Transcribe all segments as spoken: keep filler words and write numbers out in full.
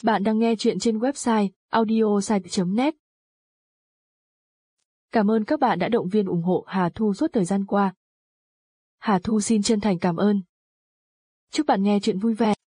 Bạn đang nghe chuyện trên website audiosite chấm net. Cảm ơn các bạn đã động viên ủng hộ Hà Thu suốt thời gian qua. Hà Thu xin chân thành cảm ơn. Chúc bạn nghe chuyện vui vẻ.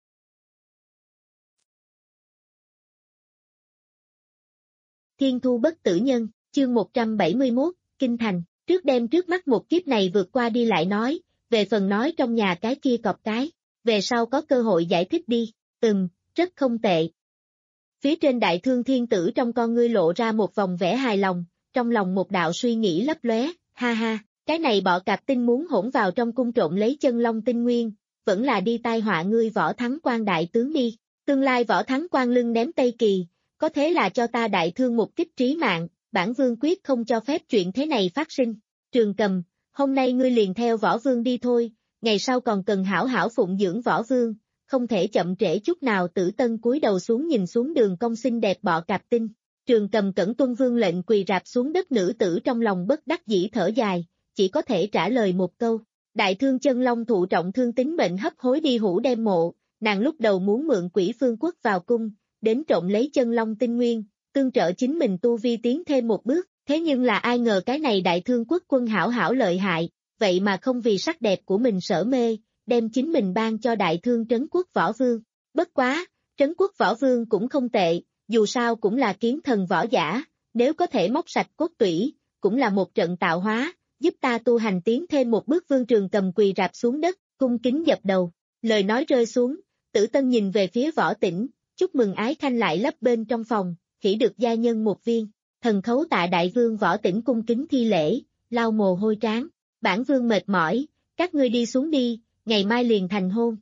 Thiên Thu Bất Tử Nhân, chương một trăm bảy mươi mốt, Kinh Thành, trước đem trước mắt một kiếp này vượt qua đi lại nói, về phần nói trong nhà cái kia cọp cái, về sau có cơ hội giải thích đi, ừm, rất không tệ. Phía trên đại thương thiên tử trong con ngươi lộ ra một vòng vẻ hài lòng, trong lòng một đạo suy nghĩ lấp lóe, ha ha, cái này bọ cạp tinh muốn hỗn vào trong cung trộn lấy chân long tinh nguyên, vẫn là đi tai họa ngươi Võ Thắng Quan đại tướng đi, tương lai Võ Thắng Quan lưng ném Tây Kỳ, có thế là cho ta đại thương một kích trí mạng, bản vương quyết không cho phép chuyện thế này phát sinh. Trường Cầm, hôm nay ngươi liền theo Võ Vương đi thôi, ngày sau còn cần hảo hảo phụng dưỡng Võ Vương, không thể chậm trễ chút nào. Tử Tân cúi đầu xuống nhìn xuống đường cong xinh đẹp bọ cạp tinh. Trường Cầm cẩn tuân vương lệnh quỳ rạp xuống đất, nữ tử trong lòng bất đắc dĩ thở dài, chỉ có thể trả lời một câu. Đại thương chân long thụ trọng thương tính mệnh hấp hối đi hữu đem mộ, nàng lúc đầu muốn mượn Quỷ Phương Quốc vào cung, đến trộn lấy chân long tinh nguyên, tương trợ chính mình tu vi tiến thêm một bước, thế nhưng là ai ngờ cái này đại thương quốc quân hảo hảo lợi hại, vậy mà không vì sắc đẹp của mình sở mê, đem chính mình ban cho đại thương trấn quốc võ vương. Bất quá, trấn quốc võ vương cũng không tệ, dù sao cũng là kiến thần võ giả, nếu có thể móc sạch cốt tủy, cũng là một trận tạo hóa, giúp ta tu hành tiến thêm một bước. Vương Trường Cầm quỳ rạp xuống đất, cung kính dập đầu, lời nói rơi xuống, Tử Tân nhìn về phía Võ Tĩnh, chúc mừng ái khanh lại lấp bên trong phòng, khỉ được gia nhân một viên, thần khấu tạ đại vương. Võ Tĩnh cung kính thi lễ, lau mồ hôi trán, bản vương mệt mỏi, các ngươi đi xuống đi, ngày mai liền thành hôn.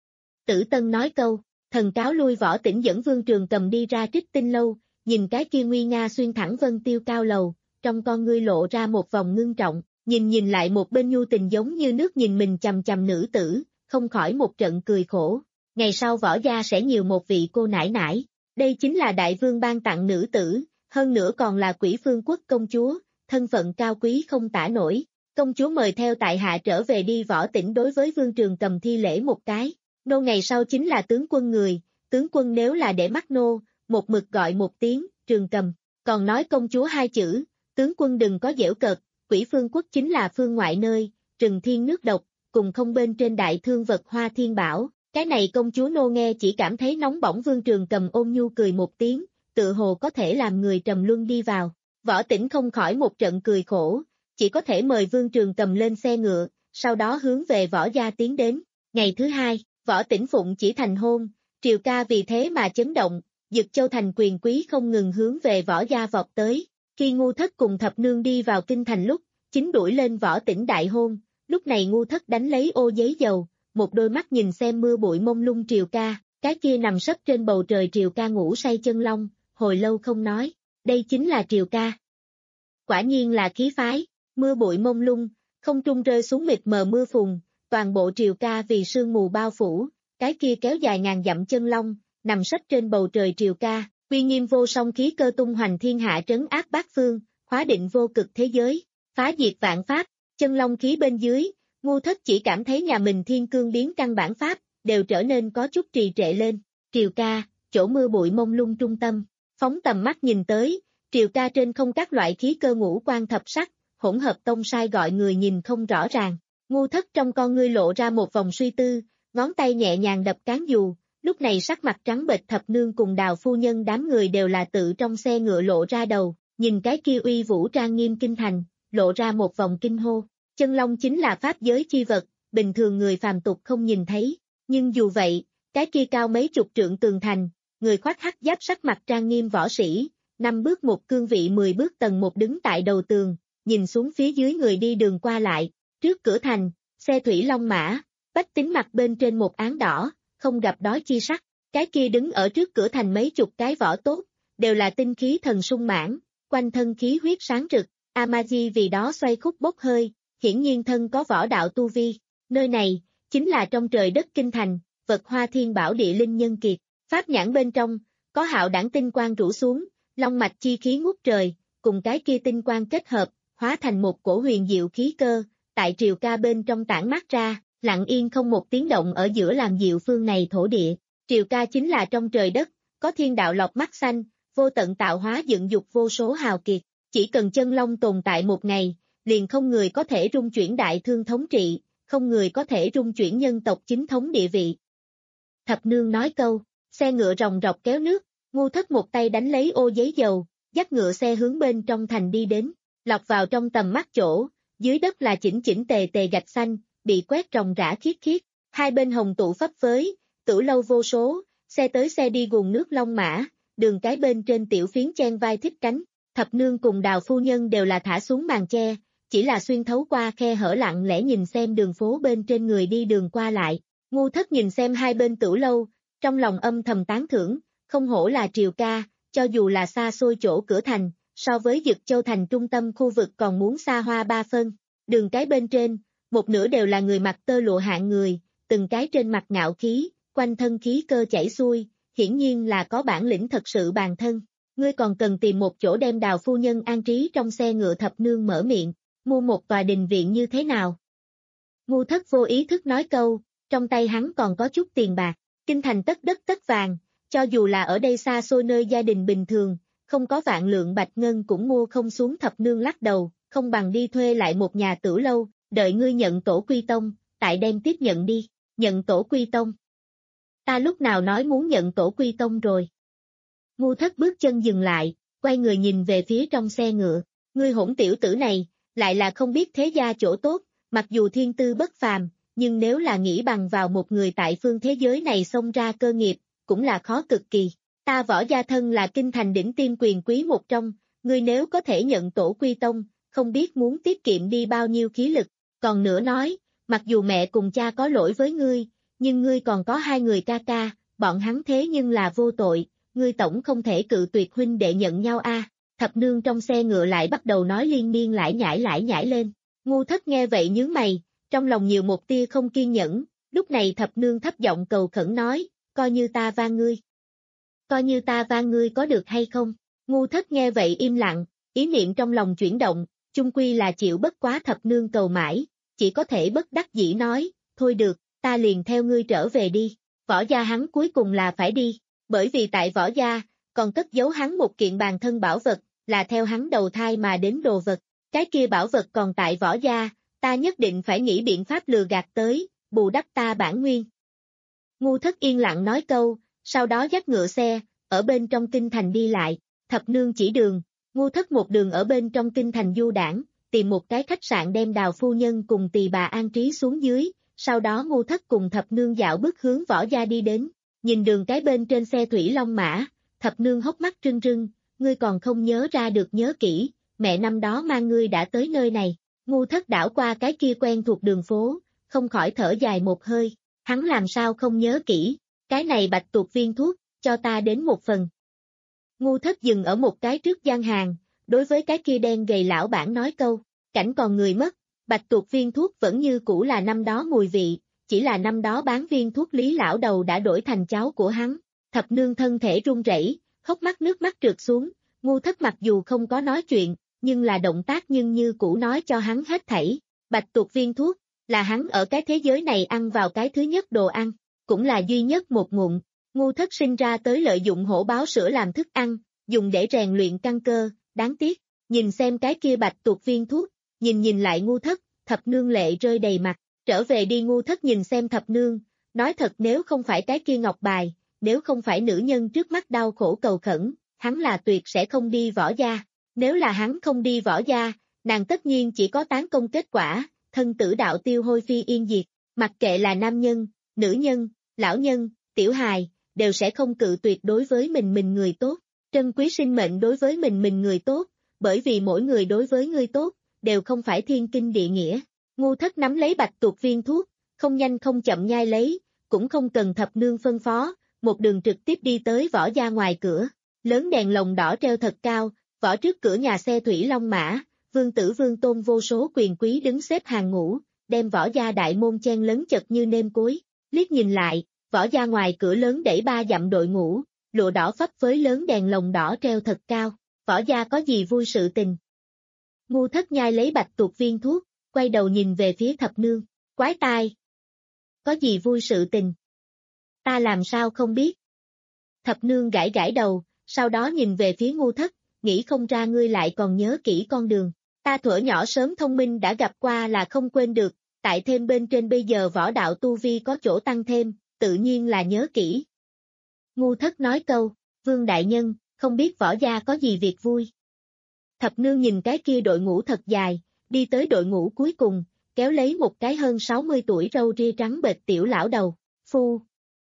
Tử Tân nói câu, thần cáo lui. Võ Tĩnh dẫn Vương Trường Cầm đi ra Trích Tinh lâu, nhìn cái kia nguy nga xuyên thẳng vân tiêu cao lầu, trong con ngươi lộ ra một vòng ngưng trọng, nhìn nhìn lại một bên nhu tình giống như nước nhìn mình chằm chằm nữ tử, không khỏi một trận cười khổ. Ngày sau Võ gia sẽ nhiều một vị cô nãi nãi, đây chính là đại vương ban tặng nữ tử, hơn nữa còn là Quỷ Phương Quốc công chúa, thân phận cao quý không tả nổi. Công chúa mời theo tại hạ trở về đi. Võ Tĩnh đối với Vương Trường Cầm thi lễ một cái, nô ngày sau chính là tướng quân người, tướng quân nếu là để mắt nô, một mực gọi một tiếng, Trường Cầm, còn nói công chúa hai chữ, tướng quân đừng có giễu cợt, Quỷ Phương Quốc chính là phương ngoại nơi, rừng thiên nước độc, cùng không bên trên đại thương vật hoa thiên bảo, cái này công chúa nô nghe chỉ cảm thấy nóng bỏng. Vương Trường Cầm ôn nhu cười một tiếng, tự hồ có thể làm người trầm luân đi vào. Võ Tĩnh không khỏi một trận cười khổ, chỉ có thể mời Vương Trường Cầm lên xe ngựa, sau đó hướng về Võ gia tiến đến. Ngày thứ hai, Võ Tĩnh phụng chỉ thành hôn, triều ca vì thế mà chấn động, Dực Châu thành quyền quý không ngừng hướng về Võ gia vọt tới. Khi Ngu Thất cùng thập nương đi vào kinh thành lúc, chính đuổi lên Võ Tĩnh đại hôn, lúc này Ngu Thất đánh lấy ô giấy dầu, một đôi mắt nhìn xem mưa bụi mông lung triều ca, cái kia nằm sấp trên bầu trời triều ca ngủ say chân long, hồi lâu không nói, đây chính là triều ca. Quả nhiên là khí phái. Mưa bụi mông lung, không trung rơi xuống mịt mờ mưa phùn, toàn bộ triều ca vì sương mù bao phủ, cái kia kéo dài ngàn dặm chân long, nằm sấp trên bầu trời triều ca, uy nghiêm vô song khí cơ tung hoành thiên hạ trấn áp bát phương, khóa định vô cực thế giới, phá diệt vạn pháp. Chân long khí bên dưới, Ngu Thất chỉ cảm thấy nhà mình thiên cương biến căn bản pháp, đều trở nên có chút trì trệ lên. Triều ca, chỗ mưa bụi mông lung trung tâm, phóng tầm mắt nhìn tới, triều ca trên không các loại khí cơ ngũ quan thập sắc, hỗn hợp tông sai gọi người nhìn không rõ ràng. Ngu Thất trong con ngươi lộ ra một vòng suy tư, ngón tay nhẹ nhàng đập cán dù, lúc này sắc mặt trắng bệch thập nương cùng Đào phu nhân đám người đều là tự trong xe ngựa lộ ra đầu, nhìn cái kia uy vũ trang nghiêm kinh thành, lộ ra một vòng kinh hô. Chân long chính là pháp giới chi vật, bình thường người phàm tục không nhìn thấy, nhưng dù vậy, cái kia cao mấy chục trượng tường thành, người khoác hắc giáp sắc mặt trang nghiêm võ sĩ, năm bước một cương vị mười bước tầng một đứng tại đầu tường, nhìn xuống phía dưới người đi đường qua lại, trước cửa thành, xe thủy long mã, bách tính mặt bên trên một áng đỏ, không gặp đói chi sắc, cái kia đứng ở trước cửa thành mấy chục cái võ tốt, đều là tinh khí thần sung mãn, quanh thân khí huyết sáng rực, Amaji vì đó xoay khúc bốc hơi, hiển nhiên thân có võ đạo tu vi, nơi này, chính là trong trời đất kinh thành, vật hoa thiên bảo địa linh nhân kiệt, pháp nhãn bên trong, có hạo đẳng tinh quang rủ xuống, long mạch chi khí ngút trời, cùng cái kia tinh quang kết hợp, hóa thành một cổ huyền diệu khí cơ, tại triều ca bên trong tản mát ra, lặng yên không một tiếng động ở giữa làm diệu phương này thổ địa. Triều ca chính là trong trời đất, có thiên đạo lọc mắt xanh, vô tận tạo hóa dựng dục vô số hào kiệt, chỉ cần chân long tồn tại một ngày, liền không người có thể rung chuyển đại thương thống trị, không người có thể rung chuyển nhân tộc chính thống địa vị. Thập nương nói câu, xe ngựa ròng rọc kéo nước, Ngu Thất một tay đánh lấy ô giấy dầu, dắt ngựa xe hướng bên trong thành đi đến, lọt vào trong tầm mắt chỗ, dưới đất là chỉnh chỉnh tề tề gạch xanh, bị quét ròng rã khiết khiết, hai bên hồng tụ phấp phới, tử lâu vô số, xe tới xe đi guồng nước long mã, đường cái bên trên tiểu phiến chen vai thích cánh, Thập nương cùng Đào phu nhân đều là thả xuống màn che, chỉ là xuyên thấu qua khe hở lặng lẽ nhìn xem đường phố bên trên người đi đường qua lại. Ngu Thất nhìn xem hai bên tửu lâu, trong lòng âm thầm tán thưởng, không hổ là triều ca, cho dù là xa xôi chỗ cửa thành, so với Dực Châu thành trung tâm khu vực còn muốn xa hoa ba phân. Đường cái bên trên, một nửa đều là người mặc tơ lụa hạng người, từng cái trên mặt ngạo khí, quanh thân khí cơ chảy xuôi, hiển nhiên là có bản lĩnh thật sự bàn thân. Ngươi còn cần tìm một chỗ đem Đào phu nhân an trí trong xe ngựa. Thập nương mở miệng, mua một tòa đình viện như thế nào? Ngu Thất vô ý thức nói câu, trong tay hắn còn có chút tiền bạc, kinh thành tất đất tất vàng, cho dù là ở đây xa xôi nơi gia đình bình thường, không có vạn lượng bạch ngân cũng mua không xuống. Thập nương lắc đầu, không bằng đi thuê lại một nhà tử lâu, đợi ngươi nhận tổ quy tông, tại đem tiếp nhận đi, nhận tổ quy tông. Ta lúc nào nói muốn nhận tổ quy tông rồi? Ngu Thất bước chân dừng lại, quay người nhìn về phía trong xe ngựa, ngươi hỗn tiểu tử này, lại là không biết thế gia chỗ tốt, mặc dù thiên tư bất phàm, nhưng nếu là nghĩ bằng vào một người tại phương thế giới này xông ra cơ nghiệp, cũng là khó cực kỳ. Ta Võ gia thân là kinh thành đỉnh tiêm quyền quý một trong, ngươi nếu có thể nhận tổ quy tông, không biết muốn tiết kiệm đi bao nhiêu khí lực. Còn nữa nói, mặc dù mẹ cùng cha có lỗi với ngươi, nhưng ngươi còn có hai người ca ca, bọn hắn thế nhưng là vô tội, ngươi tổng không thể cự tuyệt huynh đệ nhận nhau a. À. Thập nương trong xe ngựa lại bắt đầu nói liên miên lải nhải lải nhải lên. Ngu Thất nghe vậy nhướng mày, trong lòng nhiều một tia không kiên nhẫn, lúc này thập nương thấp giọng cầu khẩn nói, coi như ta van ngươi. Coi như ta van ngươi có được hay không? Ngu Thất nghe vậy im lặng, ý niệm trong lòng chuyển động, chung quy là chịu bất quá thập nương cầu mãi, chỉ có thể bất đắc dĩ nói, thôi được, ta liền theo ngươi trở về đi. Võ gia hắn cuối cùng là phải đi, bởi vì tại Võ gia, còn cất giấu hắn một kiện bàn thân bảo vật, là theo hắn đầu thai mà đến đồ vật, cái kia bảo vật còn tại Võ gia, ta nhất định phải nghĩ biện pháp lừa gạt tới, bù đắp ta bản nguyên. Ngu Thất yên lặng nói câu, sau đó dắt ngựa xe, ở bên trong kinh thành đi lại, thập nương chỉ đường, Ngu Thất một đường ở bên trong kinh thành du đảng, tìm một cái khách sạn đem Đào phu nhân cùng tỳ bà an trí xuống dưới, sau đó Ngu Thất cùng thập nương dạo bước hướng Võ gia đi đến, nhìn đường cái bên trên xe thủy long mã, thập nương hốc mắt rưng rưng, ngươi còn không nhớ ra được nhớ kỹ, mẹ năm đó mang ngươi đã tới nơi này. Ngu Thất đảo qua cái kia quen thuộc đường phố, không khỏi thở dài một hơi, hắn làm sao không nhớ kỹ, cái này bạch tuộc viên thuốc, cho ta đến một phần. Ngu Thất dừng ở một cái trước gian hàng, đối với cái kia đen gầy lão bản nói câu, cảnh còn người mất, bạch tuộc viên thuốc vẫn như cũ là năm đó mùi vị, chỉ là năm đó bán viên thuốc Lý lão đầu đã đổi thành cháu của hắn. Thập nương thân thể run rẩy, hốc mắt nước mắt trượt xuống, Ngu Thất mặc dù không có nói chuyện, nhưng là động tác nhưng như cũ nói cho hắn hết thảy. Bạch tuộc viên thuốc, là hắn ở cái thế giới này ăn vào cái thứ nhất đồ ăn, cũng là duy nhất một ngụm. Ngu Thất sinh ra tới lợi dụng hổ báo sữa làm thức ăn, dùng để rèn luyện căn cơ, đáng tiếc, nhìn xem cái kia bạch tuộc viên thuốc, nhìn nhìn lại Ngu Thất, thập nương lệ rơi đầy mặt, trở về đi. Ngu Thất nhìn xem thập nương, nói thật nếu không phải cái kia ngọc bài, nếu không phải nữ nhân trước mắt đau khổ cầu khẩn, hắn là tuyệt sẽ không đi Võ gia. Nếu là hắn không đi Võ gia, nàng tất nhiên chỉ có tán công kết quả, thân tử đạo tiêu hôi phi yên diệt, mặc kệ là nam nhân, nữ nhân, lão nhân, tiểu hài, đều sẽ không cự tuyệt đối với mình mình người tốt, trân quý sinh mệnh đối với mình mình người tốt, bởi vì mỗi người đối với người tốt, đều không phải thiên kinh địa nghĩa. Ngu Thất nắm lấy bạch tuộc viên thuốc, không nhanh không chậm nhai lấy, cũng không cần thập nương phân phó, một đường trực tiếp đi tới Võ gia ngoài cửa, lớn đèn lồng đỏ treo thật cao, Võ trước cửa nhà xe thủy long mã, vương tử vương tôn vô số quyền quý đứng xếp hàng ngũ, đem Võ gia đại môn chen lấn chật như nêm cối. Liếc nhìn lại, Võ gia ngoài cửa lớn đẩy ba dặm đội ngũ, lụa đỏ phấp phới lớn đèn lồng đỏ treo thật cao, Võ gia có gì vui sự tình. Ngu Thất nhai lấy bạch tuộc viên thuốc, quay đầu nhìn về phía thập nương, quái tai. Có gì vui sự tình? Ta làm sao không biết? Thập nương gãi gãi đầu, sau đó nhìn về phía Ngu Thất, nghĩ không ra ngươi lại còn nhớ kỹ con đường. Ta thuở nhỏ sớm thông minh đã gặp qua là không quên được, tại thêm bên trên bây giờ võ đạo tu vi có chỗ tăng thêm, tự nhiên là nhớ kỹ. Ngu Thất nói câu, Vương đại nhân, không biết võ gia có gì việc vui. Thập nương nhìn cái kia đội ngũ thật dài, đi tới đội ngũ cuối cùng, kéo lấy một cái hơn sáu mươi tuổi râu ria trắng bệch tiểu lão đầu, phu.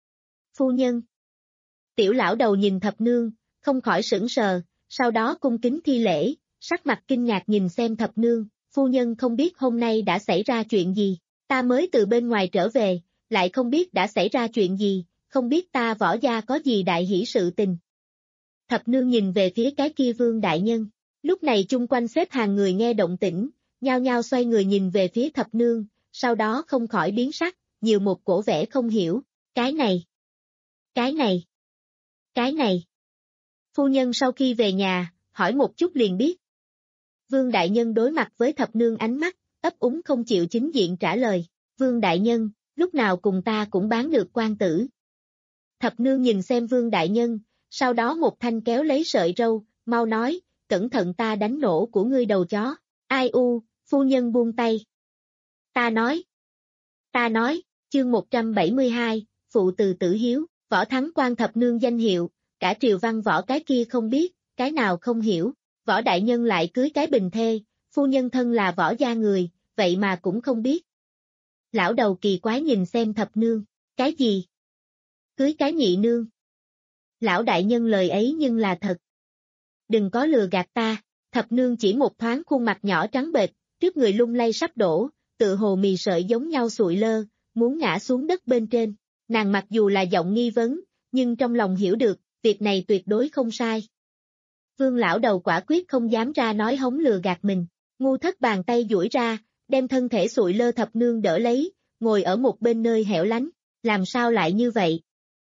Phu nhân. Tiểu lão đầu nhìn thập nương, không khỏi sững sờ, sau đó cung kính thi lễ, sắc mặt kinh ngạc nhìn xem thập nương, phu nhân không biết hôm nay đã xảy ra chuyện gì, ta mới từ bên ngoài trở về, lại không biết đã xảy ra chuyện gì, không biết ta võ gia có gì đại hỷ sự tình. Thập nương nhìn về phía cái kia Vương đại nhân, lúc này chung quanh xếp hàng người nghe động tĩnh, nhao nhao xoay người nhìn về phía thập nương, sau đó không khỏi biến sắc, nhiều một cổ vẻ không hiểu, cái này, cái này, cái này. Phu nhân sau khi về nhà, hỏi một chút liền biết. Vương đại nhân đối mặt với thập nương ánh mắt, ấp úng không chịu chính diện trả lời, Vương đại nhân, lúc nào cùng ta cũng bán được quan tử. Thập nương nhìn xem Vương đại nhân, sau đó một thanh kéo lấy sợi râu, mau nói, cẩn thận ta đánh nổ của ngươi đầu chó, ai u, phu nhân buông tay. Ta nói, ta nói, chương một trăm bảy mươi hai, phụ từ tử hiếu, võ thắng quan thập nương danh hiệu, cả triều văn võ cái kia không biết, cái nào không hiểu, võ đại nhân lại cưới cái bình thê, phu nhân thân là võ gia người, vậy mà cũng không biết. Lão đầu kỳ quái nhìn xem thập nương, cái gì? Cưới cái nhị nương. Lão đại nhân lời ấy nhưng là thật. Đừng có lừa gạt ta, thập nương chỉ một thoáng khuôn mặt nhỏ trắng bệch, trước người lung lay sắp đổ, tự hồ mì sợi giống nhau sụi lơ, muốn ngã xuống đất bên trên. Nàng mặc dù là giọng nghi vấn, nhưng trong lòng hiểu được, việc này tuyệt đối không sai. Vương lão đầu quả quyết không dám ra nói hống lừa gạt mình, Ngu Thất bàn tay duỗi ra, đem thân thể sụi lơ thập nương đỡ lấy, ngồi ở một bên nơi hẻo lánh, làm sao lại như vậy?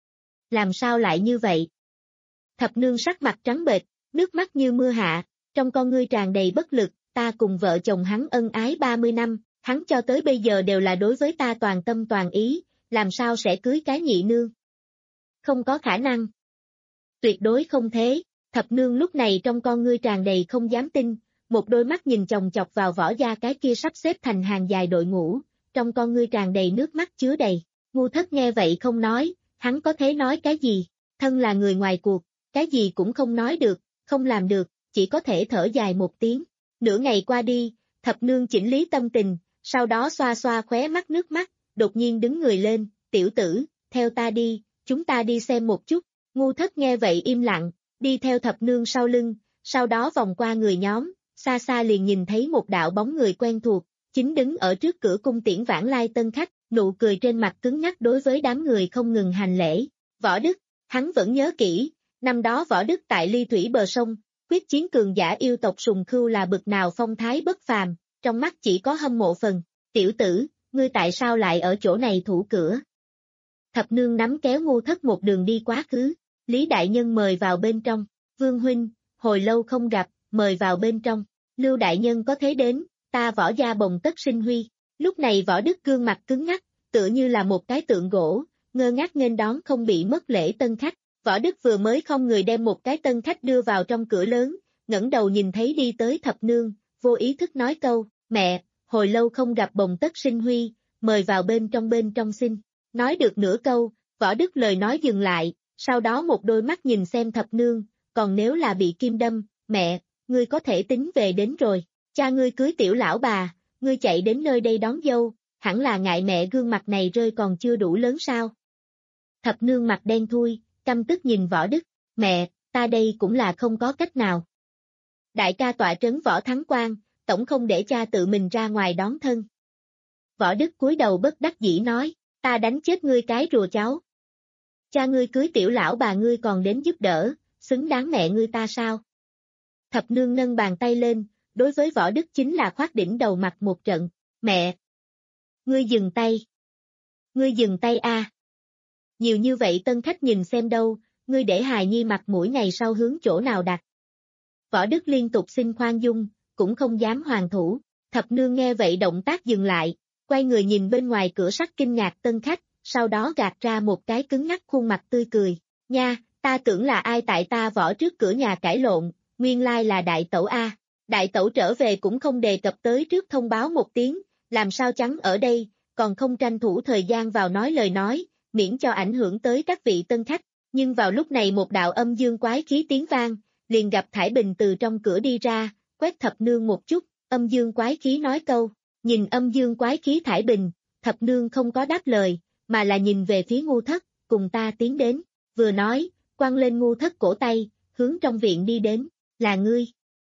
Làm sao lại như vậy? Thập nương sắc mặt trắng bệch, nước mắt như mưa hạ, trong con ngươi tràn đầy bất lực, ta cùng vợ chồng hắn ân ái ba mươi năm, hắn cho tới bây giờ đều là đối với ta toàn tâm toàn ý, làm sao sẽ cưới cái nhị nương? Không có khả năng. Tuyệt đối không thế, thập nương lúc này trong con ngươi tràn đầy không dám tin, một đôi mắt nhìn chòng chọc vào võ gia cái kia sắp xếp thành hàng dài đội ngũ, trong con ngươi tràn đầy nước mắt chứa đầy. Ngu Thất nghe vậy không nói, hắn có thể nói cái gì, thân là người ngoài cuộc, cái gì cũng không nói được, không làm được, chỉ có thể thở dài một tiếng. Nửa ngày qua đi, thập nương chỉnh lý tâm tình, sau đó xoa xoa khóe mắt nước mắt, đột nhiên đứng người lên, tiểu tử, theo ta đi, chúng ta đi xem một chút. Ngu Thất nghe vậy im lặng, đi theo thập nương sau lưng, sau đó vòng qua người nhóm, xa xa liền nhìn thấy một đạo bóng người quen thuộc, chính đứng ở trước cửa cung tiễn vãng lai tân khách, nụ cười trên mặt cứng nhắc đối với đám người không ngừng hành lễ. Võ Đức, hắn vẫn nhớ kỹ, năm đó Võ Đức tại ly thủy bờ sông, quyết chiến cường giả yêu tộc Sùng Khưu là bực nào phong thái bất phàm, trong mắt chỉ có hâm mộ phần. Tiểu tử, ngươi tại sao lại ở chỗ này thủ cửa? Thập nương nắm kéo Ngu Thất một đường đi quá khứ, Lý đại nhân mời vào bên trong, Vương huynh, hồi lâu không gặp, mời vào bên trong, Lưu đại nhân có thế đến, ta võ gia bồng tất sinh huy. Lúc này Võ Đức gương mặt cứng ngắc, tựa như là một cái tượng gỗ, ngơ ngác nghênh đón không bị mất lễ tân khách. Võ Đức vừa mới không người đem một cái tân khách đưa vào trong cửa lớn, ngẩng đầu nhìn thấy đi tới thập nương, vô ý thức nói câu, mẹ, hồi lâu không gặp bồng tất sinh huy, mời vào bên trong bên trong xin. Nói được nửa câu, Võ Đức lời nói dừng lại, sau đó một đôi mắt nhìn xem thập nương, còn nếu là bị kim đâm, mẹ, ngươi có thể tính về đến rồi, cha ngươi cưới tiểu lão bà, ngươi chạy đến nơi đây đón dâu, hẳn là ngại mẹ gương mặt này rơi còn chưa đủ lớn sao. Thập nương mặt đen thui, căm tức nhìn Võ Đức, mẹ, ta đây cũng là không có cách nào. Đại ca tọa trấn Võ Thắng Quan, tổng không để cha tự mình ra ngoài đón thân. Võ Đức cúi đầu bất đắc dĩ nói, ta đánh chết ngươi cái rùa cháu. Cha ngươi cưới tiểu lão bà ngươi còn đến giúp đỡ, xứng đáng mẹ ngươi ta sao? Thập nương nâng bàn tay lên, đối với Võ Đức chính là khoát đỉnh đầu mặt một trận, mẹ. Ngươi dừng tay. Ngươi dừng tay a. Nhiều như vậy tân khách nhìn xem đâu, ngươi để hài nhi mặt mũi ngày sau hướng chỗ nào đặt. Võ Đức liên tục xin khoan dung, cũng không dám hoàn thủ, thập nương nghe vậy động tác dừng lại, quay người nhìn bên ngoài cửa sắt kinh ngạc tân khách, sau đó gạt ra một cái cứng ngắc khuôn mặt tươi cười, nha, ta tưởng là ai tại ta võ trước cửa nhà cãi lộn, nguyên lai là đại tẩu A. Đại tẩu trở về cũng không đề cập tới trước thông báo một tiếng, làm sao chắn ở đây, còn không tranh thủ thời gian vào nói lời nói, miễn cho ảnh hưởng tới các vị tân khách. Nhưng vào lúc này một đạo âm dương quái khí tiếng vang, liền gặp Thải Bình từ trong cửa đi ra, quét Thập Nương một chút, âm dương quái khí nói câu, nhìn âm dương quái khí Thải Bình, Thập Nương không có đáp lời, mà là nhìn về phía Ngu Thất, cùng ta tiến đến, vừa nói, quăng lên Ngu Thất cổ tay, hướng trong viện đi đến, là ngươi.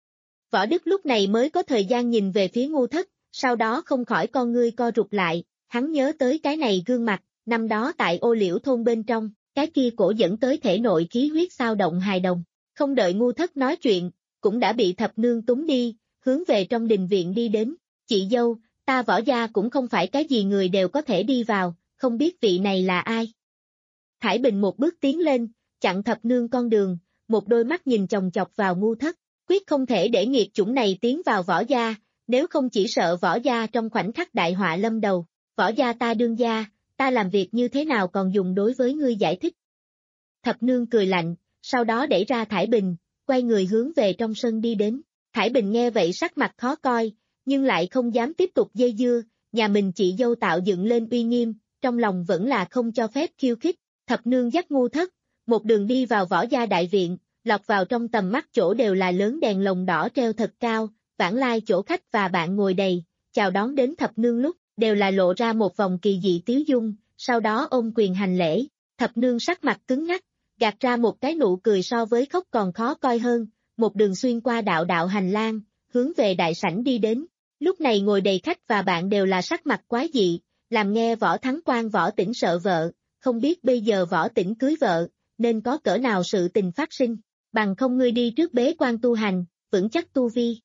Võ Đức lúc này mới có thời gian nhìn về phía Ngu Thất, sau đó không khỏi con ngươi co rụt lại, hắn nhớ tới cái này gương mặt, năm đó tại Ô Liễu thôn bên trong, cái kia cổ dẫn tới thể nội khí huyết sao động hài đồng, không đợi Ngu Thất nói chuyện, cũng đã bị Thập Nương túng đi, hướng về trong đình viện đi đến, chị dâu, ta Võ gia cũng không phải cái gì người đều có thể đi vào, không biết vị này là ai. Thải Bình một bước tiến lên, chặn Thập Nương con đường, một đôi mắt nhìn chòng chọc vào Ngu Thất, quyết không thể để nghiệt chủng này tiến vào Võ gia, nếu không chỉ sợ Võ gia trong khoảnh khắc đại họa lâm đầu, Võ gia ta đương gia, ta làm việc như thế nào còn dùng đối với ngươi giải thích. Thập Nương cười lạnh, sau đó đẩy ra Thải Bình, quay người hướng về trong sân đi đến. Thải Bình nghe vậy sắc mặt khó coi, nhưng lại không dám tiếp tục dây dưa, nhà mình chị dâu tạo dựng lên uy nghiêm, trong lòng vẫn là không cho phép khiêu khích. Thập Nương dắt Ngu Thất, một đường đi vào Võ gia đại viện, lọt vào trong tầm mắt chỗ đều là lớn đèn lồng đỏ treo thật cao, vãng lai chỗ khách và bạn ngồi đầy, chào đón đến Thập Nương lúc, đều là lộ ra một vòng kỳ dị tiếu dung, sau đó ôm quyền hành lễ. Thập Nương sắc mặt cứng ngắc, gạt ra một cái nụ cười so với khóc còn khó coi hơn, một đường xuyên qua đạo đạo hành lang, hướng về đại sảnh đi đến. Lúc này ngồi đầy khách và bạn đều là sắc mặt quái dị, làm nghe Võ Thắng Quan Võ Tĩnh sợ vợ, không biết bây giờ Võ Tĩnh cưới vợ, nên có cỡ nào sự tình phát sinh, bằng không ngươi đi trước bế quan tu hành, vững chắc tu vi.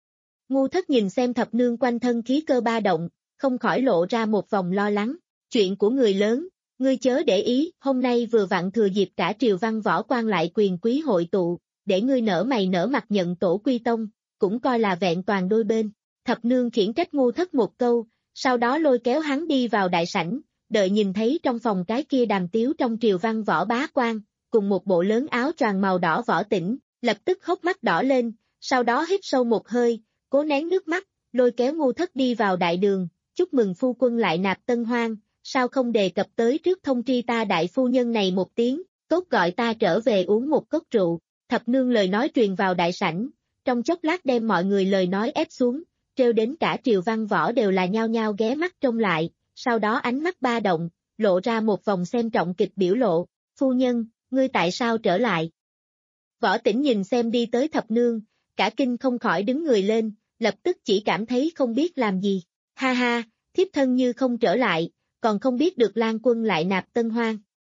Ngu Thất nhìn xem Thập Nương quanh thân khí cơ ba động, không khỏi lộ ra một vòng lo lắng, chuyện của người lớn, ngươi chớ để ý, hôm nay vừa vặn thừa dịp cả triều văn võ quan lại quyền quý hội tụ, để ngươi nở mày nở mặt nhận tổ quy tông, cũng coi là vẹn toàn đôi bên. Thập Nương khiển trách Ngu Thất một câu, sau đó lôi kéo hắn đi vào đại sảnh, đợi nhìn thấy trong phòng cái kia đàm tiếu trong triều văn võ bá quan, cùng một bộ lớn áo choàng màu đỏ Võ Tĩnh, lập tức hốc mắt đỏ lên, sau đó hít sâu một hơi, cố nén nước mắt, lôi kéo Ngu Thất đi vào đại đường, chúc mừng phu quân lại nạp tân hoang, sao không đề cập tới trước thông tri ta đại phu nhân này một tiếng, tốt gọi ta trở về uống một cốc rượu. Thập Nương lời nói truyền vào đại sảnh, trong chốc lát đem mọi người lời nói ép xuống, trêu đến cả triều văn võ đều là nhao nhao ghé mắt trông lại, sau đó ánh mắt ba động, lộ ra một vòng xem trọng kịch biểu lộ, phu nhân, ngươi tại sao trở lại? Võ Tĩnh nhìn xem đi tới Thập Nương, cả kinh không khỏi đứng người lên, lập tức chỉ cảm thấy không biết làm gì, ha ha, thiếp thân như không trở lại, còn không biết được Lan Quân lại nạp tân hoang.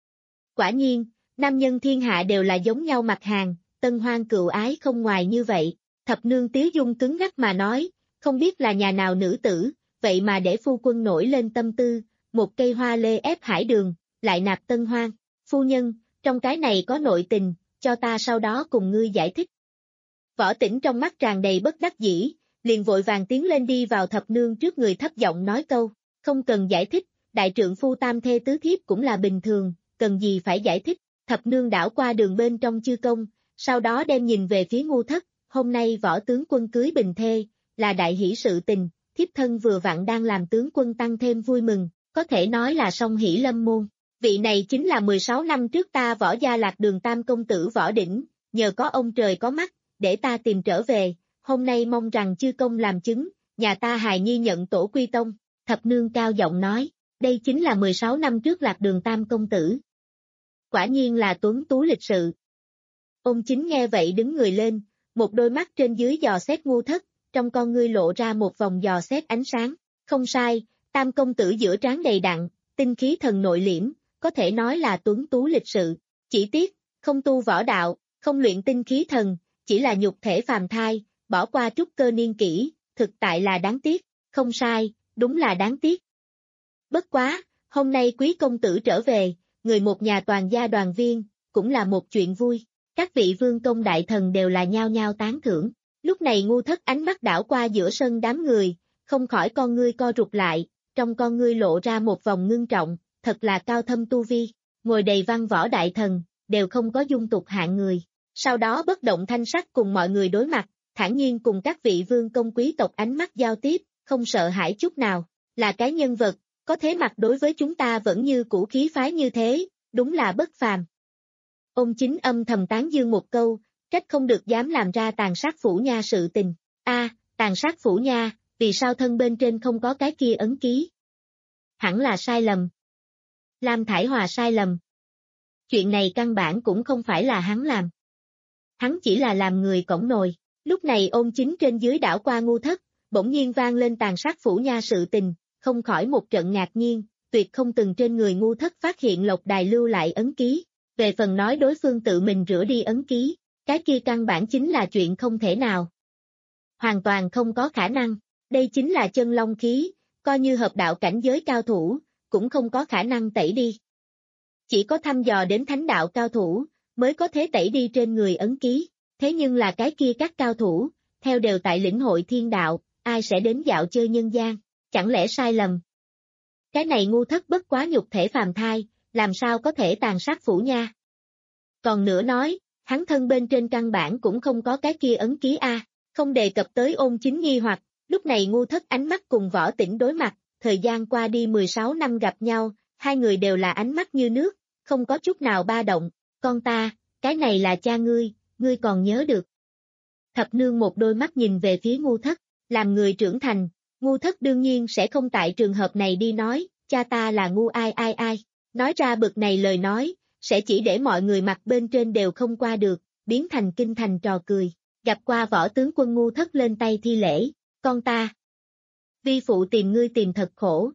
Quả nhiên, nam nhân thiên hạ đều là giống nhau mặt hàng, tân hoang cựu ái không ngoài như vậy. Thập Nương tiếu dung cứng ngắc mà nói, không biết là nhà nào nữ tử, vậy mà để phu quân nổi lên tâm tư, một cây hoa lê ép hải đường, lại nạp tân hoang. Phu nhân, trong cái này có nội tình, cho ta sau đó cùng ngươi giải thích. Võ Tĩnh trong mắt tràn đầy bất đắc dĩ, liền vội vàng tiến lên đi vào Thập Nương trước người thấp giọng nói câu, không cần giải thích, đại trượng phu tam thê tứ thiếp cũng là bình thường, cần gì phải giải thích. Thập Nương đảo qua đường bên trong chư công, sau đó đem nhìn về phía Ngu Thất, hôm nay Võ tướng quân cưới bình thê, là đại hỷ sự tình, thiếp thân vừa vặn đang làm tướng quân tăng thêm vui mừng, có thể nói là song hỷ lâm môn. Vị này chính là mười sáu năm trước ta Võ gia lạc đường tam công tử Võ Đỉnh, nhờ có ông trời có mắt, để ta tìm trở về, hôm nay mong rằng chư công làm chứng, nhà ta hài nhi nhận tổ quy tông. Thập Nương cao giọng nói, đây chính là mười sáu năm trước lạc đường tam công tử. Quả nhiên là tuấn tú lịch sự. Ông chính nghe vậy đứng người lên, một đôi mắt trên dưới dò xét Ngu Thất, trong con ngươi lộ ra một vòng dò xét ánh sáng, không sai, tam công tử giữa trán đầy đặn, tinh khí thần nội liễm, có thể nói là tuấn tú lịch sự, chỉ tiếc, không tu võ đạo, không luyện tinh khí thần, chỉ là nhục thể phàm thai, bỏ qua trúc cơ niên kỷ, thực tại là đáng tiếc, không sai, đúng là đáng tiếc. Bất quá, hôm nay quý công tử trở về, người một nhà toàn gia đoàn viên, cũng là một chuyện vui, các vị vương công đại thần đều là nhao nhao tán thưởng. Lúc này Ngu Thất ánh mắt đảo qua giữa sân đám người, không khỏi con ngươi co rụt lại, trong con ngươi lộ ra một vòng ngưng trọng, thật là cao thâm tu vi, ngồi đầy văn võ đại thần, đều không có dung tục hạng người. Sau đó bất động thanh sắc cùng mọi người đối mặt, thản nhiên cùng các vị vương công quý tộc ánh mắt giao tiếp, không sợ hãi chút nào, là cái nhân vật, có thế mặt đối với chúng ta vẫn như cũ khí phái như thế, đúng là bất phàm. Ông chính âm thầm tán dương một câu, trách không được dám làm ra tàn sát phủ nha sự tình. A, tàn sát phủ nha, vì sao thân bên trên không có cái kia ấn ký? Hẳn là sai lầm. Lam Thải Hòa sai lầm. Chuyện này căn bản cũng không phải là hắn làm. Hắn chỉ là làm người cõng nồi. Lúc này Ôn Chính trên dưới đảo qua Ngu Thất, bỗng nhiên vang lên tàn sát phủ nha sự tình, không khỏi một trận ngạc nhiên, tuyệt không từng trên người Ngu Thất phát hiện Lộc Đài lưu lại ấn ký. Về phần nói đối phương tự mình rửa đi ấn ký, cái kia căn bản chính là chuyện không thể nào. Hoàn toàn không có khả năng, đây chính là chân long khí, coi như hợp đạo cảnh giới cao thủ, cũng không có khả năng tẩy đi. Chỉ có thăm dò đến thánh đạo cao thủ, mới có thể tẩy đi trên người ấn ký, thế nhưng là cái kia các cao thủ, theo đều tại lĩnh hội thiên đạo, ai sẽ đến dạo chơi nhân gian, chẳng lẽ sai lầm. Cái này Ngu Thất bất quá nhục thể phàm thai, làm sao có thể tàn sát phủ nha. Còn nữa nói, hắn thân bên trên căn bản cũng không có cái kia ấn ký A, không đề cập tới Ôn Chính nghi hoặc, lúc này Ngu Thất ánh mắt cùng Võ Tĩnh đối mặt, thời gian qua đi mười sáu năm gặp nhau, hai người đều là ánh mắt như nước, không có chút nào ba động, con ta, cái này là cha ngươi, ngươi còn nhớ được. Thập nương một đôi mắt nhìn về phía Ngu Thất, làm người trưởng thành, Ngu Thất đương nhiên sẽ không tại trường hợp này đi nói, cha ta là ngu ai ai ai, nói ra bực này lời nói, sẽ chỉ để mọi người mặt bên trên đều không qua được, biến thành kinh thành trò cười, gặp qua võ tướng quân Ngu Thất lên tay thi lễ, con ta. Vi phụ tìm ngươi tìm thật khổ.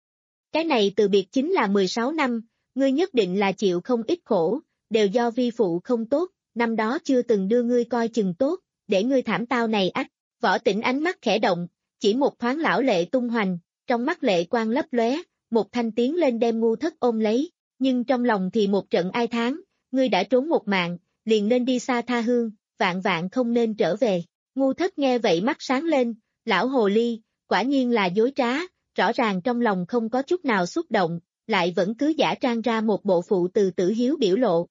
Cái này từ biệt chính là mười sáu năm, ngươi nhất định là chịu không ít khổ, đều do vi phụ không tốt, năm đó chưa từng đưa ngươi coi chừng tốt, để ngươi thảm tao này ách. Võ Tĩnh ánh mắt khẽ động, chỉ một thoáng lão lệ tung hoành, trong mắt lệ quang lấp lóe, một thanh tiến lên đem Ngu Thất ôm lấy, nhưng trong lòng thì một trận ai thán, ngươi đã trốn một mạng, liền nên đi xa tha hương, vạn vạn không nên trở về. Ngu Thất nghe vậy mắt sáng lên, lão hồ ly, quả nhiên là dối trá, rõ ràng trong lòng không có chút nào xúc động, lại vẫn cứ giả trang ra một bộ phụ từ tử hiếu biểu lộ.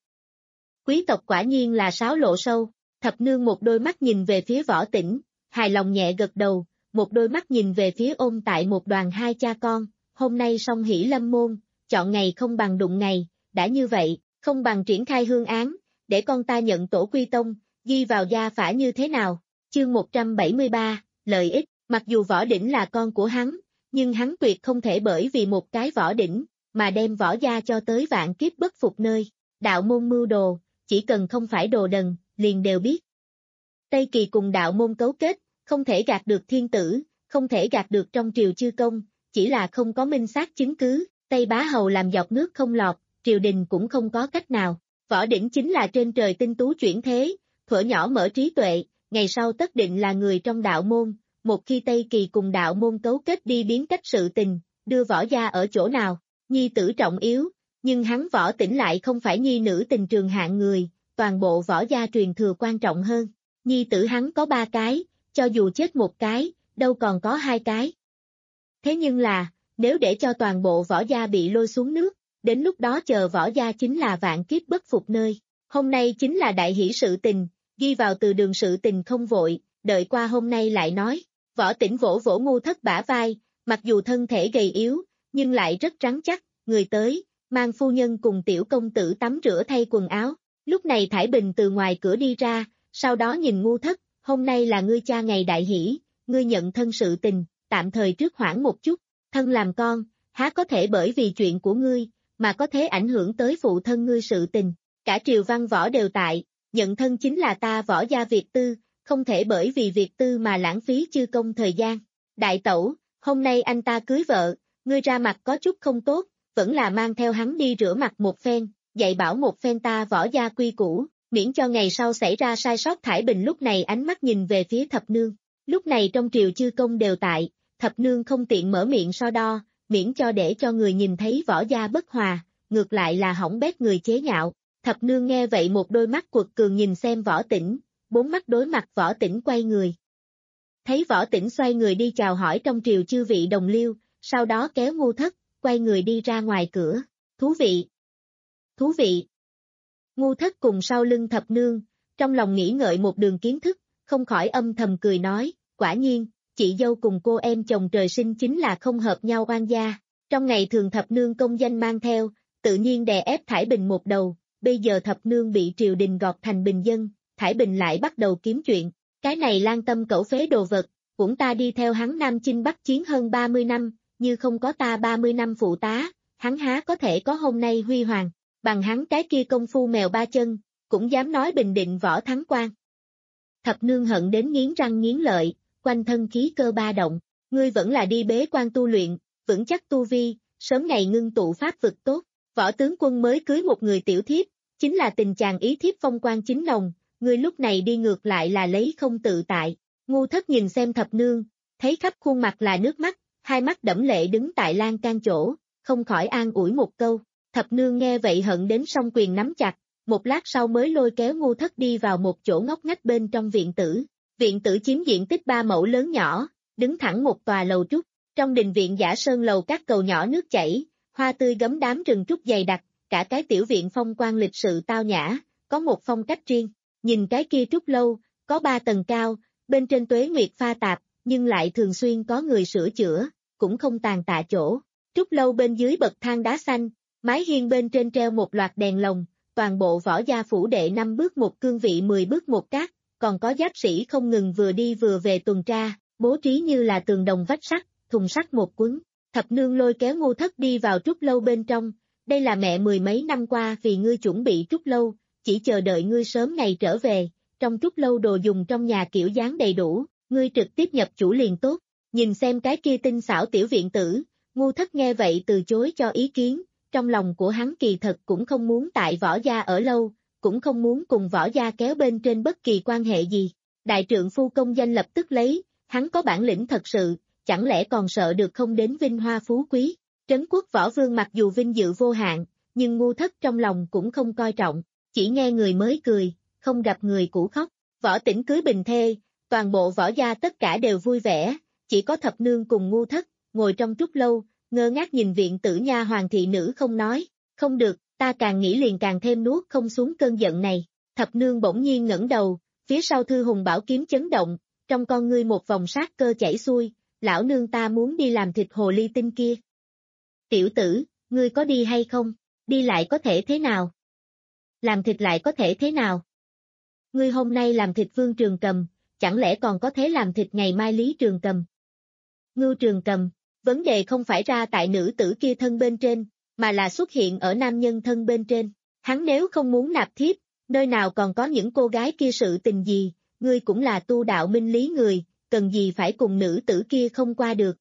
Quý tộc quả nhiên là sáo lộ sâu, thập nương một đôi mắt nhìn về phía Võ Tĩnh, hài lòng nhẹ gật đầu, một đôi mắt nhìn về phía Ôn Tại một đoàn hai cha con, hôm nay song hỷ lâm môn, chọn ngày không bằng đụng ngày, đã như vậy, không bằng triển khai hương án, để con ta nhận tổ quy tông, ghi vào gia phả như thế nào, chương một trăm bảy mươi ba, lợi ích, mặc dù Võ Đỉnh là con của hắn, nhưng hắn tuyệt không thể bởi vì một cái Võ Đỉnh, mà đem Võ gia cho tới vạn kiếp bất phục nơi, đạo môn mưu đồ, chỉ cần không phải đồ đần, liền đều biết. Tây Kỳ cùng đạo môn cấu kết, không thể gạt được thiên tử, không thể gạt được trong triều chư công, chỉ là không có minh xác chứng cứ, Tây Bá Hầu làm dọc nước không lọt, triều đình cũng không có cách nào. Võ Đỉnh chính là trên trời tinh tú chuyển thế, thuở nhỏ mở trí tuệ, ngày sau tất định là người trong đạo môn, một khi Tây Kỳ cùng đạo môn cấu kết đi biến cách sự tình, đưa Võ gia ở chỗ nào, nhi tử trọng yếu, nhưng hắn Võ Tĩnh lại không phải nhi nữ tình trường hạng người, toàn bộ Võ gia truyền thừa quan trọng hơn, nhi tử hắn có ba cái, cho dù chết một cái, đâu còn có hai cái. Thế nhưng là, nếu để cho toàn bộ Võ gia bị lôi xuống nước, đến lúc đó chờ Võ gia chính là vạn kiếp bất phục nơi. Hôm nay chính là đại hỷ sự tình, ghi vào từ đường sự tình không vội, đợi qua hôm nay lại nói. Võ Tĩnh vỗ vỗ Ngu Thất bả vai, mặc dù thân thể gầy yếu, nhưng lại rất rắn chắc, người tới, mang phu nhân cùng tiểu công tử tắm rửa thay quần áo. Lúc này Thải Bình từ ngoài cửa đi ra, sau đó nhìn Ngu Thất, hôm nay là ngươi cha ngày đại hỷ, ngươi nhận thân sự tình, tạm thời trước hoãn một chút, thân làm con, há có thể bởi vì chuyện của ngươi, mà có thể ảnh hưởng tới phụ thân ngươi sự tình, cả triều văn võ đều tại, nhận thân chính là ta Võ gia việc tư, không thể bởi vì việc tư mà lãng phí chư công thời gian. Đại tẩu, hôm nay anh ta cưới vợ, ngươi ra mặt có chút không tốt, vẫn là mang theo hắn đi rửa mặt một phen, dạy bảo một phen ta Võ gia quy củ, miễn cho ngày sau xảy ra sai sót. Thải Bình lúc này ánh mắt nhìn về phía thập nương, lúc này trong triều chư công đều tại, thập nương không tiện mở miệng so đo, miễn cho để cho người nhìn thấy Võ gia bất hòa, ngược lại là hỏng bét người chế nhạo. Thập nương nghe vậy một đôi mắt quật cường nhìn xem Võ Tĩnh, bốn mắt đối mặt. Võ Tĩnh quay người. Thấy Võ Tĩnh xoay người đi chào hỏi trong triều chư vị đồng liêu, sau đó kéo Ngu Thất, quay người đi ra ngoài cửa. Thú vị! Thú vị! Ngu Thất cùng sau lưng Thập Nương, trong lòng nghĩ ngợi một đường kiến thức, không khỏi âm thầm cười nói, quả nhiên, chị dâu cùng cô em chồng trời sinh chính là không hợp nhau oan gia. Trong ngày thường Thập Nương công danh mang theo, tự nhiên đè ép Thải Bình một đầu, bây giờ Thập Nương bị triều đình gọt thành bình dân, Thải Bình lại bắt đầu kiếm chuyện, cái này Lan Tâm cẩu phế đồ vật, cũng ta đi theo hắn Nam Chinh Bắc Chiến hơn ba mươi năm, như không có ta ba mươi năm phụ tá, hắn há có thể có hôm nay huy hoàng, bằng hắn cái kia công phu mèo ba chân, cũng dám nói Bình Định võ thắng quan. Thập Nương hận đến nghiến răng nghiến lợi, quanh thân khí cơ ba động, ngươi vẫn là đi bế quan tu luyện, vững chắc tu vi, sớm ngày ngưng tụ pháp vực tốt, võ tướng quân mới cưới một người tiểu thiếp, chính là tình chàng ý thiếp phong quan chính nồng, ngươi lúc này đi ngược lại là lấy không tự tại. Ngu Thất nhìn xem Thập Nương, thấy khắp khuôn mặt là nước mắt, hai mắt đẫm lệ đứng tại lan can chỗ, không khỏi an ủi một câu. Thập Nương nghe vậy hận đến song quyền nắm chặt, một lát sau mới lôi kéo Ngu Thất đi vào một chỗ ngóc ngách bên trong viện tử. Viện tử chiếm diện tích ba mẫu lớn nhỏ, đứng thẳng một tòa lầu trúc, trong đình viện giả sơn lầu các cầu nhỏ nước chảy, hoa tươi gấm đám rừng trúc dày đặc, cả cái tiểu viện phong quang lịch sự tao nhã, có một phong cách riêng. Nhìn cái kia trúc lâu, có ba tầng cao, bên trên tuế nguyệt pha tạp, nhưng lại thường xuyên có người sửa chữa, cũng không tàn tạ chỗ. Trúc lâu bên dưới bậc thang đá xanh, mái hiên bên trên treo một loạt đèn lồng, toàn bộ võ gia phủ đệ năm bước một cương vị mười bước một cát, còn có giáp sĩ không ngừng vừa đi vừa về tuần tra, bố trí như là tường đồng vách sắt, thùng sắt một quấn. Thập Nương lôi kéo Ngu Thất đi vào trúc lâu bên trong, đây là mẹ mười mấy năm qua vì ngươi chuẩn bị trúc lâu, chỉ chờ đợi ngươi sớm ngày trở về, trong trúc lâu đồ dùng trong nhà kiểu dáng đầy đủ, ngươi trực tiếp nhập chủ liền tốt. Nhìn xem cái kia tinh xảo tiểu viện tử, Ngu Thất nghe vậy từ chối cho ý kiến, trong lòng của hắn kỳ thật cũng không muốn tại võ gia ở lâu, cũng không muốn cùng võ gia kéo bên trên bất kỳ quan hệ gì. Đại trượng phu công danh lập tức lấy, hắn có bản lĩnh thật sự, chẳng lẽ còn sợ được không đến vinh hoa phú quý. Trấn quốc võ vương mặc dù vinh dự vô hạn, nhưng Ngu Thất trong lòng cũng không coi trọng, chỉ nghe người mới cười, không gặp người cũ khóc. Võ Tĩnh cưới bình thê, toàn bộ võ gia tất cả đều vui vẻ, chỉ có Thập Nương cùng Ngu Thất, ngồi trong trúc lâu, ngơ ngác nhìn viện tử nha hoàng thị nữ không nói, không được, ta càng nghĩ liền càng thêm nuốt không xuống cơn giận này. Thập Nương bỗng nhiên ngẩng đầu, phía sau Thư Hùng bảo kiếm chấn động, trong con ngươi một vòng sát cơ chảy xuôi, lão nương ta muốn đi làm thịt hồ ly tinh kia. Tiểu tử, ngươi có đi hay không? Đi lại có thể thế nào? Làm thịt lại có thể thế nào? Ngươi hôm nay làm thịt Vương Trường Cầm, chẳng lẽ còn có thể làm thịt ngày mai Lý Trường Cầm? Ngưu Trường Cầm, vấn đề không phải ra tại nữ tử kia thân bên trên, mà là xuất hiện ở nam nhân thân bên trên. Hắn nếu không muốn nạp thiếp, nơi nào còn có những cô gái kia sự tình gì, ngươi cũng là tu đạo minh lý người, cần gì phải cùng nữ tử kia không qua được.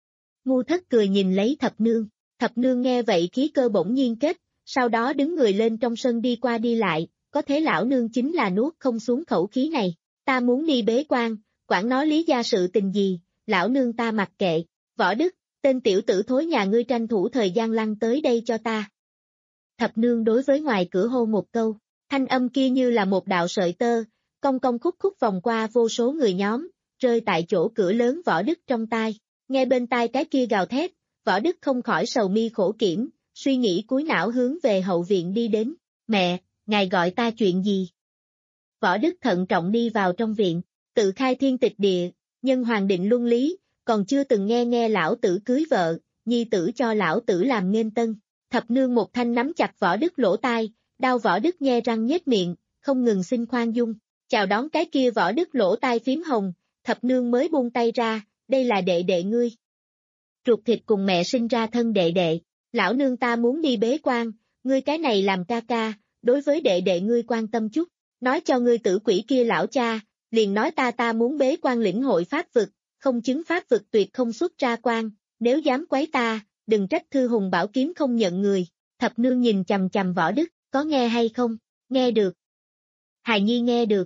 Ngu Thất cười nhìn lấy Thập Nương, Thập Nương nghe vậy khí cơ bỗng nhiên kết, sau đó đứng người lên trong sân đi qua đi lại, có thế lão nương chính là nuốt không xuống khẩu khí này, ta muốn đi bế quan, quản nói lý gia sự tình gì, lão nương ta mặc kệ. Võ Đức, tên tiểu tử thối nhà ngươi tranh thủ thời gian lăn tới đây cho ta. Thập Nương đối với ngoài cửa hô một câu, thanh âm kia như là một đạo sợi tơ, cong cong khúc khúc vòng qua vô số người nhóm, rơi tại chỗ cửa lớn Võ Đức trong tai. Nghe bên tai cái kia gào thét, Võ Đức không khỏi sầu mi khổ kiểm, suy nghĩ cúi não hướng về hậu viện đi đến. Mẹ, ngài gọi ta chuyện gì? Võ Đức thận trọng đi vào trong viện, tự khai thiên tịch địa, nhân hoàng định luân lý, còn chưa từng nghe nghe lão tử cưới vợ, nhi tử cho lão tử làm nghênh tân. Thập Nương một thanh nắm chặt Võ Đức lỗ tai, đau Võ Đức nhe răng nhếch miệng, không ngừng xin khoan dung. Chào đón cái kia Võ Đức lỗ tai phím hồng, Thập Nương mới buông tay ra, đây là đệ đệ ngươi. Ruột thịt cùng mẹ sinh ra thân đệ đệ, lão nương ta muốn đi bế quan, ngươi cái này làm ca ca, đối với đệ đệ ngươi quan tâm chút, nói cho ngươi tử quỷ kia lão cha, liền nói ta ta muốn bế quan lĩnh hội pháp vực, không chứng pháp vực tuyệt không xuất ra quan, nếu dám quấy ta, đừng trách Thư Hùng bảo kiếm không nhận người. Thập Nương nhìn chằm chằm Võ Đức, có nghe hay không? Nghe được. Hài nhi nghe được.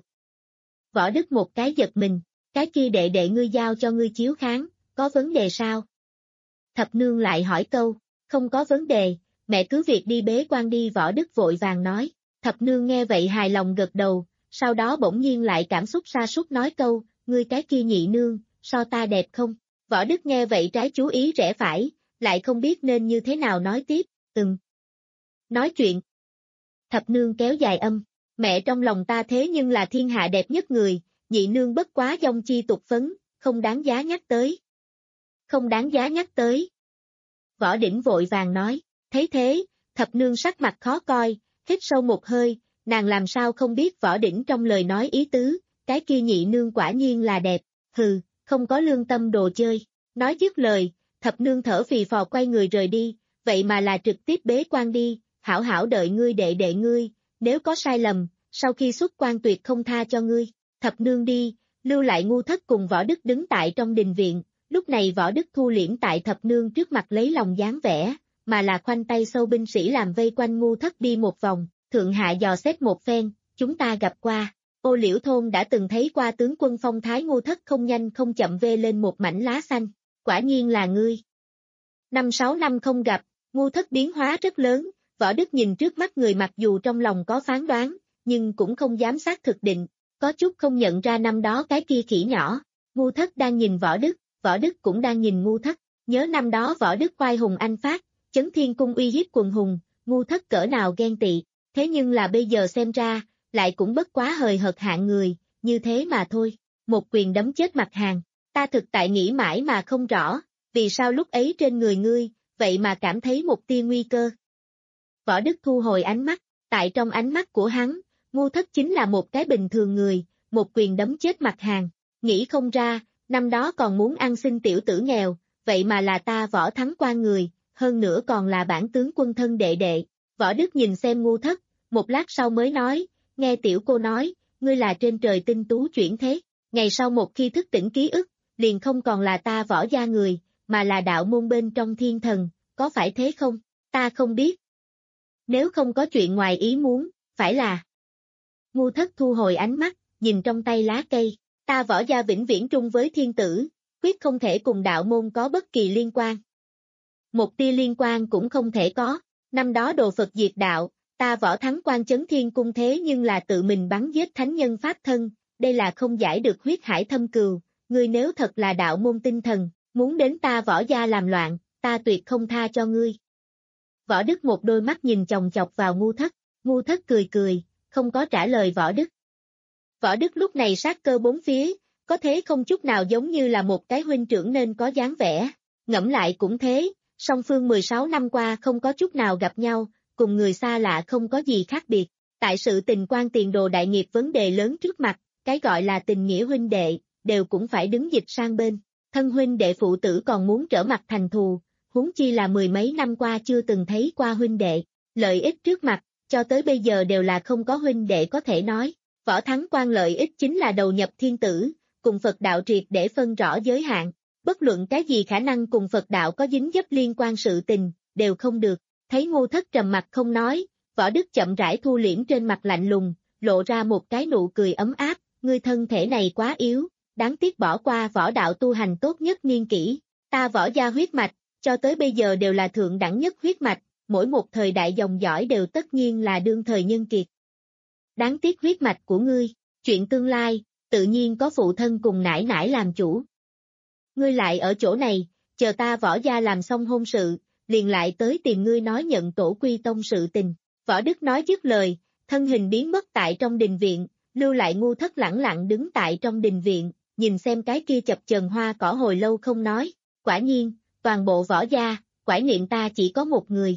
Võ Đức một cái giật mình, cái kia đệ đệ ngươi giao cho ngươi chiếu kháng, có vấn đề sao? Thập Nương lại hỏi câu, không có vấn đề, mẹ cứ việc đi bế quan đi. Võ Đức vội vàng nói. Thập Nương nghe vậy hài lòng gật đầu, sau đó bỗng nhiên lại cảm xúc sa sút nói câu, ngươi cái kia nhị nương, so ta đẹp không? Võ Đức nghe vậy trái chú ý rẽ phải, lại không biết nên như thế nào nói tiếp, ừm. Nói chuyện. Thập nương kéo dài âm, mẹ trong lòng ta thế nhưng là thiên hạ đẹp nhất người, nhị nương bất quá dông chi tục phấn, không đáng giá nhắc tới. Không đáng giá nhắc tới. Võ Đỉnh vội vàng nói, thấy thế, thập nương sắc mặt khó coi, hít sâu một hơi, nàng làm sao không biết Võ Đỉnh trong lời nói ý tứ, cái kia nhị nương quả nhiên là đẹp, hừ, không có lương tâm đồ chơi. Nói dứt lời, thập nương thở phì phò quay người rời đi, vậy mà là trực tiếp bế quan đi, hảo hảo đợi ngươi đệ đệ ngươi, nếu có sai lầm, sau khi xuất quan tuyệt không tha cho ngươi. Thập nương đi, lưu lại Ngu Thất cùng Võ Đức đứng tại trong đình viện, lúc này Võ Đức thu liễm tại thập nương trước mặt lấy lòng dáng vẻ, mà là khoanh tay sâu binh sĩ làm vây quanh Ngu Thất đi một vòng, thượng hạ dò xét một phen, chúng ta gặp qua. Ô Liễu thôn đã từng thấy qua tướng quân phong thái Ngu Thất không nhanh không chậm vê lên một mảnh lá xanh, quả nhiên là ngươi. Năm sáu năm không gặp, Ngu Thất biến hóa rất lớn, Võ Đức nhìn trước mắt người mặc dù trong lòng có phán đoán, nhưng cũng không dám xác thực định, có chút không nhận ra năm đó cái kia khỉ nhỏ. Ngu Thất đang nhìn Võ Đức, Võ Đức cũng đang nhìn Ngu Thất, nhớ năm đó Võ Đức oai hùng anh phát, chấn thiên cung uy hiếp quần hùng, Ngu Thất cỡ nào ghen tị, thế nhưng là bây giờ xem ra, lại cũng bất quá hời hợt hạng người, như thế mà thôi, một quyền đấm chết mặt hàng, ta thực tại nghĩ mãi mà không rõ, vì sao lúc ấy trên người ngươi, vậy mà cảm thấy một tia nguy cơ. Võ Đức thu hồi ánh mắt, tại trong ánh mắt của hắn, Ngu Thất chính là một cái bình thường người, một quyền đấm chết mặt hàng, nghĩ không ra, năm đó còn muốn ăn xin tiểu tử nghèo, vậy mà là ta Võ Thắng quan người, hơn nữa còn là bản tướng quân thân đệ đệ. Võ Đức nhìn xem Ngu Thất, một lát sau mới nói, nghe tiểu cô nói, ngươi là trên trời tinh tú chuyển thế, ngày sau một khi thức tỉnh ký ức, liền không còn là ta Võ gia người, mà là đạo môn bên trong thiên thần, có phải thế không? Ta không biết. Nếu không có chuyện ngoài ý muốn, phải là. Ngu Thất thu hồi ánh mắt, nhìn trong tay lá cây, ta Võ gia vĩnh viễn trung với thiên tử, quyết không thể cùng đạo môn có bất kỳ liên quan. Một tia liên quan cũng không thể có, năm đó đồ Phật diệt đạo, ta Võ Thắng quan chấn thiên cung thế nhưng là tự mình bắn giết thánh nhân pháp thân, đây là không giải được huyết hải thâm cừu, ngươi nếu thật là đạo môn tinh thần, muốn đến ta Võ gia làm loạn, ta tuyệt không tha cho ngươi. Võ Đức một đôi mắt nhìn chòng chọc vào Ngu Thất, Ngu Thất cười cười, không có trả lời Võ Đức. Võ Đức lúc này sát cơ bốn phía, có thế không chút nào giống như là một cái huynh trưởng nên có dáng vẻ, ngẫm lại cũng thế, song phương mười sáu năm qua không có chút nào gặp nhau, cùng người xa lạ không có gì khác biệt, tại sự tình quan tiền đồ đại nghiệp vấn đề lớn trước mặt, cái gọi là tình nghĩa huynh đệ, đều cũng phải đứng dịch sang bên, thân huynh đệ phụ tử còn muốn trở mặt thành thù, huống chi là mười mấy năm qua chưa từng thấy qua huynh đệ, lợi ích trước mặt, cho tới bây giờ đều là không có huynh đệ có thể nói, Võ Thắng quan lợi ích chính là đầu nhập thiên tử, cùng Phật đạo triệt để phân rõ giới hạn, bất luận cái gì khả năng cùng Phật đạo có dính dấp liên quan sự tình, đều không được, thấy Ngu Thất trầm mặt không nói, Võ Đức chậm rãi thu liễm trên mặt lạnh lùng, lộ ra một cái nụ cười ấm áp, ngươi thân thể này quá yếu, đáng tiếc bỏ qua võ đạo tu hành tốt nhất niên kỷ, ta Võ gia huyết mạch, cho tới bây giờ đều là thượng đẳng nhất huyết mạch, mỗi một thời đại dòng dõi đều tất nhiên là đương thời nhân kiệt. Đáng tiếc huyết mạch của ngươi, chuyện tương lai, tự nhiên có phụ thân cùng nải nải làm chủ. Ngươi lại ở chỗ này, chờ ta Võ gia làm xong hôn sự, liền lại tới tìm ngươi nói nhận tổ quy tông sự tình. Võ Đức nói dứt lời, thân hình biến mất tại trong đình viện, lưu lại Ngu Thất lẳng lặng đứng tại trong đình viện, nhìn xem cái kia chập chờn hoa cỏ hồi lâu không nói, quả nhiên, toàn bộ Võ gia, quải niệm ta chỉ có một người.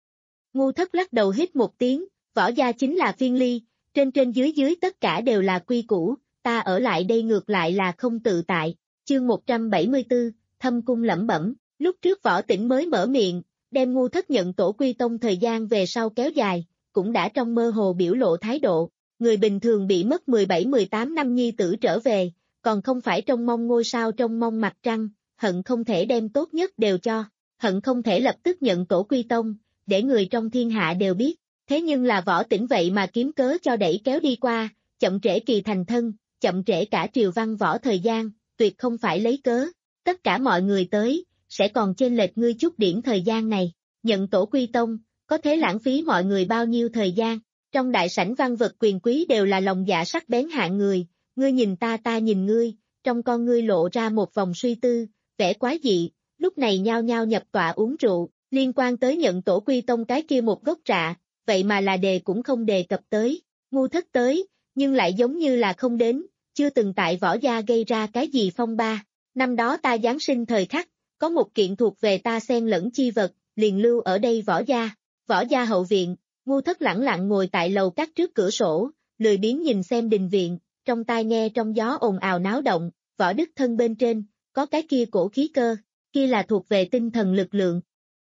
Ngu Thất lắc đầu hít một tiếng, Võ gia chính là phiên ly, trên trên dưới dưới tất cả đều là quy củ, ta ở lại đây ngược lại là không tự tại. Chương một trăm bảy mươi tư, Thâm cung lẩm bẩm, lúc trước Võ Tĩnh mới mở miệng, đem Ngu Thất nhận tổ quy tông thời gian về sau kéo dài, cũng đã trong mơ hồ biểu lộ thái độ, người bình thường bị mất mười bảy mười tám năm nhi tử trở về, còn không phải trông mong ngôi sao trông mong mặt trăng, hận không thể đem tốt nhất đều cho, hận không thể lập tức nhận tổ quy tông, để người trong thiên hạ đều biết, thế nhưng là Võ Tĩnh vậy mà kiếm cớ cho đẩy kéo đi qua, chậm trễ kỳ thành thân, chậm trễ cả triều văn võ thời gian, tuyệt không phải lấy cớ, tất cả mọi người tới, sẽ còn chênh lệch ngươi chút điểm thời gian này, nhận tổ quy tông, có thế lãng phí mọi người bao nhiêu thời gian, trong đại sảnh văn vật quyền quý đều là lòng dạ sắc bén hạng người, ngươi nhìn ta ta nhìn ngươi, trong con ngươi lộ ra một vòng suy tư, vẻ quái dị, lúc này nhao nhao nhập tọa uống rượu, liên quan tới nhận tổ quy tông cái kia một gốc trạ, vậy mà là đề cũng không đề cập tới. Ngu Thất tới, nhưng lại giống như là không đến, chưa từng tại Võ Gia gây ra cái gì phong ba. Năm đó ta Giáng sinh thời khắc, có một kiện thuộc về ta xen lẫn chi vật, liền lưu ở đây Võ Gia. Võ Gia hậu viện, Ngu Thất lẳng lặng ngồi tại lầu các trước cửa sổ, lười biếng nhìn xem đình viện, trong tai nghe trong gió ồn ào náo động, Võ Đức Thân bên trên, có cái kia cổ khí cơ, kia là thuộc về tinh thần lực lượng.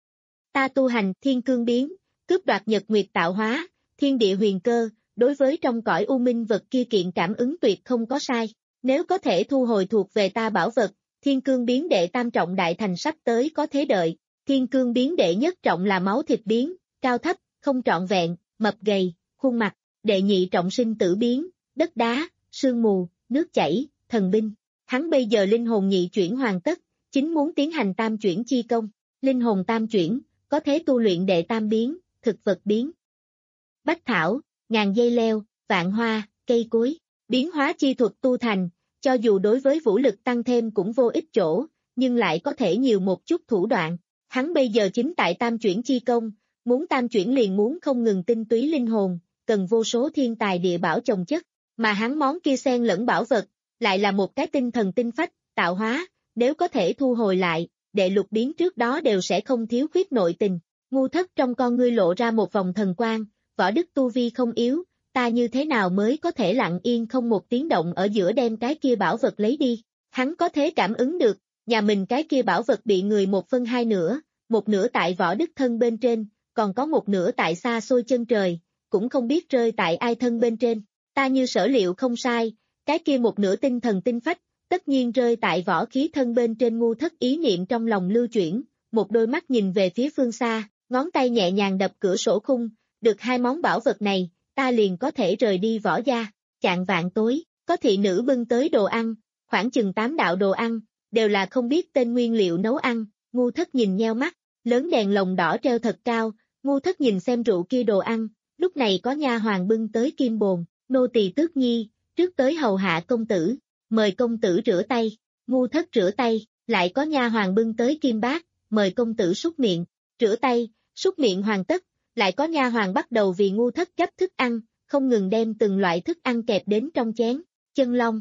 Ta tu hành thiên cương biến, cướp đoạt nhật nguyệt tạo hóa, thiên địa huyền cơ, đối với trong cõi u minh vật kia kiện cảm ứng tuyệt không có sai. Nếu có thể thu hồi thuộc về ta bảo vật, thiên cương biến đệ tam trọng đại thành sắp tới có thế đợi. Thiên cương biến đệ nhất trọng là máu thịt biến, cao thấp, không trọn vẹn, mập gầy, khuôn mặt. Đệ nhị trọng sinh tử biến, đất đá, sương mù, nước chảy, thần binh. Hắn bây giờ linh hồn nhị chuyển hoàn tất, chính muốn tiến hành tam chuyển chi công. Linh hồn tam chuyển, có thể tu luyện đệ tam biến, thực vật biến. Bách thảo, ngàn dây leo, vạn hoa, cây cối, biến hóa chi thuật tu thành, cho dù đối với vũ lực tăng thêm cũng vô ích chỗ, nhưng lại có thể nhiều một chút thủ đoạn. Hắn bây giờ chính tại tam chuyển chi công, muốn tam chuyển liền muốn không ngừng tinh túy linh hồn, cần vô số thiên tài địa bảo chồng chất, mà hắn món kia xen lẫn bảo vật, lại là một cái tinh thần tinh phách, tạo hóa, nếu có thể thu hồi lại, đệ lục biến trước đó đều sẽ không thiếu khuyết nội tình. Ngu Thất trong con ngươi lộ ra một vòng thần quang, Võ Đức tu vi không yếu, ta như thế nào mới có thể lặng yên không một tiếng động ở giữa đem cái kia bảo vật lấy đi. Hắn có thể cảm ứng được, nhà mình cái kia bảo vật bị người một phân hai nửa, một nửa tại Võ Đức Thân bên trên, còn có một nửa tại xa xôi chân trời, cũng không biết rơi tại ai thân bên trên. Ta như sở liệu không sai, cái kia một nửa tinh thần tinh phách, tất nhiên rơi tại võ khí thân bên trên. Ngu Thất ý niệm trong lòng lưu chuyển, một đôi mắt nhìn về phía phương xa, ngón tay nhẹ nhàng đập cửa sổ khung, được hai món bảo vật này, ta liền có thể rời đi Võ Gia. Chạng vạn tối, có thị nữ bưng tới đồ ăn, khoảng chừng tám đạo đồ ăn, đều là không biết tên nguyên liệu nấu ăn. Ngu Thất nhìn nheo mắt, lớn đèn lồng đỏ treo thật cao, Ngu Thất nhìn xem rượu kia đồ ăn, lúc này có nha hoàng bưng tới kim bồn, nô tỳ Tước Nhi, trước tới hầu hạ công tử, mời công tử rửa tay. Ngu Thất rửa tay, lại có nha hoàng bưng tới kim bát, mời công tử súc miệng, rửa tay, súc miệng hoàn tất, lại có nha hoàng bắt đầu vì Ngu Thất gấp thức ăn, không ngừng đem từng loại thức ăn kẹp đến trong chén. Chân long.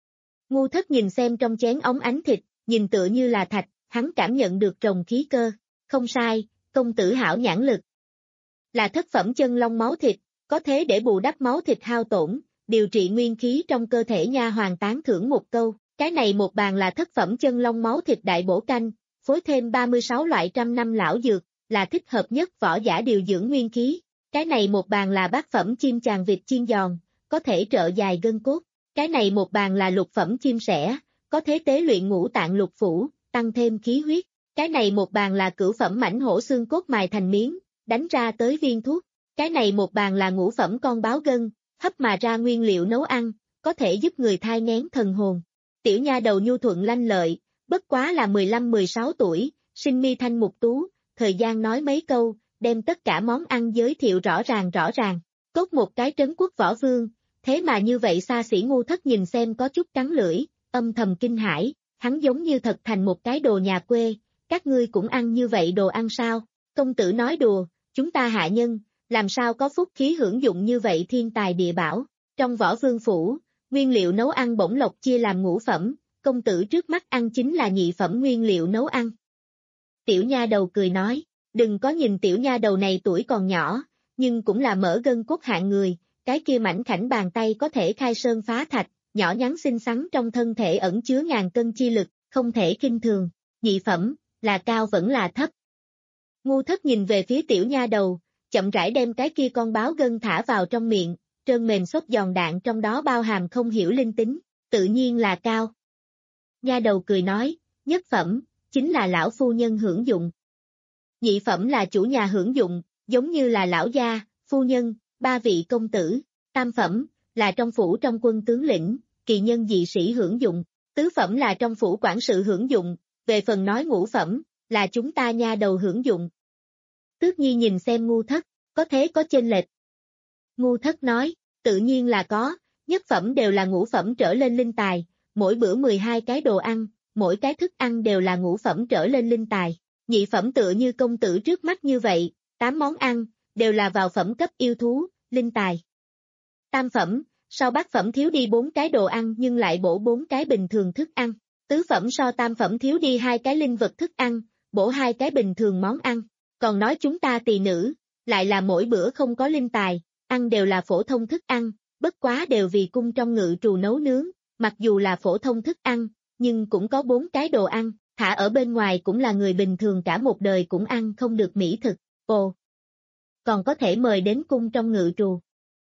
Ngu Thất nhìn xem trong chén óng ánh thịt, nhìn tựa như là thạch, hắn cảm nhận được rồng khí cơ. Không sai, công tử hảo nhãn lực. Là thất phẩm chân long máu thịt, có thế để bù đắp máu thịt hao tổn, điều trị nguyên khí trong cơ thể. Nha hoàng tán thưởng một câu, cái này một bàn là thất phẩm chân long máu thịt đại bổ canh, phối thêm ba mươi sáu loại trăm năm lão dược, là thích hợp nhất võ giả điều dưỡng nguyên khí. Cái này một bàn là bát phẩm chim chàng vịt chiên giòn, có thể trợ dài gân cốt. Cái này một bàn là lục phẩm chim sẻ, có thế tế luyện ngũ tạng lục phủ, tăng thêm khí huyết. Cái này một bàn là cửu phẩm mãnh hổ xương cốt mài thành miếng, đánh ra tới viên thuốc. Cái này một bàn là ngũ phẩm con báo gân, hấp mà ra nguyên liệu nấu ăn, có thể giúp người thai nghén thần hồn. Tiểu nha đầu nhu thuận lanh lợi, bất quá là mười lăm mười sáu tuổi, sinh mi thanh mục tú, thời gian nói mấy câu, đem tất cả món ăn giới thiệu rõ ràng rõ ràng. Cốt một cái trấn quốc võ vương, thế mà như vậy xa xỉ. Ngu Thất nhìn xem có chút cắn lưỡi, âm thầm kinh hãi, hắn giống như thật thành một cái đồ nhà quê, các ngươi cũng ăn như vậy đồ ăn sao? Công tử nói đùa, chúng ta hạ nhân, làm sao có phúc khí hưởng dụng như vậy thiên tài địa bảo. Trong võ vương phủ, nguyên liệu nấu ăn bổng lộc chia làm ngũ phẩm, công tử trước mắt ăn chính là nhị phẩm nguyên liệu nấu ăn. Tiểu nha đầu cười nói, đừng có nhìn tiểu nha đầu này tuổi còn nhỏ, nhưng cũng là mở gân cốt hạng người, cái kia mảnh khảnh bàn tay có thể khai sơn phá thạch, nhỏ nhắn xinh xắn trong thân thể ẩn chứa ngàn cân chi lực, không thể khinh thường. Nhị phẩm, là cao vẫn là thấp? Ngu Thất nhìn về phía tiểu nha đầu, chậm rãi đem cái kia con báo gân thả vào trong miệng, trơn mềm xốp giòn đạn trong đó bao hàm không hiểu linh tính, tự nhiên là cao. Nha đầu cười nói, nhất phẩm, chính là lão phu nhân hưởng dụng. Nhị phẩm là chủ nhà hưởng dụng, giống như là lão gia, phu nhân, ba vị công tử. Tam phẩm, là trong phủ trong quân tướng lĩnh, kỳ nhân dị sĩ hưởng dụng. Tứ phẩm là trong phủ quản sự hưởng dụng, về phần nói ngũ phẩm, là chúng ta nha đầu hưởng dụng. Tước Nhi nhìn xem Ngu Thất, có thế có chênh lệch. Ngu Thất nói, tự nhiên là có, nhất phẩm đều là ngũ phẩm trở lên linh tài, mỗi bữa mười hai cái đồ ăn, mỗi cái thức ăn đều là ngũ phẩm trở lên linh tài. Nhị phẩm tựa như công tử trước mắt như vậy, tám món ăn, đều là vào phẩm cấp yêu thú, linh tài. Tam phẩm, sau bát phẩm thiếu đi bốn cái đồ ăn nhưng lại bổ bốn cái bình thường thức ăn. Tứ phẩm so tam phẩm thiếu đi hai cái linh vật thức ăn, bổ hai cái bình thường món ăn. Còn nói chúng ta tỳ nữ, lại là mỗi bữa không có linh tài, ăn đều là phổ thông thức ăn, bất quá đều vì cung trong ngự trù nấu nướng, mặc dù là phổ thông thức ăn, nhưng cũng có bốn cái đồ ăn, thả ở bên ngoài cũng là người bình thường cả một đời cũng ăn không được mỹ thực. Ồ! Còn có thể mời đến cung trong ngự trù.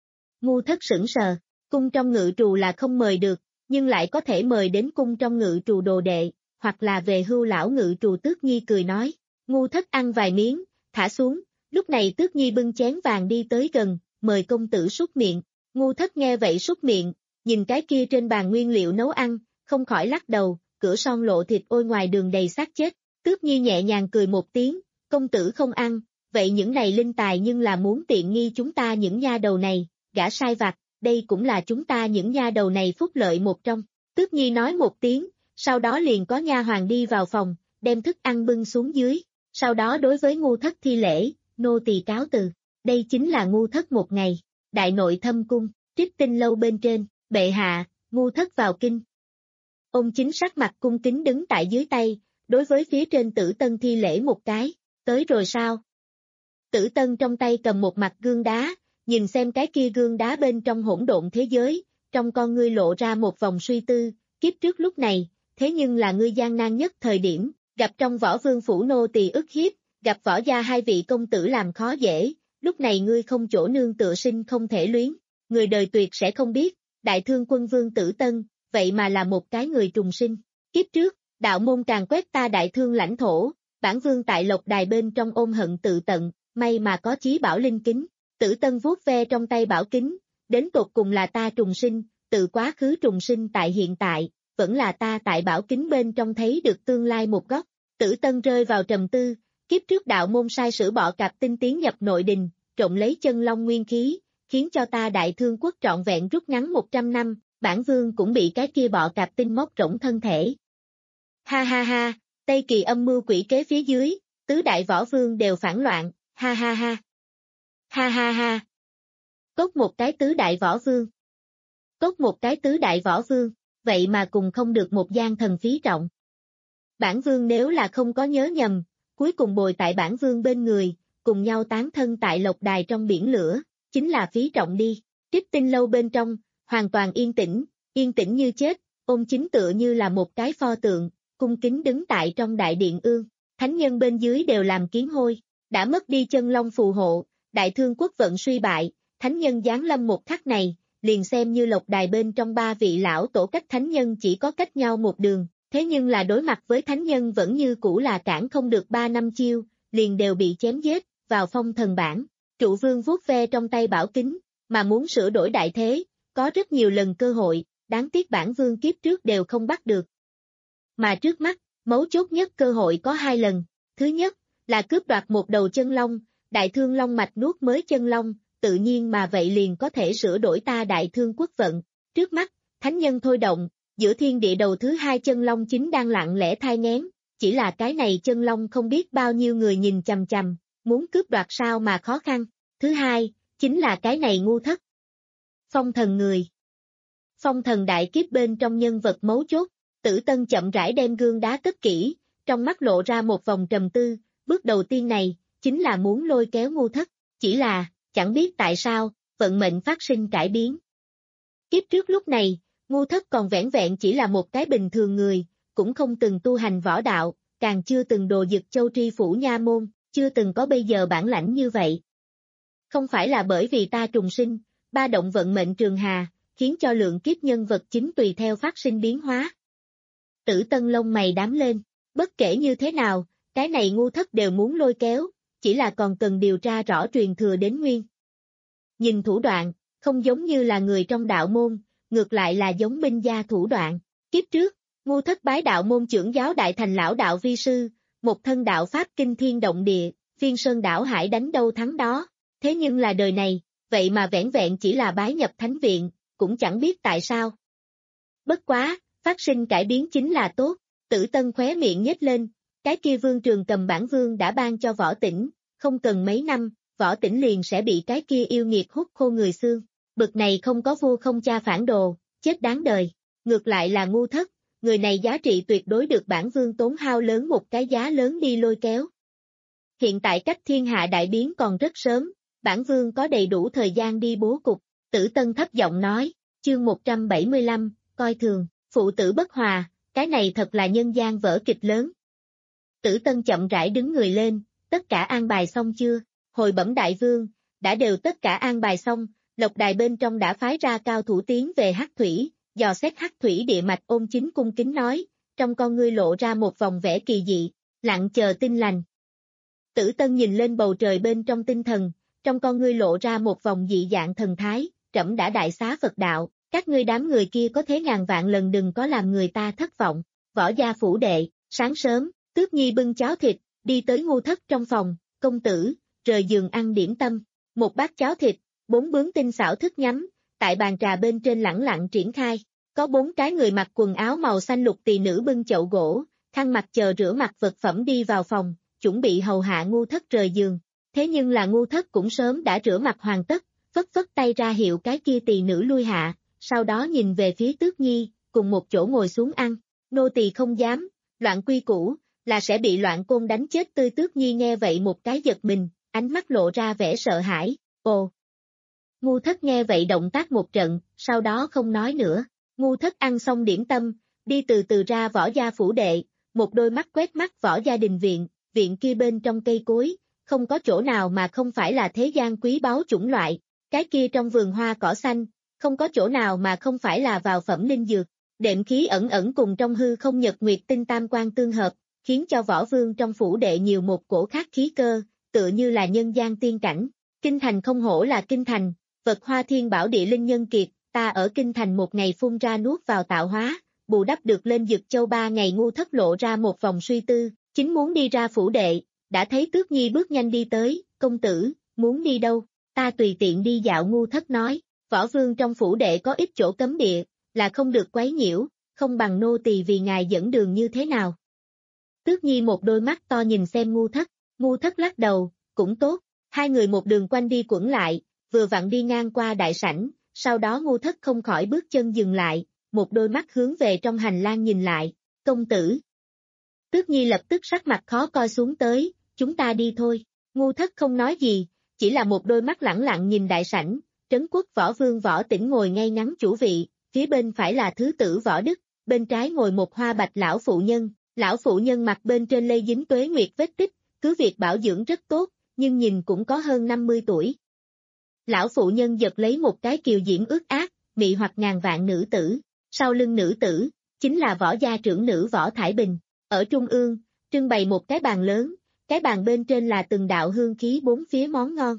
Ngu Thất sững sờ, cung trong ngự trù là không mời được, nhưng lại có thể mời đến cung trong ngự trù đồ đệ, hoặc là về hưu lão ngự trù Tước Nhi cười nói. Ngu Thất ăn vài miếng, thả xuống, lúc này Tước Nhi bưng chén vàng đi tới gần, mời công tử súc miệng. Ngu Thất nghe vậy súc miệng, nhìn cái kia trên bàn nguyên liệu nấu ăn, không khỏi lắc đầu, cửa son lộ thịt ôi ngoài đường đầy xác chết. Tước Nhi nhẹ nhàng cười một tiếng, công tử không ăn, vậy những này linh tài nhưng là muốn tiện nghi chúng ta những nha đầu này, gã sai vặt, đây cũng là chúng ta những nha đầu này phúc lợi một trong. Tước Nhi nói một tiếng, sau đó liền có nha hoàn đi vào phòng, đem thức ăn bưng xuống dưới, sau đó đối với Ngu Thất thi lễ, nô tỳ cáo từ. Đây chính là Ngu Thất một ngày. Đại nội thâm cung, Trích Tinh lâu bên trên, bệ hạ, Ngu Thất vào kinh. Ông chính sắc mặt cung kính đứng tại dưới tay, đối với phía trên Tử Tân thi lễ một cái, tới rồi sao? Tử Tân trong tay cầm một mặt gương đá, nhìn xem cái kia gương đá bên trong hỗn độn thế giới, trong con ngươi lộ ra một vòng suy tư, kiếp trước lúc này, thế nhưng là ngươi gian nan nhất thời điểm, gặp trong võ vương phủ nô tỳ ức hiếp, gặp võ gia hai vị công tử làm khó dễ, lúc này ngươi không chỗ nương tựa sinh không thể luyến, người đời tuyệt sẽ không biết, đại thương quân vương Tử Tân, vậy mà là một cái người trùng sinh. Kiếp trước, đạo môn càng quét ta đại thương lãnh thổ, bản vương tại lộc đài bên trong ôm hận tự tận, may mà có chí bảo linh kính. Tử Tân vuốt ve trong tay bảo kính, đến tột cùng là ta trùng sinh, từ quá khứ trùng sinh tại hiện tại, vẫn là ta tại bảo kính bên trong thấy được tương lai một góc. Tử Tân rơi vào trầm tư, kiếp trước đạo môn sai sử bọ cạp tinh tiến nhập nội đình, trộn lấy chân long nguyên khí, khiến cho ta đại thương quốc trọn vẹn rút ngắn một trăm năm, bản vương cũng bị cái kia bọ cạp tinh móc rỗng thân thể. Ha ha ha, Tây Kỳ âm mưu quỷ kế phía dưới, tứ đại võ vương đều phản loạn, ha ha ha. Ha ha ha. Cốt một cái tứ đại võ vương. Cốt một cái tứ đại võ vương, vậy mà cùng không được một gian thần phí trọng. Bản vương nếu là không có nhớ nhầm, cuối cùng bồi tại bản vương bên người, cùng nhau tán thân tại lộc đài trong biển lửa, chính là phí trọng đi. Trích Tinh lâu bên trong, hoàn toàn yên tĩnh, yên tĩnh như chết, ôn chính tựa như là một cái pho tượng, cung kính đứng tại trong đại điện ương, thánh nhân bên dưới đều làm kiến hôi, đã mất đi chân long phù hộ, đại thương quốc vận suy bại, thánh nhân giáng lâm một khắc này, liền xem như lộc đài bên trong ba vị lão tổ cách thánh nhân chỉ có cách nhau một đường, thế nhưng là đối mặt với thánh nhân vẫn như cũ là cản không được ba năm chiêu, liền đều bị chém giết, vào phong thần bảng. Trụ vương vuốt ve trong tay bảo kính, mà muốn sửa đổi đại thế, có rất nhiều lần cơ hội, đáng tiếc bản vương kiếp trước đều không bắt được. Mà trước mắt, mấu chốt nhất cơ hội có hai lần, thứ nhất, là cướp đoạt một đầu chân long, đại thương long mạch nuốt mới chân long, tự nhiên mà vậy liền có thể sửa đổi ta đại thương quốc vận. Trước mắt, thánh nhân thôi động, giữa thiên địa đầu thứ hai chân long chính đang lặng lẽ thai nghén, chỉ là cái này chân long không biết bao nhiêu người nhìn chằm chằm, muốn cướp đoạt sao mà khó khăn. Thứ hai, chính là cái này Ngu Thất. Phong thần người. Phong thần đại kiếp bên trong nhân vật mấu chốt, Tử Tân chậm rãi đem gương đá cất kỹ, trong mắt lộ ra một vòng trầm tư, bước đầu tiên này, chính là muốn lôi kéo Ngu Thất, chỉ là, chẳng biết tại sao, vận mệnh phát sinh cải biến. Kiếp trước lúc này, Ngu Thất còn vẻn vẹn chỉ là một cái bình thường người, cũng không từng tu hành võ đạo, càng chưa từng đồ dực châu tri phủ nha môn, chưa từng có bây giờ bản lãnh như vậy. Không phải là bởi vì ta trùng sinh, ba động vận mệnh trường hà, khiến cho lượng kiếp nhân vật chính tùy theo phát sinh biến hóa. Tử Tân lông mày đám lên, bất kể như thế nào, cái này Ngu Thất đều muốn lôi kéo, chỉ là còn cần điều tra rõ truyền thừa đến nguyên. Nhìn thủ đoạn, không giống như là người trong đạo môn, ngược lại là giống binh gia thủ đoạn. Kiếp trước, Ngu Thất bái đạo môn trưởng giáo đại thành lão đạo vi sư, một thân đạo pháp kinh thiên động địa, phiên sơn đảo hải đánh đâu thắng đó. Thế nhưng là đời này, vậy mà vẻn vẹn chỉ là bái nhập thánh viện, cũng chẳng biết tại sao. Bất quá, phát sinh cải biến chính là tốt, Tử Tân khóe miệng nhếch lên, cái kia Vương Trường Cầm bản vương đã ban cho Võ Tĩnh, không cần mấy năm, Võ Tĩnh liền sẽ bị cái kia yêu nghiệt hút khô người xương. Bực này không có vua không cha phản đồ, chết đáng đời. Ngược lại là ngu thất, người này giá trị tuyệt đối được bản vương tốn hao lớn một cái giá lớn đi lôi kéo. Hiện tại cách thiên hạ đại biến còn rất sớm, bản vương có đầy đủ thời gian đi bố cục. Tử Tân thấp giọng nói, chương một trăm bảy mươi lăm, coi thường, phụ tử bất hòa, cái này thật là nhân gian vở kịch lớn. Tử Tân chậm rãi đứng người lên, tất cả an bài xong chưa? Hồi bẩm đại vương, đã đều tất cả an bài xong, Lộc Đài bên trong đã phái ra cao thủ tiến về Hắc Thủy, dò xét Hắc Thủy địa mạch. Ôn Chính cung kính nói, trong con ngươi lộ ra một vòng vẻ kỳ dị, lặng chờ tin lành. Tử Tân nhìn lên bầu trời bên trong tinh thần, trong con ngươi lộ ra một vòng dị dạng thần thái, trẫm đã đại xá Phật đạo, các ngươi đám người kia có thế ngàn vạn lần đừng có làm người ta thất vọng. Võ gia phủ đệ, sáng sớm, Tước Nhi bưng cháo thịt, đi tới Ngu Thất trong phòng, công tử, rời giường ăn điểm tâm, một bát cháo thịt, bốn bướng tinh xảo thức nhắm, tại bàn trà bên trên lẳng lặng triển khai, có bốn cái người mặc quần áo màu xanh lục tỳ nữ bưng chậu gỗ, khăn mặt chờ rửa mặt vật phẩm đi vào phòng, chuẩn bị hầu hạ Ngu Thất rời giường. Thế nhưng là Ngu Thất cũng sớm đã rửa mặt hoàn tất, phất phất tay ra hiệu cái kia tỳ nữ lui hạ, sau đó nhìn về phía Tước Nhi, cùng một chỗ ngồi xuống ăn. Nô tỳ không dám, loạn quy củ, là sẽ bị loạn côn đánh chết tươi. Tước Nhi nghe vậy một cái giật mình, ánh mắt lộ ra vẻ sợ hãi. Ồ! Ngu Thất nghe vậy động tác một trận, sau đó không nói nữa. Ngu Thất ăn xong điểm tâm, đi từ từ ra Võ gia phủ đệ, một đôi mắt quét mắt Võ gia đình viện, viện kia bên trong cây cối, không có chỗ nào mà không phải là thế gian quý báu chủng loại, cái kia trong vườn hoa cỏ xanh, không có chỗ nào mà không phải là vào phẩm linh dược. Đệm khí ẩn ẩn cùng trong hư không nhật nguyệt tinh tam quan tương hợp, khiến cho võ vương trong phủ đệ nhiều một cổ khác khí cơ, tựa như là nhân gian tiên cảnh. Kinh thành không hổ là kinh thành, vật hoa thiên bảo địa linh nhân kiệt, ta ở kinh thành một ngày phun ra nuốt vào tạo hóa, bù đắp được lên Dực Châu ba ngày. Ngu Thất lộ ra một vòng suy tư, chính muốn đi ra phủ đệ, đã thấy Tước Nhi bước nhanh đi tới, công tử, muốn đi đâu, ta tùy tiện đi dạo. Ngu Thất nói, võ vương trong phủ đệ có ít chỗ cấm địa, là không được quấy nhiễu, không bằng nô tỳ vì ngài dẫn đường như thế nào. Tước Nhi một đôi mắt to nhìn xem Ngu Thất, Ngu Thất lắc đầu, cũng tốt, hai người một đường quanh đi quẩn lại, vừa vặn đi ngang qua đại sảnh, sau đó Ngu Thất không khỏi bước chân dừng lại, một đôi mắt hướng về trong hành lang nhìn lại, công tử. Tước Nhi lập tức sắc mặt khó coi xuống tới, chúng ta đi thôi. Ngu Thất không nói gì, chỉ là một đôi mắt lẳng lặng nhìn đại sảnh, trấn quốc võ vương Võ Tĩnh ngồi ngay ngắn chủ vị, phía bên phải là thứ tử Võ Đức, bên trái ngồi một hoa bạch lão phụ nhân, lão phụ nhân mặt bên trên lây dính tuế nguyệt vết tích, cứ việc bảo dưỡng rất tốt, nhưng nhìn cũng có hơn năm mươi tuổi. Lão phụ nhân giật lấy một cái kiều diễm ướt át, mị hoặc ngàn vạn nữ tử, sau lưng nữ tử, chính là võ gia trưởng nữ Võ Thải Bình, ở trung ương, trưng bày một cái bàn lớn, cái bàn bên trên là từng đạo hương khí bốn phía món ngon.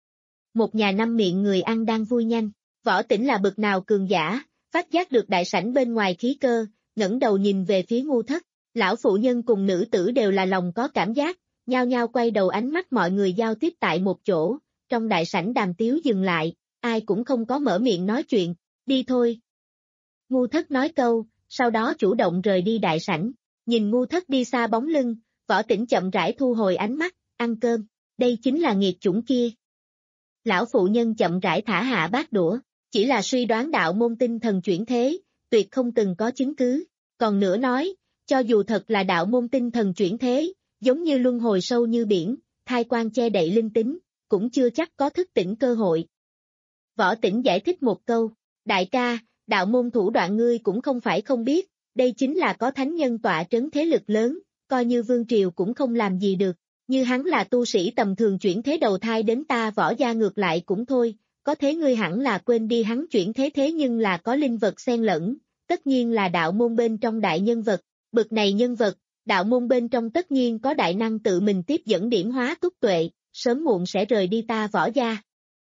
Một nhà năm miệng người ăn đang vui nhanh, Võ Tĩnh là bực nào cường giả, phát giác được đại sảnh bên ngoài khí cơ, ngẩng đầu nhìn về phía Ngu Thất, lão phụ nhân cùng nữ tử đều là lòng có cảm giác, nhao nhao quay đầu ánh mắt mọi người giao tiếp tại một chỗ, trong đại sảnh đàm tiếu dừng lại, ai cũng không có mở miệng nói chuyện, đi thôi. Ngu Thất nói câu, sau đó chủ động rời đi đại sảnh, nhìn Ngu Thất đi xa bóng lưng, Võ Tĩnh chậm rãi thu hồi ánh mắt, ăn cơm, đây chính là nghiệt chủng kia. Lão phụ nhân chậm rãi thả hạ bát đũa, chỉ là suy đoán đạo môn tinh thần chuyển thế, tuyệt không từng có chứng cứ, còn nữa nói, cho dù thật là đạo môn tinh thần chuyển thế, giống như luân hồi sâu như biển, thai quan che đậy linh tính, cũng chưa chắc có thức tỉnh cơ hội. Võ Tĩnh giải thích một câu, đại ca, đạo môn thủ đoạn ngươi cũng không phải không biết, đây chính là có thánh nhân tọa trấn thế lực lớn, coi như vương triều cũng không làm gì được, như hắn là tu sĩ tầm thường chuyển thế đầu thai đến ta Võ gia ngược lại cũng thôi, có thế ngươi hẳn là quên đi hắn chuyển thế thế nhưng là có linh vật xen lẫn, tất nhiên là đạo môn bên trong đại nhân vật, bực này nhân vật, đạo môn bên trong tất nhiên có đại năng tự mình tiếp dẫn điểm hóa túc tuệ, sớm muộn sẽ rời đi ta Võ gia.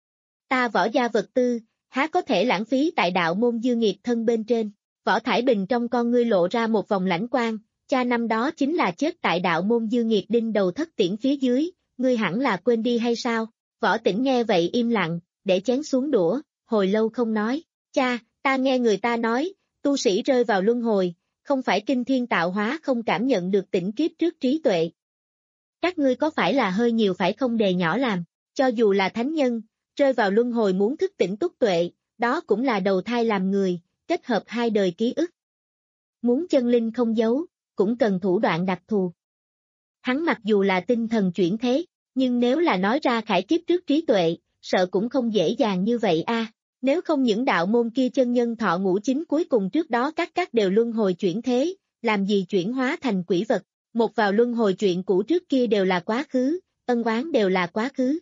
Ta Võ gia vật tư, há có thể lãng phí tại đạo môn dư nghiệt thân bên trên. Võ Thải Bình trong con ngươi lộ ra một vòng lãnh quang, cha năm đó chính là chết tại đạo môn dư nghiệt đinh đầu thất tiễn phía dưới, ngươi hẳn là quên đi hay sao? Võ Tĩnh nghe vậy im lặng, để chén xuống đũa, hồi lâu không nói, cha, ta nghe người ta nói, tu sĩ rơi vào luân hồi, không phải kinh thiên tạo hóa không cảm nhận được tỉnh kiếp trước trí tuệ. Các ngươi có phải là hơi nhiều phải không đề nhỏ làm, cho dù là thánh nhân, rơi vào luân hồi muốn thức tỉnh túc tuệ, đó cũng là đầu thai làm người, kết hợp hai đời ký ức. Muốn chân linh không giấu, cũng cần thủ đoạn đặc thù. Hắn mặc dù là tinh thần chuyển thế, nhưng nếu là nói ra khải kiếp trước trí tuệ, sợ cũng không dễ dàng như vậy a. À. Nếu không những đạo môn kia chân nhân thọ ngũ chính cuối cùng trước đó các các đều luân hồi chuyển thế, làm gì chuyển hóa thành quỷ vật, một vào luân hồi chuyện cũ trước kia đều là quá khứ, ân oán đều là quá khứ.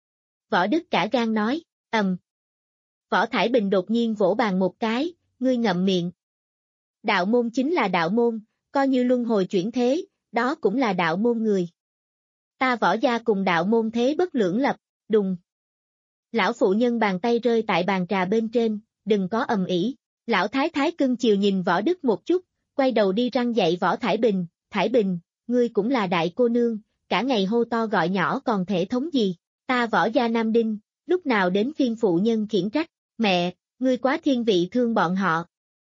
Võ Đức cả gan nói, ầm. Võ Thải Bình đột nhiên vỗ bàn một cái, ngươi ngậm miệng. Đạo môn chính là đạo môn, coi như luân hồi chuyển thế, đó cũng là đạo môn người. Ta Võ gia cùng đạo môn thế bất lưỡng lập, đùng. Lão phụ nhân bàn tay rơi tại bàn trà bên trên, đừng có ầm ĩ. Lão thái thái cưng chiều nhìn Võ Đức một chút, quay đầu đi răn dạy Võ Thải Bình, Thải Bình, ngươi cũng là đại cô nương, cả ngày hô to gọi nhỏ còn thể thống gì, ta Võ gia Nam Đinh, lúc nào đến phiên phụ nhân khiển trách, mẹ, ngươi quá thiên vị thương bọn họ.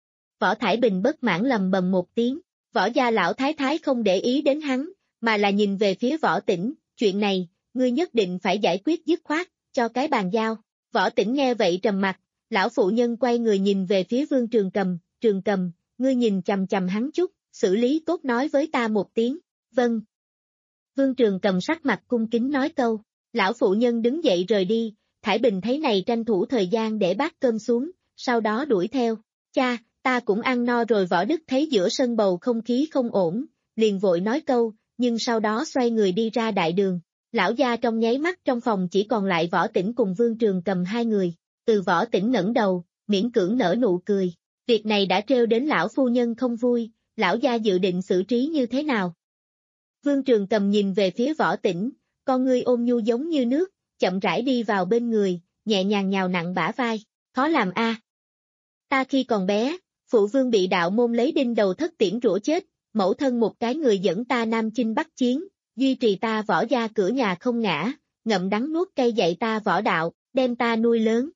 Võ Thải Bình bất mãn lầm bầm một tiếng, Võ gia lão thái thái không để ý đến hắn, mà là nhìn về phía Võ Tĩnh, chuyện này, ngươi nhất định phải giải quyết dứt khoát, cho cái bàn giao. Võ Tĩnh nghe vậy trầm mặt, lão phụ nhân quay người nhìn về phía Vương Trường Cầm, Trường Cầm, ngươi nhìn chằm chằm hắn chút, xử lý tốt nói với ta một tiếng, vâng. Vương Trường Cầm sắc mặt cung kính nói câu, lão phụ nhân đứng dậy rời đi, Thải Bình thấy này tranh thủ thời gian để bát cơm xuống, sau đó đuổi theo, cha, ta cũng ăn no rồi. Võ Đức thấy giữa sân bầu không khí không ổn, liền vội nói câu, nhưng sau đó xoay người đi ra đại đường. Lão gia trong nháy mắt trong phòng chỉ còn lại Võ Tĩnh cùng Vương Trường Cầm hai người, từ Võ Tĩnh ngẩng đầu, miễn cưỡng nở nụ cười, việc này đã trêu đến lão phu nhân không vui, lão gia dự định xử trí như thế nào? Vương Trường Cầm nhìn về phía Võ Tĩnh, con ngươi ôn nhu giống như nước, chậm rãi đi vào bên người, nhẹ nhàng nhào nặng bả vai, khó làm a. À. Ta khi còn bé, phụ vương bị đạo môn lấy đinh đầu thất tiễn rủa chết, mẫu thân một cái người dẫn ta Nam Chinh Bắc Chiến, duy trì ta Võ gia cửa nhà không ngã, ngậm đắng nuốt cay dạy ta võ đạo, đem ta nuôi lớn.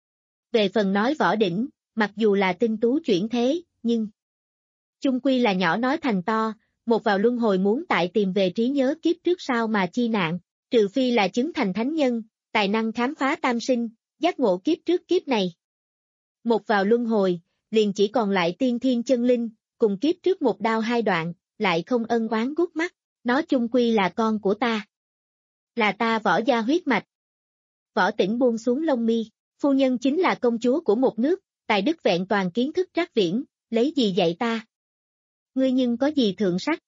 Về phần nói Võ Đỉnh, mặc dù là tinh tú chuyển thế, nhưng chung quy là nhỏ nói thành to, một vào luân hồi muốn tại tìm về trí nhớ kiếp trước sao mà chi nạn, trừ phi là chứng thành thánh nhân, tài năng khám phá tam sinh, giác ngộ kiếp trước kiếp này. Một vào luân hồi, liền chỉ còn lại tiên thiên chân linh, cùng kiếp trước một đao hai đoạn, lại không ân oán gút mắt, nó chung quy là con của ta. Là ta Võ gia huyết mạch. Võ Tĩnh buông xuống lông mi, phu nhân chính là công chúa của một nước, tài đức vẹn toàn kiến thức trác viễn, lấy gì dạy ta? Ngươi nhưng có gì thượng sách?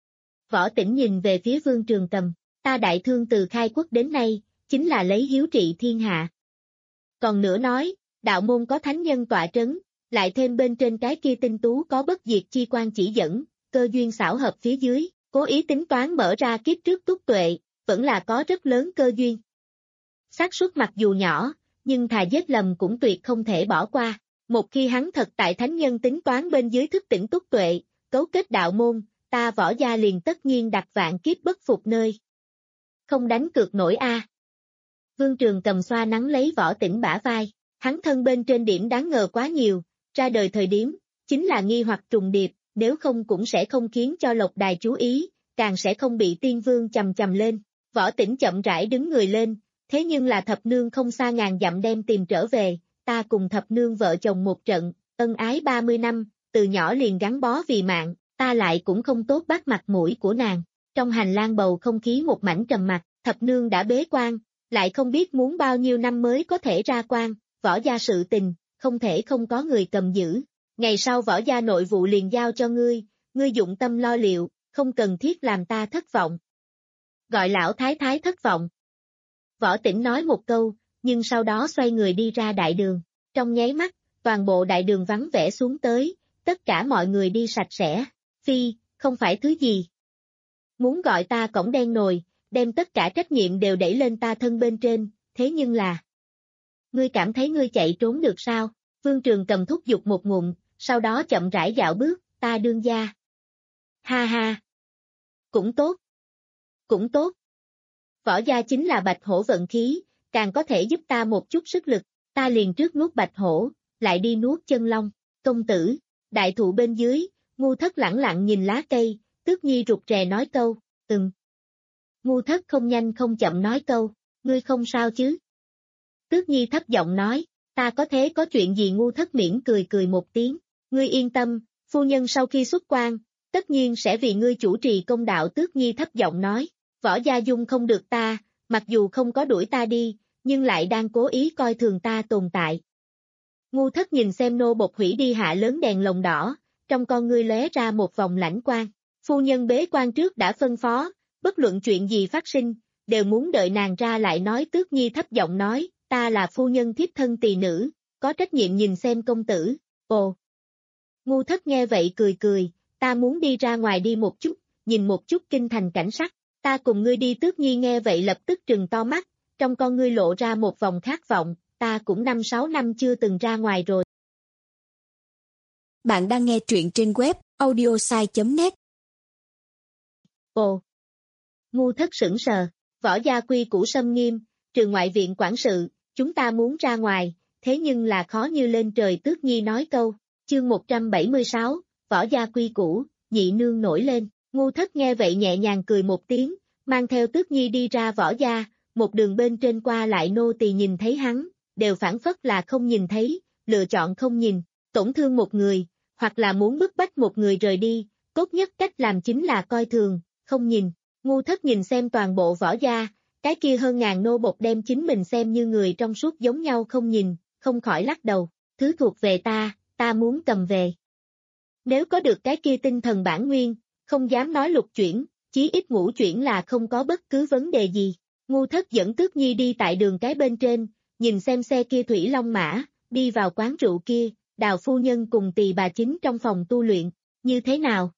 Võ Tĩnh nhìn về phía Vương Trường Cầm, ta đại thương từ khai quốc đến nay, chính là lấy hiếu trị thiên hạ. Còn nữa nói, đạo môn có thánh nhân tọa trấn, lại thêm bên trên cái kia tinh tú có bất diệt chi quan chỉ dẫn, cơ duyên xảo hợp phía dưới, cố ý tính toán mở ra kiếp trước túc tuệ, vẫn là có rất lớn cơ duyên. Xác suất mặc dù nhỏ, nhưng thà giết lầm cũng tuyệt không thể bỏ qua. Một khi hắn thật tại thánh nhân tính toán bên dưới thức tỉnh túc tuệ, cấu kết đạo môn, ta Võ gia liền tất nhiên đặt vạn kiếp bất phục nơi. Không đánh cược nổi a. À. Vương Trường Cầm xoa nắng lấy Võ Tĩnh bả vai, hắn thân bên trên điểm đáng ngờ quá nhiều, ra đời thời điểm, chính là nghi hoặc trùng điệp, nếu không cũng sẽ không khiến cho Lộc Đài chú ý, càng sẽ không bị tiên vương chầm chầm lên. Võ Tĩnh chậm rãi đứng người lên, thế nhưng là thập nương không xa ngàn dặm đem tìm trở về, ta cùng thập nương vợ chồng một trận, ân ái ba mươi năm, từ nhỏ liền gắn bó vì mạng, ta lại cũng không tốt bắt mặt mũi của nàng. Trong hành lang bầu không khí một mảnh trầm mặc, thập nương đã bế quan, lại không biết muốn bao nhiêu năm mới có thể ra quan, Võ gia sự tình, không thể không có người cầm giữ. Ngày sau Võ gia nội vụ liền giao cho ngươi, ngươi dụng tâm lo liệu, không cần thiết làm ta thất vọng. Gọi lão thái thái thất vọng. Võ Tĩnh nói một câu, nhưng sau đó xoay người đi ra đại đường. Trong nháy mắt, toàn bộ đại đường vắng vẻ xuống tới, tất cả mọi người đi sạch sẽ. Phi, không phải thứ gì. Muốn gọi ta cổng đen nồi, đem tất cả trách nhiệm đều đẩy lên ta thân bên trên, thế nhưng là... Ngươi cảm thấy ngươi chạy trốn được sao? Vương Trường Cầm thúc giục một ngụm, sau đó chậm rãi dạo bước, ta đương gia. Ha ha. Cũng tốt. Cũng tốt. Võ gia chính là bạch hổ vận khí, càng có thể giúp ta một chút sức lực, ta liền trước nuốt bạch hổ, lại đi nuốt chân long. Công tử, đại thụ bên dưới, Ngu Thất lẳng lặng nhìn lá cây, Tước Nhi rụt rè nói câu, ừm. Ngu Thất không nhanh không chậm nói câu, ngươi không sao chứ? Tước Nhi thấp giọng nói, ta có thế có chuyện gì? Ngu Thất miễn cười cười một tiếng, ngươi yên tâm, phu nhân sau khi xuất quan, tất nhiên sẽ vì ngươi chủ trì công đạo. Tước Nhi thấp giọng nói, Võ Gia dung không được ta, mặc dù không có đuổi ta đi, nhưng lại đang cố ý coi thường ta tồn tại. Ngu Thất nhìn xem nô bộc hủy đi hạ lớn đèn lồng đỏ, trong con ngươi lóe ra một vòng lãnh quang. Phu nhân bế quan trước đã phân phó, bất luận chuyện gì phát sinh, đều muốn đợi nàng ra lại nói. Tước Nhi thấp giọng nói, ta là phu nhân thiếp thân tỳ nữ, có trách nhiệm nhìn xem công tử. Ồ! Ngu Thất nghe vậy cười cười, ta muốn đi ra ngoài đi một chút, nhìn một chút kinh thành cảnh sắc, ta cùng ngươi đi. Tước Nhi nghe vậy lập tức trừng to mắt, trong con ngươi lộ ra một vòng khát vọng, ta cũng năm sáu năm chưa từng ra ngoài rồi. Bạn đang nghe truyện trên web audiosai chấm net. Ồ! Ngu Thất sững sờ, Võ Gia quy củ xâm nghiêm, trừ ngoại viện quản sự, chúng ta muốn ra ngoài, thế nhưng là khó như lên trời. Tước Nhi nói câu, chương một trăm bảy mươi sáu, Võ Gia quy củ, nhị nương nổi lên. Ngu Thất nghe vậy nhẹ nhàng cười một tiếng, mang theo Tước Nhi đi ra Võ Gia, một đường bên trên qua lại nô tỳ nhìn thấy hắn, đều phản phất là không nhìn thấy, lựa chọn không nhìn, tổn thương một người, hoặc là muốn bức bách một người rời đi, tốt nhất cách làm chính là coi thường, không nhìn. Ngu Thất nhìn xem toàn bộ Võ Gia, cái kia hơn ngàn nô bộc đem chính mình xem như người trong suốt giống nhau không nhìn, không khỏi lắc đầu, thứ thuộc về ta, ta muốn cầm về. Nếu có được cái kia tinh thần bản nguyên, không dám nói lục chuyển, chí ít ngũ chuyển là không có bất cứ vấn đề gì. Ngu Thất dẫn Tước Nhi đi tại đường cái bên trên, nhìn xem xe kia thủy long mã, đi vào quán rượu kia, Đào phu nhân cùng tỳ bà chính trong phòng tu luyện, như thế nào?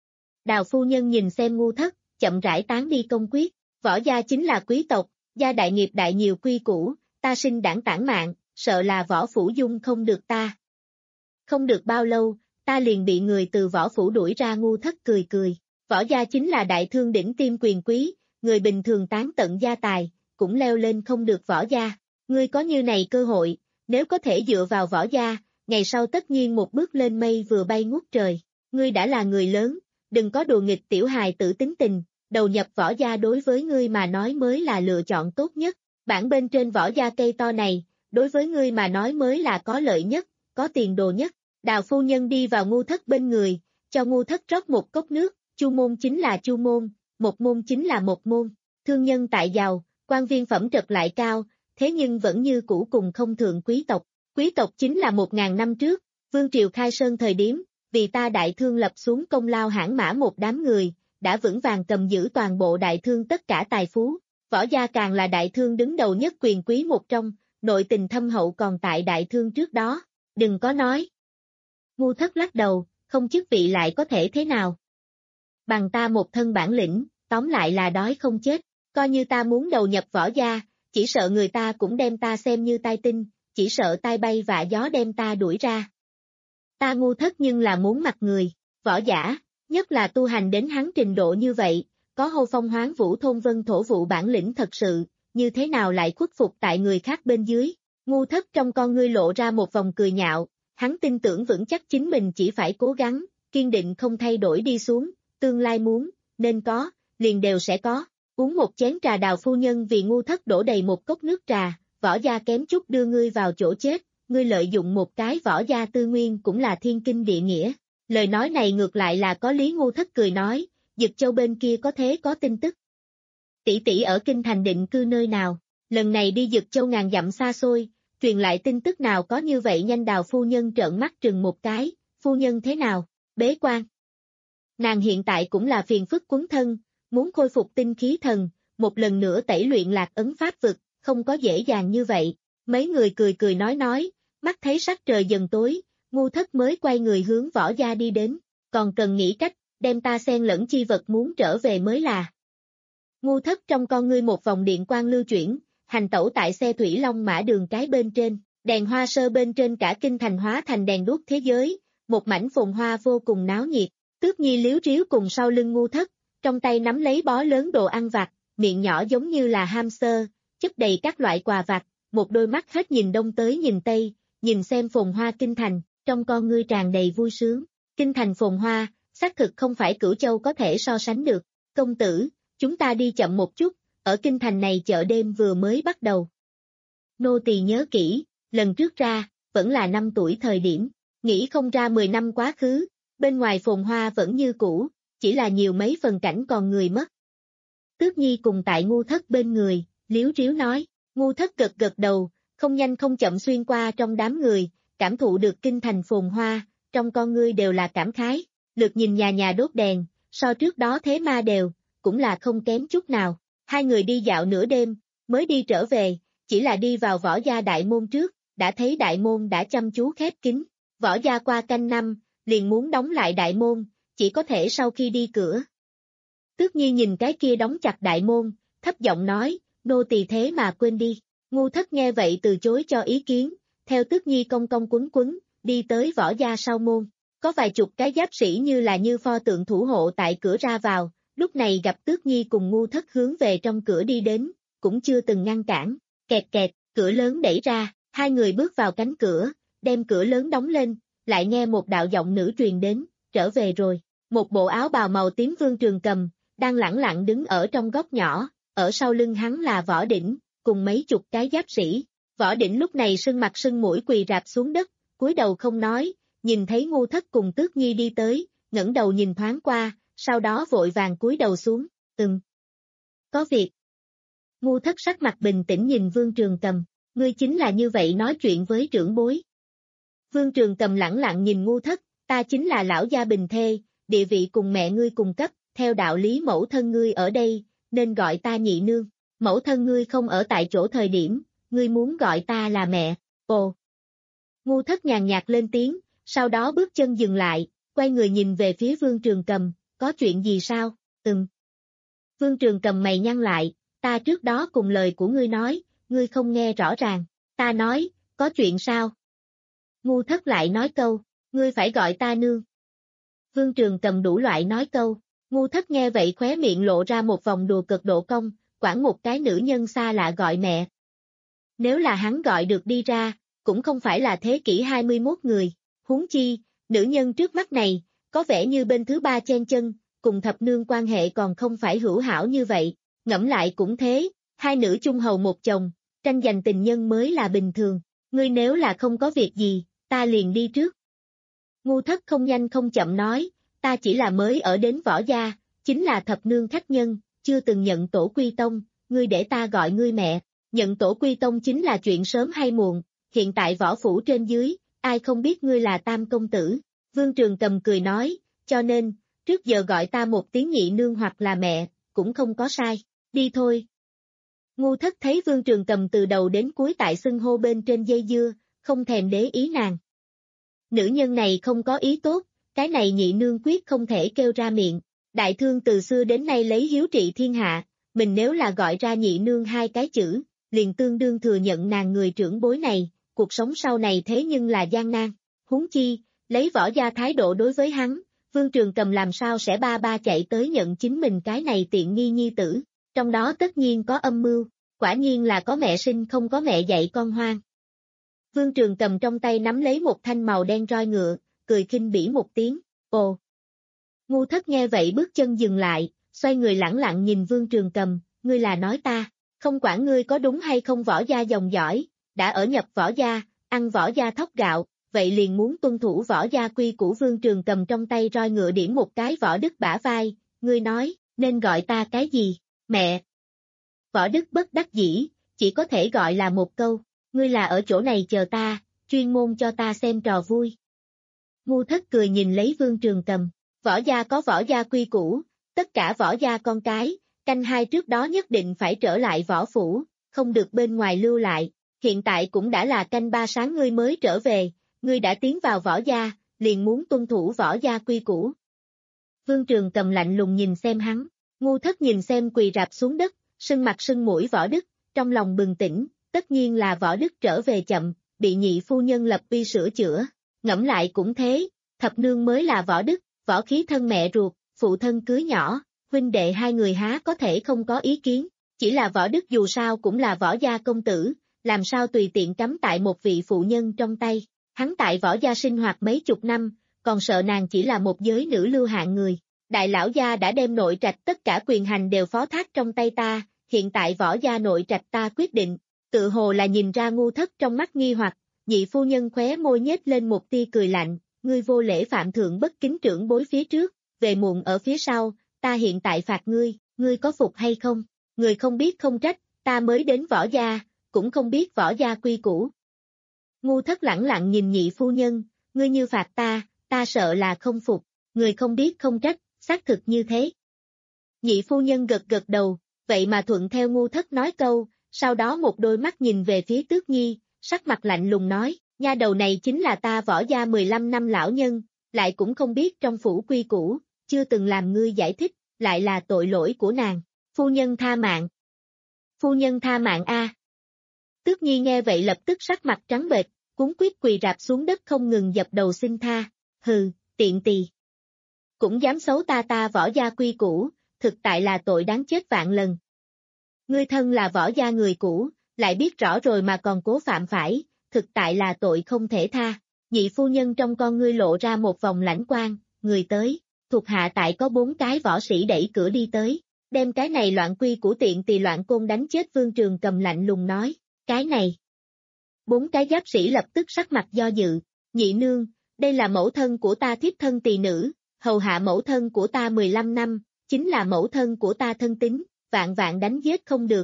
Đào phu nhân nhìn xem Ngu Thất, chậm rãi tán đi công quyết, Võ Gia chính là quý tộc, gia đại nghiệp đại nhiều quy củ, ta sinh đảng tản mạng, sợ là võ phủ dung không được ta. Không được bao lâu, ta liền bị người từ võ phủ đuổi ra. Ngu Thất cười cười, Võ Gia chính là đại thương đỉnh tiêm quyền quý, người bình thường tán tận gia tài, cũng leo lên không được Võ Gia. Ngươi có như này cơ hội, nếu có thể dựa vào Võ Gia, ngày sau tất nhiên một bước lên mây vừa bay ngút trời. Ngươi đã là người lớn, đừng có đùa nghịch tiểu hài tử tính tình, đầu nhập Võ Gia đối với ngươi mà nói mới là lựa chọn tốt nhất. Bản bên trên Võ Gia cây to này, đối với ngươi mà nói mới là có lợi nhất, có tiền đồ nhất. Đào phu nhân đi vào Ngu Thất bên người, cho Ngu Thất rót một cốc nước, chu môn chính là chu môn, một môn chính là một môn. Thương nhân tại giàu, quan viên phẩm trật lại cao, thế nhưng vẫn như cũ cùng không thượng quý tộc. Quý tộc chính là một ngàn năm trước, Vương Triều khai sơn thời điểm, vì ta đại thương lập xuống công lao hãn mã một đám người, đã vững vàng cầm giữ toàn bộ đại thương tất cả tài phú. Võ Gia càng là đại thương đứng đầu nhất quyền quý một trong, nội tình thâm hậu còn tại đại thương trước đó. Đừng có nói. Ngu Thất lắc đầu, không chức vị lại có thể thế nào. Bằng ta một thân bản lĩnh, tóm lại là đói không chết, coi như ta muốn đầu nhập Võ Gia, chỉ sợ người ta cũng đem ta xem như tai tinh, chỉ sợ tai bay vạ gió đem ta đuổi ra. Ta Ngu Thất nhưng là muốn mặt người, võ giả, nhất là tu hành đến hắn trình độ như vậy, có hô phong hoán vũ thôn vân thổ vụ bản lĩnh thật sự, như thế nào lại khuất phục tại người khác bên dưới. Ngu Thất trong con ngươi lộ ra một vòng cười nhạo, hắn tin tưởng vững chắc chính mình chỉ phải cố gắng, kiên định không thay đổi đi xuống, tương lai muốn, nên có, liền đều sẽ có. Uống một chén trà. Đào phu nhân vì Ngu Thất đổ đầy một cốc nước trà, Võ Gia kém chút đưa ngươi vào chỗ chết, ngươi lợi dụng một cái Võ Gia tư nguyên cũng là thiên kinh địa nghĩa. Lời nói này ngược lại là có lý. Ngu Thất cười nói, Dực Châu bên kia có thế có tin tức. Tỷ tỷ ở kinh thành định cư nơi nào, lần này đi Dực Châu ngàn dặm xa xôi, truyền lại tin tức nào có như vậy nhanh? Đào phu nhân trợn mắt trừng một cái, phu nhân thế nào, bế quan. Nàng hiện tại cũng là phiền phức quấn thân, muốn khôi phục tinh khí thần, một lần nữa tẩy luyện lạc ấn pháp vực, không có dễ dàng như vậy. Mấy người cười cười nói nói, mắt thấy sắc trời dần tối, Ngu Thất mới quay người hướng Võ Gia đi đến, còn cần nghĩ cách, đem ta xen lẫn chi vật muốn trở về mới là. Ngu Thất trong con ngươi một vòng điện quang lưu chuyển, hành tẩu tại xe thủy long mã đường cái bên trên, đèn hoa sơ bên trên cả kinh thành hóa thành đèn đuốc thế giới, một mảnh phồn hoa vô cùng náo nhiệt. Tước Nhi liếu riếu cùng sau lưng Ngu Thất, trong tay nắm lấy bó lớn đồ ăn vặt, miệng nhỏ giống như là hamster, chất đầy các loại quà vặt, một đôi mắt hết nhìn đông tới nhìn tây, nhìn xem phồn hoa kinh thành, trong con ngươi tràn đầy vui sướng. Kinh thành phồn hoa, xác thực không phải Cửu Châu có thể so sánh được. Công tử, chúng ta đi chậm một chút, ở kinh thành này chợ đêm vừa mới bắt đầu. Nô tỳ nhớ kỹ, lần trước ra, vẫn là năm tuổi thời điểm, nghĩ không ra mười năm quá khứ, bên ngoài phồn hoa vẫn như cũ, chỉ là nhiều mấy phần cảnh còn người mất. Tước Nhi cùng tại Ngu Thất bên người, liếu riếu nói, Ngu Thất gật gật đầu, không nhanh không chậm xuyên qua trong đám người, cảm thụ được kinh thành phồn hoa, trong con ngươi đều là cảm khái, lượt nhìn nhà nhà đốt đèn, so trước đó thế ma đều, cũng là không kém chút nào. Hai người đi dạo nửa đêm, mới đi trở về, chỉ là đi vào Võ Gia đại môn trước, đã thấy đại môn đã chăm chú khép kín. Võ Gia qua canh năm, liền muốn đóng lại đại môn, chỉ có thể sau khi đi cửa. Tước Nhi nhìn cái kia đóng chặt đại môn, thấp giọng nói, nô tỳ thế mà quên đi. Ngu Thất nghe vậy từ chối cho ý kiến, theo Tước Nhi cong cong quấn quấn, đi tới Võ Gia sau môn. Có vài chục cái giáp sĩ như là như pho tượng thủ hộ tại cửa ra vào, lúc này gặp Tước Nhi cùng Ngu Thất hướng về trong cửa đi đến, cũng chưa từng ngăn cản, kẹt kẹt, cửa lớn đẩy ra, hai người bước vào cánh cửa, đem cửa lớn đóng lên, lại nghe một đạo giọng nữ truyền đến, trở về rồi, một bộ áo bào màu tím Vương Trường Cầm, đang lẳng lặng đứng ở trong góc nhỏ, ở sau lưng hắn là Võ Đỉnh, cùng mấy chục cái giáp sĩ, Võ Đỉnh lúc này sưng mặt sưng mũi quỳ rạp xuống đất, cúi đầu không nói, nhìn thấy Ngu Thất cùng Tước Nhi đi tới, ngẩng đầu nhìn thoáng qua, sau đó vội vàng cúi đầu xuống, ừm. Có việc. Ngu Thất sắc mặt bình tĩnh nhìn Vương Trường Cầm, ngươi chính là như vậy nói chuyện với trưởng bối. Vương Trường Cầm lẳng lặng nhìn Ngu Thất, ta chính là lão gia bình thê, địa vị cùng mẹ ngươi cùng cấp, theo đạo lý mẫu thân ngươi ở đây, nên gọi ta nhị nương, mẫu thân ngươi không ở tại chỗ thời điểm, ngươi muốn gọi ta là mẹ, ồ. Ngu Thất nhàn nhạt lên tiếng, sau đó bước chân dừng lại, quay người nhìn về phía Vương Trường Cầm, có chuyện gì sao, ừm. Vương Trường Cầm mày nhăn lại, ta trước đó cùng lời của ngươi nói, ngươi không nghe rõ ràng, ta nói, có chuyện sao? Ngu Thất lại nói câu, ngươi phải gọi ta nương. Vương Trường Cầm đủ loại nói câu, Ngu Thất nghe vậy khóe miệng lộ ra một vòng đùa cực độ cong, quản một cái nữ nhân xa lạ gọi mẹ. Nếu là hắn gọi được đi ra, cũng không phải là thế kỷ hai mươi mốt người, huống chi, nữ nhân trước mắt này, có vẻ như bên thứ ba chen chân, cùng thập nương quan hệ còn không phải hữu hảo như vậy, ngẫm lại cũng thế, hai nữ chung hầu một chồng, tranh giành tình nhân mới là bình thường, ngươi nếu là không có việc gì, ta liền đi trước. Ngu Thất không nhanh không chậm nói, ta chỉ là mới ở đến Võ Gia, chính là thập nương khách nhân, chưa từng nhận tổ quy tông, ngươi để ta gọi ngươi mẹ, nhận tổ quy tông chính là chuyện sớm hay muộn, hiện tại võ phủ trên dưới, ai không biết ngươi là tam công tử, Vương Trường Cầm cười nói, cho nên, trước giờ gọi ta một tiếng nhị nương hoặc là mẹ, cũng không có sai, đi thôi. Ngu Thất thấy Vương Trường Cầm từ đầu đến cuối tại xưng hô bên trên dây dưa, không thèm để ý nàng. Nữ nhân này không có ý tốt, cái này nhị nương quyết không thể kêu ra miệng, đại thương từ xưa đến nay lấy hiếu trị thiên hạ, mình nếu là gọi ra nhị nương hai cái chữ, liền tương đương thừa nhận nàng người trưởng bối này, cuộc sống sau này thế nhưng là gian nan, huống chi, lấy Võ Gia thái độ đối với hắn, Vương Trường Cầm làm sao sẽ ba ba chạy tới nhận chính mình cái này tiện nghi nhi tử, trong đó tất nhiên có âm mưu, quả nhiên là có mẹ sinh không có mẹ dạy con hoang. Vương Trường Cầm trong tay nắm lấy một thanh màu đen roi ngựa, cười khinh bỉ một tiếng, ồ. Ngu Thất nghe vậy bước chân dừng lại, xoay người lẳng lặng nhìn Vương Trường Cầm, ngươi là nói ta, không quản ngươi có đúng hay không Võ Gia dòng dõi, đã ở nhập Võ Gia, ăn Võ Gia thóc gạo, vậy liền muốn tuân thủ Võ Gia quy của Vương Trường Cầm trong tay roi ngựa điểm một cái Võ Đức bả vai, ngươi nói, nên gọi ta cái gì, mẹ. Võ Đức bất đắc dĩ, chỉ có thể gọi là một câu, ngươi là ở chỗ này chờ ta, chuyên môn cho ta xem trò vui. Ngu Thất cười nhìn lấy Vương Trường Cầm, Võ Gia có Võ Gia quy củ, tất cả Võ Gia con cái, canh hai trước đó nhất định phải trở lại võ phủ, không được bên ngoài lưu lại, hiện tại cũng đã là canh ba sáng ngươi mới trở về, ngươi đã tiến vào Võ Gia, liền muốn tuân thủ Võ Gia quy củ. Vương Trường Cầm lạnh lùng nhìn xem hắn, Ngu Thất nhìn xem quỳ rạp xuống đất, sưng mặt sưng mũi Võ Đức, trong lòng bừng tỉnh, tất nhiên là Võ Đức trở về chậm, bị nhị phu nhân lập uy sửa chữa, ngẫm lại cũng thế, thập nương mới là Võ Đức, võ khí thân mẹ ruột, phụ thân cưới nhỏ, huynh đệ hai người há có thể không có ý kiến, chỉ là Võ Đức dù sao cũng là Võ Gia công tử, làm sao tùy tiện cắm tại một vị phụ nhân trong tay, hắn tại Võ Gia sinh hoạt mấy chục năm, còn sợ nàng chỉ là một giới nữ lưu hạng người, đại lão gia đã đem nội trạch tất cả quyền hành đều phó thác trong tay ta, hiện tại võ gia nội trạch ta quyết định, tự hồ là nhìn ra ngu thất trong mắt nghi hoặc, nhị phu nhân khóe môi nhếch lên một tia cười lạnh, ngươi vô lễ phạm thượng bất kính trưởng bối phía trước, về muộn ở phía sau, ta hiện tại phạt ngươi, ngươi có phục hay không? Người không biết không trách, ta mới đến võ gia, cũng không biết võ gia quy củ. Ngu thất lẳng lặng nhìn nhị phu nhân, ngươi như phạt ta, ta sợ là không phục, người không biết không trách, xác thực như thế. Nhị phu nhân gật gật đầu, vậy mà thuận theo ngu thất nói câu, sau đó một đôi mắt nhìn về phía Tước Nhi, sắc mặt lạnh lùng nói, nha đầu này chính là ta võ gia mười lăm năm lão nhân, lại cũng không biết trong phủ quy củ, chưa từng làm ngươi giải thích, lại là tội lỗi của nàng. Phu nhân tha mạng. Phu nhân tha mạng a. Tước Nhi nghe vậy lập tức sắc mặt trắng bệch, cuống quýt quỳ rạp xuống đất không ngừng dập đầu xin tha, hừ, tiện tỳ. Cũng dám xấu ta ta võ gia quy củ, thực tại là tội đáng chết vạn lần. Ngươi thân là võ gia người cũ, lại biết rõ rồi mà còn cố phạm phải, thực tại là tội không thể tha. Nhị phu nhân trong con ngươi lộ ra một vòng lãnh quang, người tới, thuộc hạ tại có bốn cái võ sĩ đẩy cửa đi tới, đem cái này loạn quy của tiện tỳ loạn côn đánh chết. Vương Trường Cầm lạnh lùng nói, cái này. Bốn cái giáp sĩ lập tức sắc mặt do dự, nhị nương, đây là mẫu thân của ta thiếp thân tỳ nữ, hầu hạ mẫu thân của ta mười lăm năm, chính là mẫu thân của ta thân tín, vạn vạn đánh giết không được.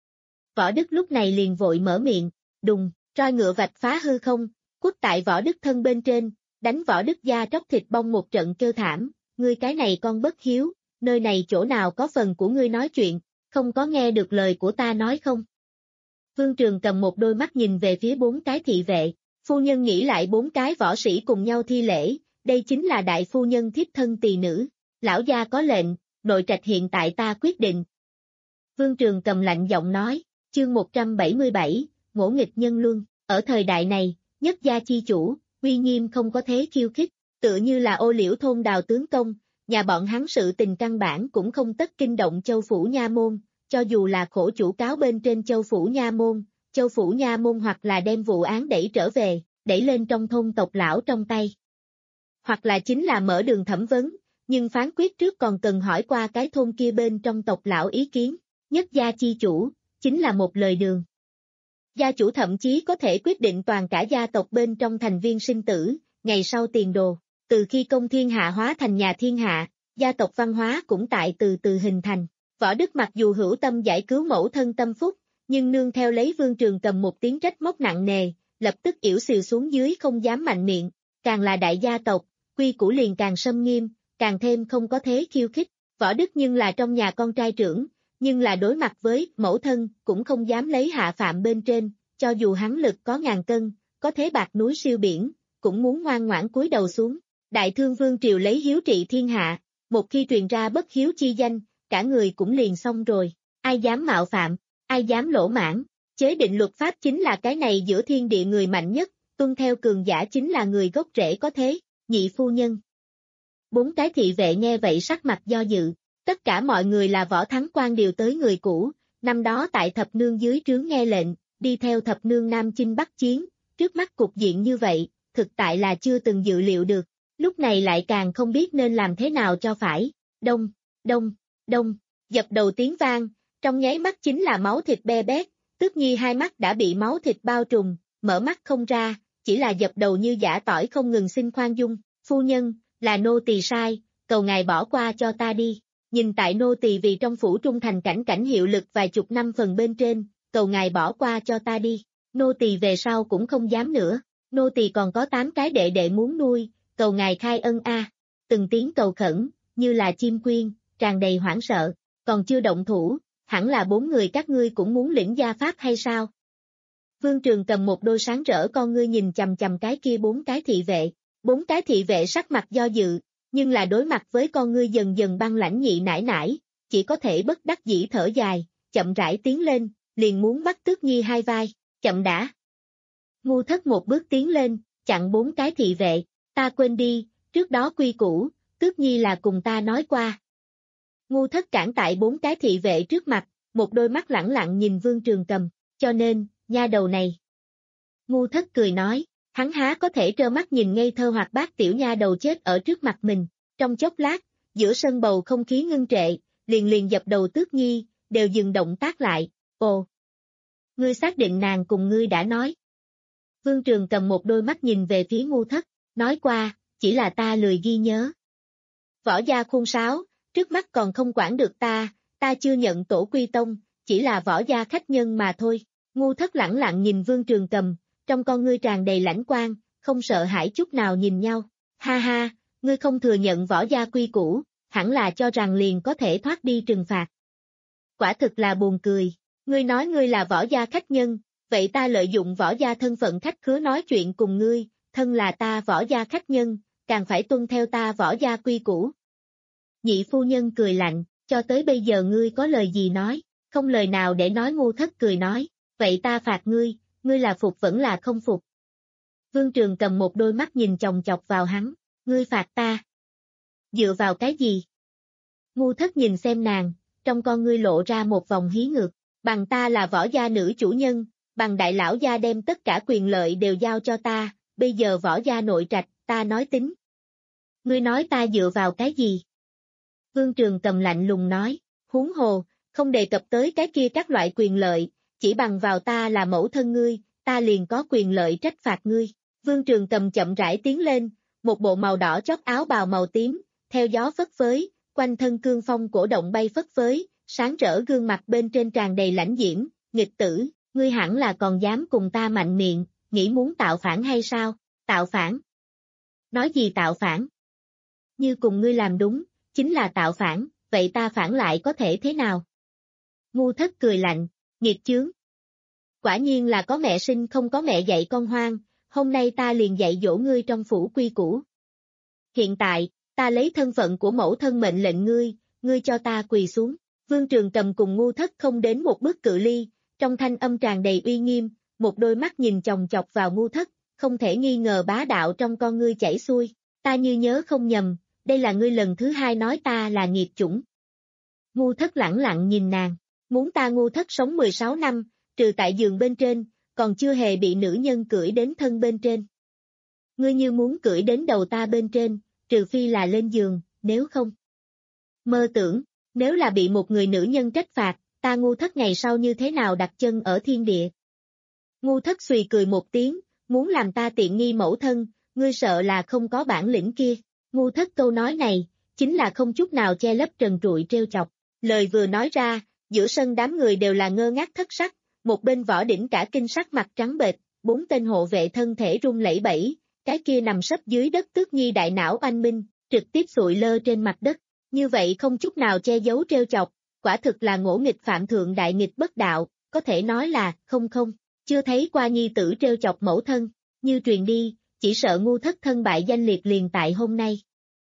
Võ Đức lúc này liền vội mở miệng, đùng, roi ngựa vạch phá hư không, quất tại Võ Đức thân bên trên, đánh Võ Đức da tróc thịt bong một trận kêu thảm, ngươi cái này con bất hiếu, nơi này chỗ nào có phần của ngươi nói chuyện, không có nghe được lời của ta nói không? Vương Trường Cầm một đôi mắt nhìn về phía bốn cái thị vệ, phu nhân nghĩ lại bốn cái võ sĩ cùng nhau thi lễ, đây chính là đại phu nhân thiếp thân tỳ nữ, lão gia có lệnh, nội trạch hiện tại ta quyết định. Vương Trường Cầm lạnh giọng nói, chương một trăm bảy mươi bảy, ngỗ nghịch nhân luân, ở thời đại này, nhất gia chi chủ, uy nghiêm không có thế khiêu khích, tựa như là Ô Liễu thôn Đào tướng công, nhà bọn hắn sự tình căn bản cũng không tất kinh động Châu phủ nha môn, cho dù là khổ chủ cáo bên trên Châu phủ nha môn, Châu phủ nha môn hoặc là đem vụ án đẩy trở về, đẩy lên trong thôn tộc lão trong tay. Hoặc là chính là mở đường thẩm vấn, nhưng phán quyết trước còn cần hỏi qua cái thôn kia bên trong tộc lão ý kiến, nhất gia chi chủ, chính là một lời đường. Gia chủ thậm chí có thể quyết định toàn cả gia tộc bên trong thành viên sinh tử, ngày sau tiền đồ, từ khi công thiên hạ hóa thành nhà thiên hạ, gia tộc văn hóa cũng tại từ từ hình thành. Võ Đức mặc dù hữu tâm giải cứu mẫu thân tâm phúc, nhưng nương theo lấy Vương Trường Cầm một tiếng trách móc nặng nề, lập tức yểu xìu xuống dưới không dám mạnh miệng, càng là đại gia tộc, quy củ liền càng sâm nghiêm, càng thêm không có thế khiêu khích. Võ Đức nhưng là trong nhà con trai trưởng, nhưng là đối mặt với mẫu thân cũng không dám lấy hạ phạm bên trên, cho dù hắn lực có ngàn cân, có thế bạc núi siêu biển, cũng muốn ngoan ngoãn cúi đầu xuống. Đại thương vương triều lấy hiếu trị thiên hạ, một khi truyền ra bất hiếu chi danh, cả người cũng liền xong rồi, ai dám mạo phạm, ai dám lỗ mãn, chế định luật pháp chính là cái này giữa thiên địa người mạnh nhất, tuân theo cường giả chính là người gốc rễ có thế, nhị phu nhân. Bốn cái thị vệ nghe vậy sắc mặt do dự, tất cả mọi người là Võ Thắng Quan điều tới người cũ, năm đó tại thập nương dưới trướng nghe lệnh, đi theo thập nương Nam Chinh Bắc Chiến, trước mắt cục diện như vậy, thực tại là chưa từng dự liệu được, lúc này lại càng không biết nên làm thế nào cho phải, đông, đông, đông, dập đầu tiếng vang, trong nháy mắt chính là máu thịt be bét, Tước Nhi hai mắt đã bị máu thịt bao trùm, mở mắt không ra, chỉ là dập đầu như giã tỏi không ngừng xin khoan dung, phu nhân, là nô tỳ sai, cầu ngài bỏ qua cho ta đi, nhìn tại nô tỳ vì trong phủ trung thành cảnh cảnh hiệu lực vài chục năm phần bên trên, cầu ngài bỏ qua cho ta đi, nô tỳ về sau cũng không dám nữa, nô tỳ còn có tám cái đệ đệ muốn nuôi, cầu ngài khai ân a, từng tiếng cầu khẩn, như là chim quyên, tràn đầy hoảng sợ, còn chưa động thủ, hẳn là bốn người các ngươi cũng muốn lĩnh gia pháp hay sao? Vương Trường Cầm một đôi sáng rỡ con ngươi nhìn chằm chằm cái kia bốn cái thị vệ, bốn cái thị vệ sắc mặt do dự, nhưng là đối mặt với con ngươi dần dần băng lãnh nhị nải nải, chỉ có thể bất đắc dĩ thở dài, chậm rãi tiến lên, liền muốn bắt Tước Nhi hai vai, chậm đã. Ngu Thất một bước tiến lên, chặn bốn cái thị vệ, ta quên đi, trước đó quy củ, Tước Nhi là cùng ta nói qua. Ngu Thất cản tại bốn cái thị vệ trước mặt, một đôi mắt lẳng lặng nhìn Vương Trường Cầm, cho nên, nha đầu này. Ngu Thất cười nói, hắn há có thể trơ mắt nhìn ngây thơ hoạt bát tiểu nha đầu chết ở trước mặt mình, trong chốc lát, giữa sân bầu không khí ngưng trệ, liền liền dập đầu Tước Nhi, đều dừng động tác lại, ồ. Ngươi xác định nàng cùng ngươi đã nói. Vương Trường cầm một đôi mắt nhìn về phía Ngu Thất, nói qua, chỉ là ta lười ghi nhớ. Võ gia khuôn sáo, trước mắt còn không quản được ta, ta chưa nhận tổ quy tông, chỉ là võ gia khách nhân mà thôi. Ngu Thất lẳng lặng nhìn Vương Trường cầm, trong con ngươi tràn đầy lãnh quang, không sợ hãi chút nào nhìn nhau. Ha ha, ngươi không thừa nhận võ gia quy củ, hẳn là cho rằng liền có thể thoát đi trừng phạt. Quả thực là buồn cười, ngươi nói ngươi là võ gia khách nhân, vậy ta lợi dụng võ gia thân phận khách khứa nói chuyện cùng ngươi, thân là ta võ gia khách nhân, càng phải tuân theo ta võ gia quy củ. Nhị phu nhân cười lạnh, cho tới bây giờ ngươi có lời gì nói, không lời nào để nói. Ngu Thất cười nói, vậy ta phạt ngươi, ngươi là phục vẫn là không phục. Vương Trường cầm một đôi mắt nhìn chòng chọc vào hắn, ngươi phạt ta. Dựa vào cái gì? Ngu Thất nhìn xem nàng, trong con ngươi lộ ra một vòng hí ngược, bằng ta là võ gia nữ chủ nhân, bằng đại lão gia đem tất cả quyền lợi đều giao cho ta, bây giờ võ gia nội trạch, ta nói tính. Ngươi nói ta dựa vào cái gì? Vương Trường cầm lạnh lùng nói, huống hồ, không đề cập tới cái kia các loại quyền lợi, chỉ bằng vào ta là mẫu thân ngươi, ta liền có quyền lợi trách phạt ngươi. Vương Trường cầm chậm rãi tiến lên, một bộ màu đỏ chót áo bào màu tím, theo gió phất phới, quanh thân cương phong cổ động bay phất phới, sáng rỡ gương mặt bên trên tràn đầy lãnh diễm, nghịch tử, ngươi hẳn là còn dám cùng ta mạnh miệng, nghĩ muốn tạo phản hay sao? Tạo phản? Nói gì tạo phản? Như cùng ngươi làm đúng, chính là tạo phản, vậy ta phản lại có thể thế nào? Ngu Thất cười lạnh, nghiệt chướng. Quả nhiên là có mẹ sinh không có mẹ dạy con hoang, hôm nay ta liền dạy dỗ ngươi trong phủ quy củ. Hiện tại, ta lấy thân phận của mẫu thân mệnh lệnh ngươi, ngươi cho ta quỳ xuống. Vương Trường cầm cùng Ngu Thất không đến một bước cự ly, trong thanh âm tràn đầy uy nghiêm, một đôi mắt nhìn chòng chọc vào Ngu Thất, không thể nghi ngờ bá đạo trong con ngươi chảy xuôi. Ta như nhớ không nhầm, đây là ngươi lần thứ hai nói ta là nghiệt chủng. Ngu Thất lẳng lặng nhìn nàng, muốn ta Ngu Thất sống mười sáu năm, trừ tại giường bên trên, còn chưa hề bị nữ nhân cưỡi đến thân bên trên. Ngươi như muốn cưỡi đến đầu ta bên trên, trừ phi là lên giường, nếu không. Mơ tưởng, nếu là bị một người nữ nhân trách phạt, ta Ngu Thất ngày sau như thế nào đặt chân ở thiên địa. Ngu Thất xùy cười một tiếng, muốn làm ta tiện nghi mẫu thân, ngươi sợ là không có bản lĩnh kia. Ngu Thất câu nói này, chính là không chút nào che lấp trần trụi trêu chọc. Lời vừa nói ra, giữa sân đám người đều là ngơ ngác thất sắc, một bên Võ Đỉnh cả kinh sắc mặt trắng bệch, bốn tên hộ vệ thân thể run lẩy bẩy, cái kia nằm sấp dưới đất Tước Nhi đại não oanh minh, trực tiếp sụi lơ trên mặt đất. Như vậy không chút nào che giấu trêu chọc, quả thực là ngỗ nghịch phạm thượng đại nghịch bất đạo, có thể nói là, không không, chưa thấy qua nhi tử trêu chọc mẫu thân, như truyền đi, chỉ sợ Ngu Thất thân bại danh liệt liền tại hôm nay.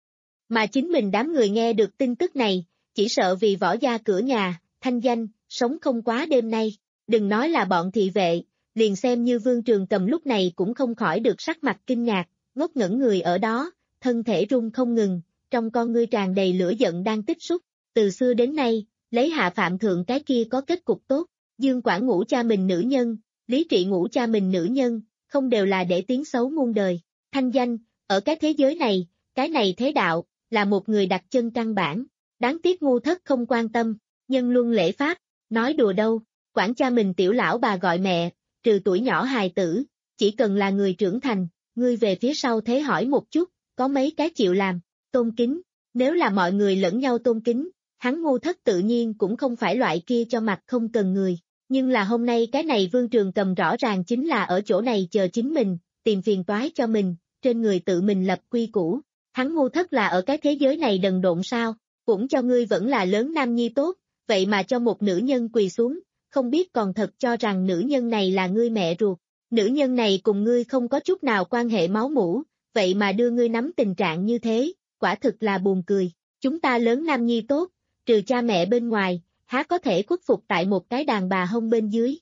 Mà chính mình đám người nghe được tin tức này, chỉ sợ vì võ gia cửa nhà, thanh danh, sống không quá đêm nay, đừng nói là bọn thị vệ, liền xem như Vương Trường cầm lúc này cũng không khỏi được sắc mặt kinh ngạc, ngốc ngẩn người ở đó, thân thể run không ngừng, trong con ngươi tràn đầy lửa giận đang tích xúc, từ xưa đến nay, lấy hạ phạm thượng cái kia có kết cục tốt, Dương Quảng ngủ cha mình nữ nhân, Lý Trị ngủ cha mình nữ nhân, không đều là để tiếng xấu muôn đời, thanh danh, ở cái thế giới này, cái này thế đạo, là một người đặt chân căn bản, đáng tiếc Ngu Thất không quan tâm, nhân luân lễ pháp, nói đùa đâu, quản cha mình tiểu lão bà gọi mẹ, trừ tuổi nhỏ hài tử, chỉ cần là người trưởng thành, ngươi về phía sau thế hỏi một chút, có mấy cái chịu làm, tôn kính, nếu là mọi người lẫn nhau tôn kính, hắn Ngu Thất tự nhiên cũng không phải loại kia cho mặt không cần người, nhưng là hôm nay cái này Vương Trường cầm rõ ràng chính là ở chỗ này chờ chính mình, tìm phiền toái cho mình, trên người tự mình lập quy củ, hắn Ngu Thất là ở cái thế giới này đần độn sao, cũng cho ngươi vẫn là lớn nam nhi tốt, vậy mà cho một nữ nhân quỳ xuống, không biết còn thật cho rằng nữ nhân này là ngươi mẹ ruột, nữ nhân này cùng ngươi không có chút nào quan hệ máu mủ, vậy mà đưa ngươi nắm tình trạng như thế, quả thực là buồn cười, chúng ta lớn nam nhi tốt, trừ cha mẹ bên ngoài, há có thể khuất phục tại một cái đàn bà hông bên dưới.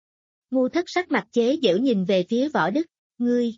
Ngu Thất sắc mặt chế giễu nhìn về phía Võ Đức, ngươi.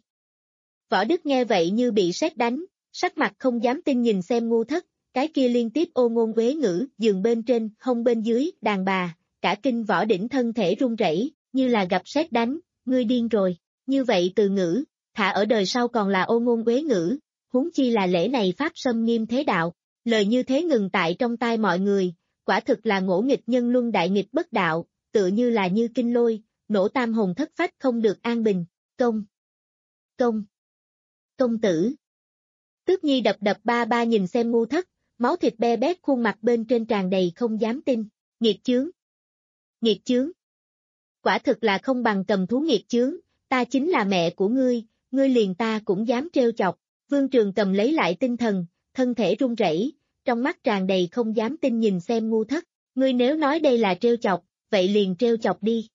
Võ Đức nghe vậy như bị sét đánh, sắc mặt không dám tin nhìn xem Ngu Thất, cái kia liên tiếp ô ngôn uế ngữ, giường bên trên, hông bên dưới, đàn bà, cả kinh Võ Đỉnh thân thể run rẩy, như là gặp sét đánh, ngươi điên rồi, như vậy từ ngữ, thả ở đời sau còn là ô ngôn uế ngữ, huống chi là lễ này pháp xâm nghiêm thế đạo, lời như thế ngừng tại trong tai mọi người, quả thực là ngỗ nghịch nhân luân đại nghịch bất đạo, tựa như là như kinh lôi, nổ tam hồn thất phách không được an bình. Công! Công! Công tử! Tước Nhi đập đập ba ba nhìn xem Ngu Thất, máu thịt be bét khuôn mặt bên trên tràn đầy không dám tin. Nghiệt chướng! Nghiệt chướng! Quả thực là không bằng cầm thú nghiệt chướng, ta chính là mẹ của ngươi, ngươi liền ta cũng dám trêu chọc. Vương Trường Cầm lấy lại tinh thần, thân thể run rẩy, trong mắt tràn đầy không dám tin nhìn xem Ngu Thất. Ngươi nếu nói đây là trêu chọc, vậy liền trêu chọc đi.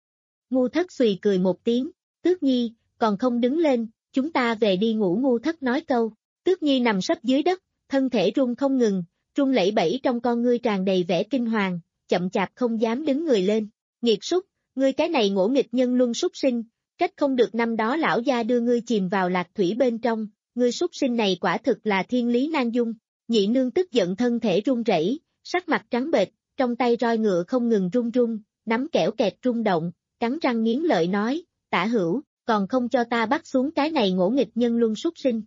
Ngu Thất xùy cười một tiếng, Tước Nhi, còn không đứng lên, chúng ta về đi ngủ. Ngu Thất nói câu, Tước Nhi nằm sấp dưới đất, thân thể run không ngừng, run lẩy bẩy trong con ngươi tràn đầy vẻ kinh hoàng, chậm chạp không dám đứng người lên. Nghiệt súc, ngươi cái này ngỗ nghịch nhân luân súc sinh, trách không được năm đó lão gia đưa ngươi chìm vào lạc thủy bên trong, ngươi súc sinh này quả thực là thiên lý nan dung. Nhị nương tức giận thân thể run rẩy, sắc mặt trắng bệch, trong tay roi ngựa không ngừng run run, nắm kẽo kẹt rung động, cắn răng nghiến lợi nói, Tả Hữu, còn không cho ta bắt xuống cái này ngỗ nghịch nhân luân súc sinh.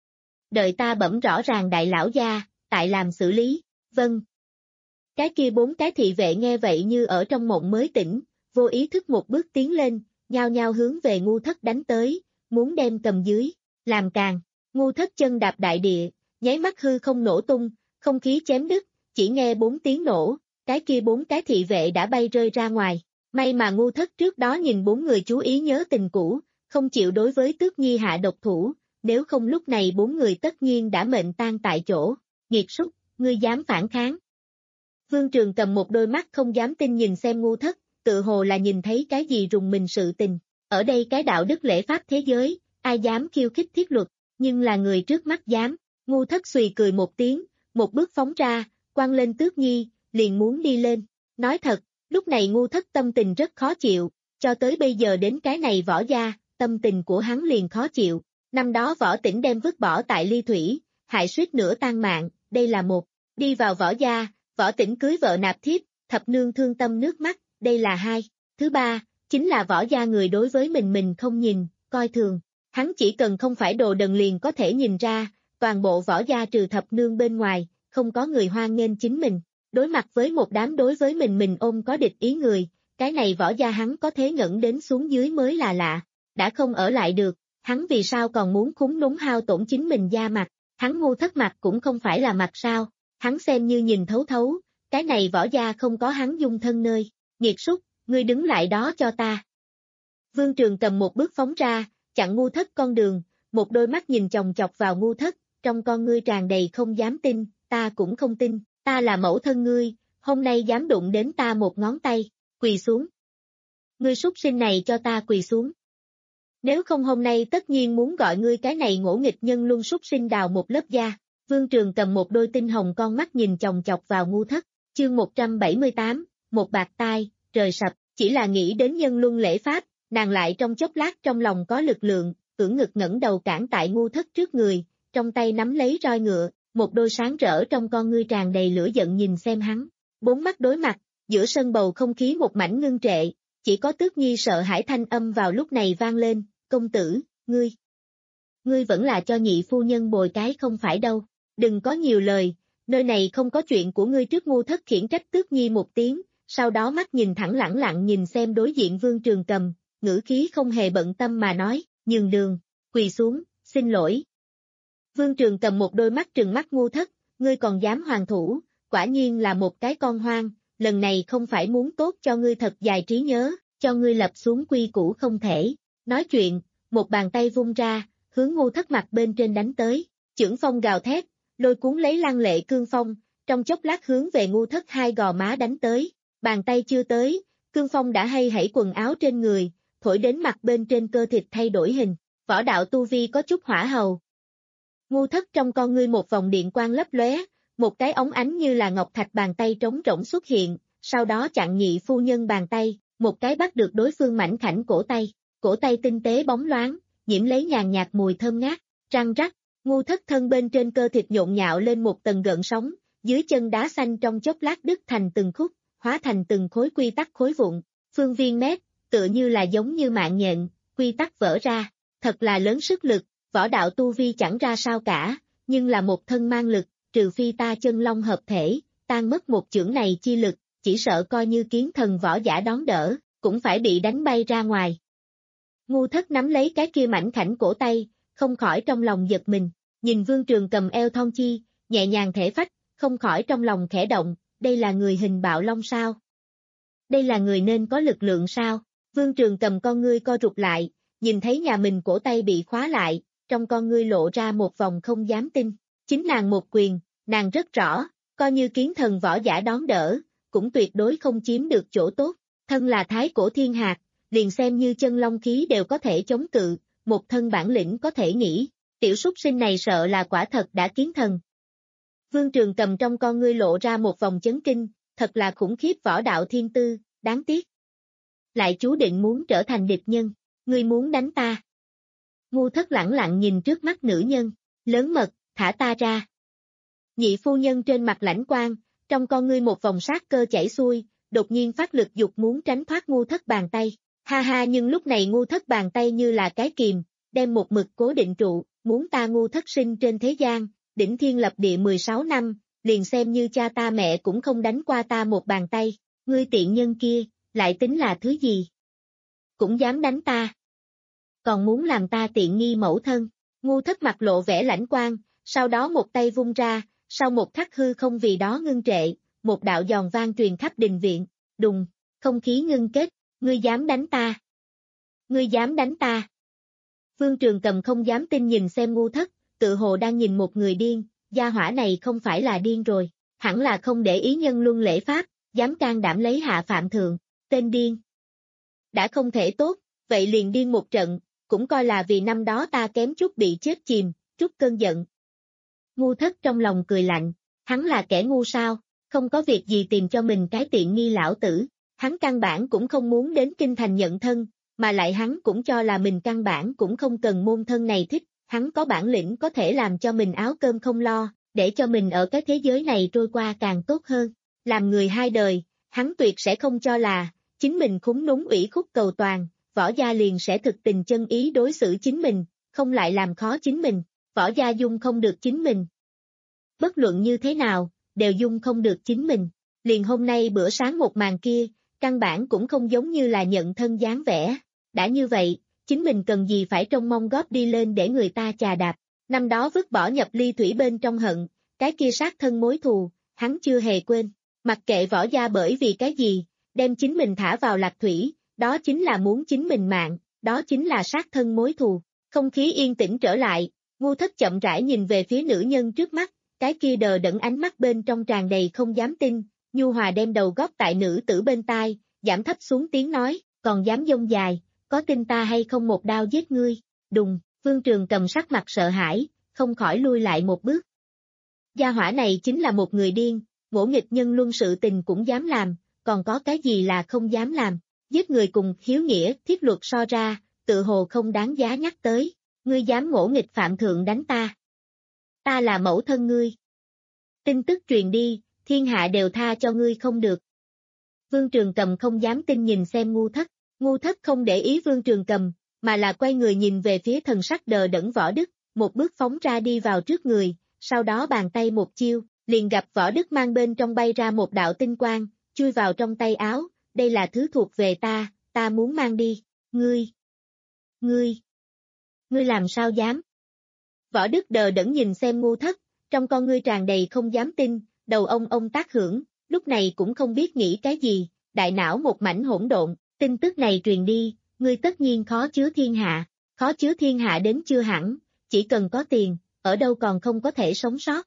Đợi ta bẩm rõ ràng đại lão gia, tại làm xử lý. Vâng. Cái kia bốn cái thị vệ nghe vậy như ở trong mộng mới tỉnh, vô ý thức một bước tiến lên, nhao nhao hướng về Ngu Thất đánh tới, muốn đem cầm dưới, làm càng. Ngu Thất chân đạp đại địa, nháy mắt hư không nổ tung, không khí chém đứt, chỉ nghe bốn tiếng nổ, cái kia bốn cái thị vệ đã bay rơi ra ngoài. May mà Ngu Thất trước đó nhìn bốn người chú ý nhớ tình cũ, không chịu đối với Tước Nhi hạ độc thủ, nếu không lúc này bốn người tất nhiên đã mệnh tan tại chỗ. Nghiệt súc, ngươi dám phản kháng. Vương Trường Cầm một đôi mắt không dám tin nhìn xem Ngu Thất, tự hồ là nhìn thấy cái gì rùng mình sự tình. Ở đây cái đạo đức lễ pháp thế giới, ai dám khiêu khích thiết luật, nhưng là người trước mắt dám. Ngu Thất xùy cười một tiếng, một bước phóng ra, quăng lên Tước Nhi, liền muốn đi lên. Nói thật, lúc này Ngu Thất tâm tình rất khó chịu, cho tới bây giờ đến cái này Võ gia, tâm tình của hắn liền khó chịu. Năm đó Võ Tĩnh đem vứt bỏ tại ly thủy, hại suýt nữa tan mạng, đây là một. Đi vào Võ gia, Võ Tĩnh cưới vợ nạp thiếp, thập nương thương tâm nước mắt, đây là hai. Thứ ba, chính là Võ gia người đối với mình mình không nhìn, coi thường. Hắn chỉ cần không phải đồ đần liền có thể nhìn ra, toàn bộ Võ gia trừ thập nương bên ngoài, không có người hoan nghênh chính mình. Đối mặt với một đám đối với mình mình ôm có địch ý người, cái này Võ gia hắn có thế ngẩng đến xuống dưới mới là lạ. Đã không ở lại được, hắn vì sao còn muốn khúng núng hao tổn chính mình da mặt, hắn Ngu Thất mặt cũng không phải là mặt sao, hắn xem như nhìn thấu thấu, cái này Võ gia không có hắn dung thân nơi. Nghiệt súc, ngươi đứng lại đó cho ta. Vương Trường Cầm một bước phóng ra, chặn Ngu Thất con đường, một đôi mắt nhìn chòng chọc vào Ngu Thất, trong con ngươi tràn đầy không dám tin, ta cũng không tin, ta là mẫu thân ngươi, hôm nay dám đụng đến ta một ngón tay, quỳ xuống. Ngươi súc sinh này cho ta quỳ xuống. Nếu không hôm nay tất nhiên muốn gọi ngươi cái này ngỗ nghịch nhân luân súc sinh đào một lớp da. Vương Trường Cầm một đôi tinh hồng con mắt nhìn chòng chọc vào Ngu Thất, chương một trăm bảy mươi tám, một bạc tai, trời sập, chỉ là nghĩ đến nhân luân lễ pháp, nàng lại trong chốc lát trong lòng có lực lượng, ưỡn ngực ngẩng đầu cản tại Ngu Thất trước người, trong tay nắm lấy roi ngựa, một đôi sáng rỡ trong con ngươi tràn đầy lửa giận nhìn xem hắn. Bốn mắt đối mặt, giữa sân bầu không khí một mảnh ngưng trệ, chỉ có Tước Nhi sợ hãi thanh âm vào lúc này vang lên, công tử, ngươi. Ngươi vẫn là cho nhị phu nhân bồi cái không phải đâu, đừng có nhiều lời, nơi này không có chuyện của ngươi. Trước Ngu Thất khiển trách Tước Nhi một tiếng, sau đó mắt nhìn thẳng lẳng lặng nhìn xem đối diện Vương Trường Cầm, ngữ khí không hề bận tâm mà nói, nhường đường, quỳ xuống, xin lỗi. Vương Trường Cầm một đôi mắt trừng mắt Ngu Thất, ngươi còn dám hoàn thủ, quả nhiên là một cái con hoang, lần này không phải muốn tốt cho ngươi thật dài trí nhớ, cho ngươi lập xuống quy củ không thể. Nói chuyện, một bàn tay vung ra, hướng Ngu Thất mặt bên trên đánh tới, chưởng phong gào thét, lôi cuốn lấy lăng lệ cương phong, trong chốc lát hướng về Ngu Thất hai gò má đánh tới, bàn tay chưa tới, cương phong đã hay hãy quần áo trên người, thổi đến mặt bên trên cơ thịt thay đổi hình, võ đạo tu vi có chút hỏa hầu. Ngu Thất trong con ngươi một vòng điện quang lấp lóe, một cái ống ánh như là ngọc thạch bàn tay trống rỗng xuất hiện, sau đó chặn nhị phu nhân bàn tay, một cái bắt được đối phương mảnh khảnh cổ tay. Cổ tay tinh tế bóng loáng, nhiễm lấy nhàn nhạt mùi thơm ngát, răng rắc, Ngu Thất thân bên trên cơ thịt nhộn nhạo lên một tầng gợn sóng, dưới chân đá xanh trong chốc lát đứt thành từng khúc, hóa thành từng khối quy tắc khối vụn, phương viên mét, tựa như là giống như mạng nhện, quy tắc vỡ ra, thật là lớn sức lực, võ đạo tu vi chẳng ra sao cả, nhưng là một thân mang lực, trừ phi ta chân long hợp thể, tan mất một chưởng này chi lực, chỉ sợ coi như kiến thần võ giả đón đỡ, cũng phải bị đánh bay ra ngoài. Ngu Thất nắm lấy cái kia mảnh khảnh cổ tay, không khỏi trong lòng giật mình, nhìn Vương Trường Cầm eo thon chi, nhẹ nhàng thể phách, không khỏi trong lòng khẽ động, đây là người hình bạo long sao? Đây là người nên có lực lượng sao? Vương Trường Cầm con ngươi co rụt lại, nhìn thấy nhà mình cổ tay bị khóa lại, trong con ngươi lộ ra một vòng không dám tin, chính nàng một quyền, nàng rất rõ, coi như kiến thần võ giả đón đỡ, cũng tuyệt đối không chiếm được chỗ tốt, thân là thái cổ thiên hạt, liền xem như chân long khí đều có thể chống cự, một thân bản lĩnh có thể nghĩ, tiểu súc sinh này sợ là quả thật đã kiến thần. Vương Trường Cầm trong con ngươi lộ ra một vòng chấn kinh, thật là khủng khiếp võ đạo thiên tư, đáng tiếc. Lại chú định muốn trở thành địch nhân, ngươi muốn đánh ta. Ngu Thất lẳng lặng nhìn trước mắt nữ nhân, lớn mật, thả ta ra. Nhị phu nhân trên mặt lãnh quang, trong con ngươi một vòng sát cơ chảy xuôi, đột nhiên phát lực dục muốn tránh thoát Ngu Thất bàn tay. Ha ha, nhưng lúc này Ngu Thất bàn tay như là cái kìm, đem một mực cố định trụ, muốn ta Ngu Thất sinh trên thế gian, đỉnh thiên lập địa mười sáu năm, liền xem như cha ta mẹ cũng không đánh qua ta một bàn tay, ngươi tiện nhân kia, lại tính là thứ gì? Cũng dám đánh ta. Còn muốn làm ta tiện nghi mẫu thân, Ngu Thất mặt lộ vẻ lãnh quang, sau đó một tay vung ra, sau một khắc hư không vì đó ngưng trệ, một đạo giòn vang truyền khắp đình viện, đùng, không khí ngưng kết, ngươi dám đánh ta. Ngươi dám đánh ta. Vương Trường Cầm không dám tin nhìn xem Ngu Thất, tự hồ đang nhìn một người điên, gia hỏa này không phải là điên rồi, hẳn là không để ý nhân luân lễ pháp, dám can đảm lấy hạ phạm thượng, tên điên. Đã không thể tốt, vậy liền điên một trận, cũng coi là vì năm đó ta kém chút bị chết chìm, chút cơn giận. Ngu Thất trong lòng cười lạnh, hắn là kẻ ngu sao, không có việc gì tìm cho mình cái tiện nghi lão tử, hắn căn bản cũng không muốn đến kinh thành nhận thân, mà lại hắn cũng cho là mình căn bản cũng không cần môn thân này thích, hắn có bản lĩnh có thể làm cho mình áo cơm không lo, để cho mình ở cái thế giới này trôi qua càng tốt hơn. Làm người hai đời, hắn tuyệt sẽ không cho là, chính mình khúng núng ủy khúc cầu toàn, võ gia liền sẽ thực tình chân ý đối xử chính mình, không lại làm khó chính mình, võ gia dung không được chính mình. Bất luận như thế nào, đều dung không được chính mình, liền hôm nay bữa sáng một màn kia, căn bản cũng không giống như là nhận thân dáng vẻ, đã như vậy, chính mình cần gì phải trông mong góp đi lên để người ta chà đạp, năm đó vứt bỏ nhập ly thủy bên trong hận, cái kia sát thân mối thù, hắn chưa hề quên, mặc kệ võ gia bởi vì cái gì, đem chính mình thả vào lạc thủy, đó chính là muốn chính mình mạng, đó chính là sát thân mối thù, không khí yên tĩnh trở lại, Ngu Thất chậm rãi nhìn về phía nữ nhân trước mắt, cái kia đờ đẫn ánh mắt bên trong tràn đầy không dám tin, nhu hòa đem đầu góp tại nữ tử bên tai, giảm thấp xuống tiếng nói, còn dám dông dài, có tin ta hay không một đao giết ngươi, đùng, Vương Trường Cầm sắc mặt sợ hãi, không khỏi lui lại một bước. Gia hỏa này chính là một người điên, ngỗ nghịch nhân luân sự tình cũng dám làm, còn có cái gì là không dám làm, giết người cùng hiếu nghĩa thiết luật so ra, tự hồ không đáng giá nhắc tới, ngươi dám ngỗ nghịch phạm thượng đánh ta. Ta là mẫu thân ngươi. Tin tức truyền đi, thiên hạ đều tha cho ngươi không được. Vương Trường Cầm không dám tin nhìn xem Ngu Thất, Ngu Thất không để ý Vương Trường Cầm, mà là quay người nhìn về phía thần sắc đờ đẫn Võ Đức, một bước phóng ra đi vào trước người, sau đó bàn tay một chiêu, liền gặp Võ Đức mang bên trong bay ra một đạo tinh quang, chui vào trong tay áo, đây là thứ thuộc về ta, ta muốn mang đi, ngươi, ngươi, ngươi làm sao dám? Võ Đức đờ đẫn nhìn xem Ngu Thất, trong con ngươi tràn đầy không dám tin, đầu ông ông tác hưởng, lúc này cũng không biết nghĩ cái gì, đại não một mảnh hỗn độn, tin tức này truyền đi, ngươi tất nhiên khó chứa thiên hạ, khó chứa thiên hạ đến chưa hẳn, chỉ cần có tiền, ở đâu còn không có thể sống sót.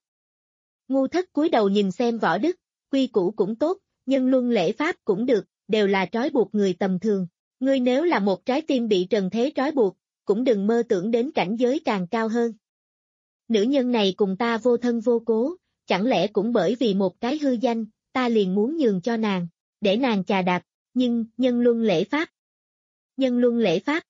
Ngu Thất cúi đầu nhìn xem Võ Đức, quy củ cũng tốt, nhân luân lễ pháp cũng được, đều là trói buộc người tầm thường, ngươi nếu là một trái tim bị trần thế trói buộc, cũng đừng mơ tưởng đến cảnh giới càng cao hơn. Nữ nhân này cùng ta vô thân vô cố, chẳng lẽ cũng bởi vì một cái hư danh, ta liền muốn nhường cho nàng, để nàng chà đạp, nhưng, nhân luân lễ pháp. Nhân luân lễ pháp.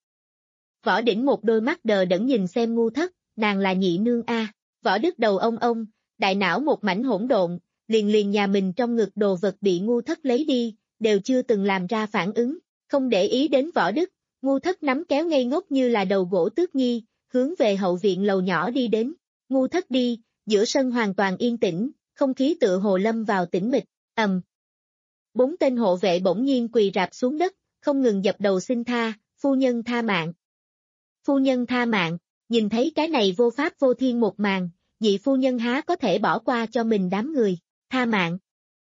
Võ Đỉnh một đôi mắt đờ đẫn nhìn xem Ngu Thất, nàng là nhị nương a. Võ Đức đầu ông ông, đại não một mảnh hỗn độn, liền liền nhà mình trong ngực đồ vật bị Ngu Thất lấy đi, đều chưa từng làm ra phản ứng, không để ý đến Võ Đức, Ngu Thất nắm kéo ngây ngốc như là đầu gỗ tước nhi, hướng về hậu viện lầu nhỏ đi đến. Ngu Thất đi, giữa sân hoàn toàn yên tĩnh, không khí tựa hồ lâm vào tĩnh mịch, ầm. Bốn tên hộ vệ bỗng nhiên quỳ rạp xuống đất, không ngừng dập đầu xin tha, phu nhân tha mạng. Phu nhân tha mạng, nhìn thấy cái này vô pháp vô thiên một màn, nhị phu nhân há có thể bỏ qua cho mình đám người, tha mạng.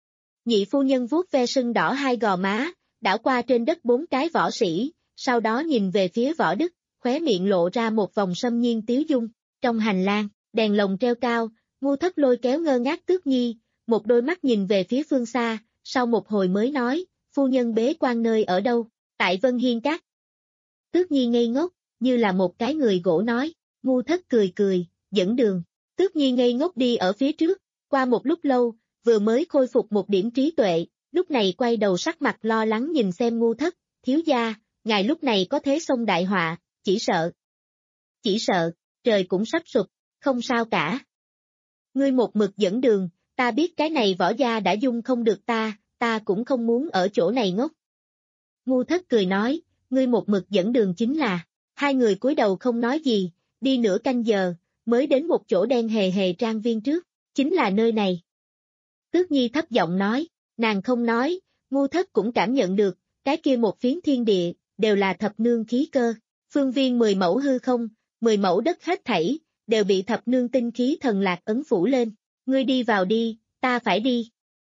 Nhị phu nhân vuốt ve sưng đỏ hai gò má, đảo qua trên đất bốn cái võ sĩ, sau đó nhìn về phía Võ Đức, khóe miệng lộ ra một vòng sâm nhiên tiếu dung. Trong hành lang, đèn lồng treo cao, Ngu Thất lôi kéo ngơ ngác Tước Nhi, một đôi mắt nhìn về phía phương xa, sau một hồi mới nói, phu nhân bế quan nơi ở đâu, tại Vân Hiên Các. Tước Nhi ngây ngốc, như là một cái người gỗ nói, Ngu Thất cười cười, dẫn đường. Tước Nhi ngây ngốc đi ở phía trước, qua một lúc lâu, vừa mới khôi phục một điểm trí tuệ, lúc này quay đầu sắc mặt lo lắng nhìn xem Ngu Thất, thiếu gia, ngài lúc này có thế xông đại họa, chỉ sợ. Chỉ sợ, trời cũng sắp sụp, không sao cả. Ngươi một mực dẫn đường, ta biết cái này Võ gia đã dung không được ta, ta cũng không muốn ở chỗ này ngốc. Ngu Thất cười nói, ngươi một mực dẫn đường chính là, hai người cúi đầu không nói gì, đi nửa canh giờ, mới đến một chỗ đen hề hề trang viên trước, chính là nơi này. Tước Nhi thấp giọng nói, nàng không nói, Ngu Thất cũng cảm nhận được, cái kia một phiến thiên địa, đều là thập nương khí cơ, phương viên mười mẫu hư không, mười mẫu đất hết thảy, đều bị thập nương tinh khí thần lạc ấn phủ lên, ngươi đi vào đi, ta phải đi.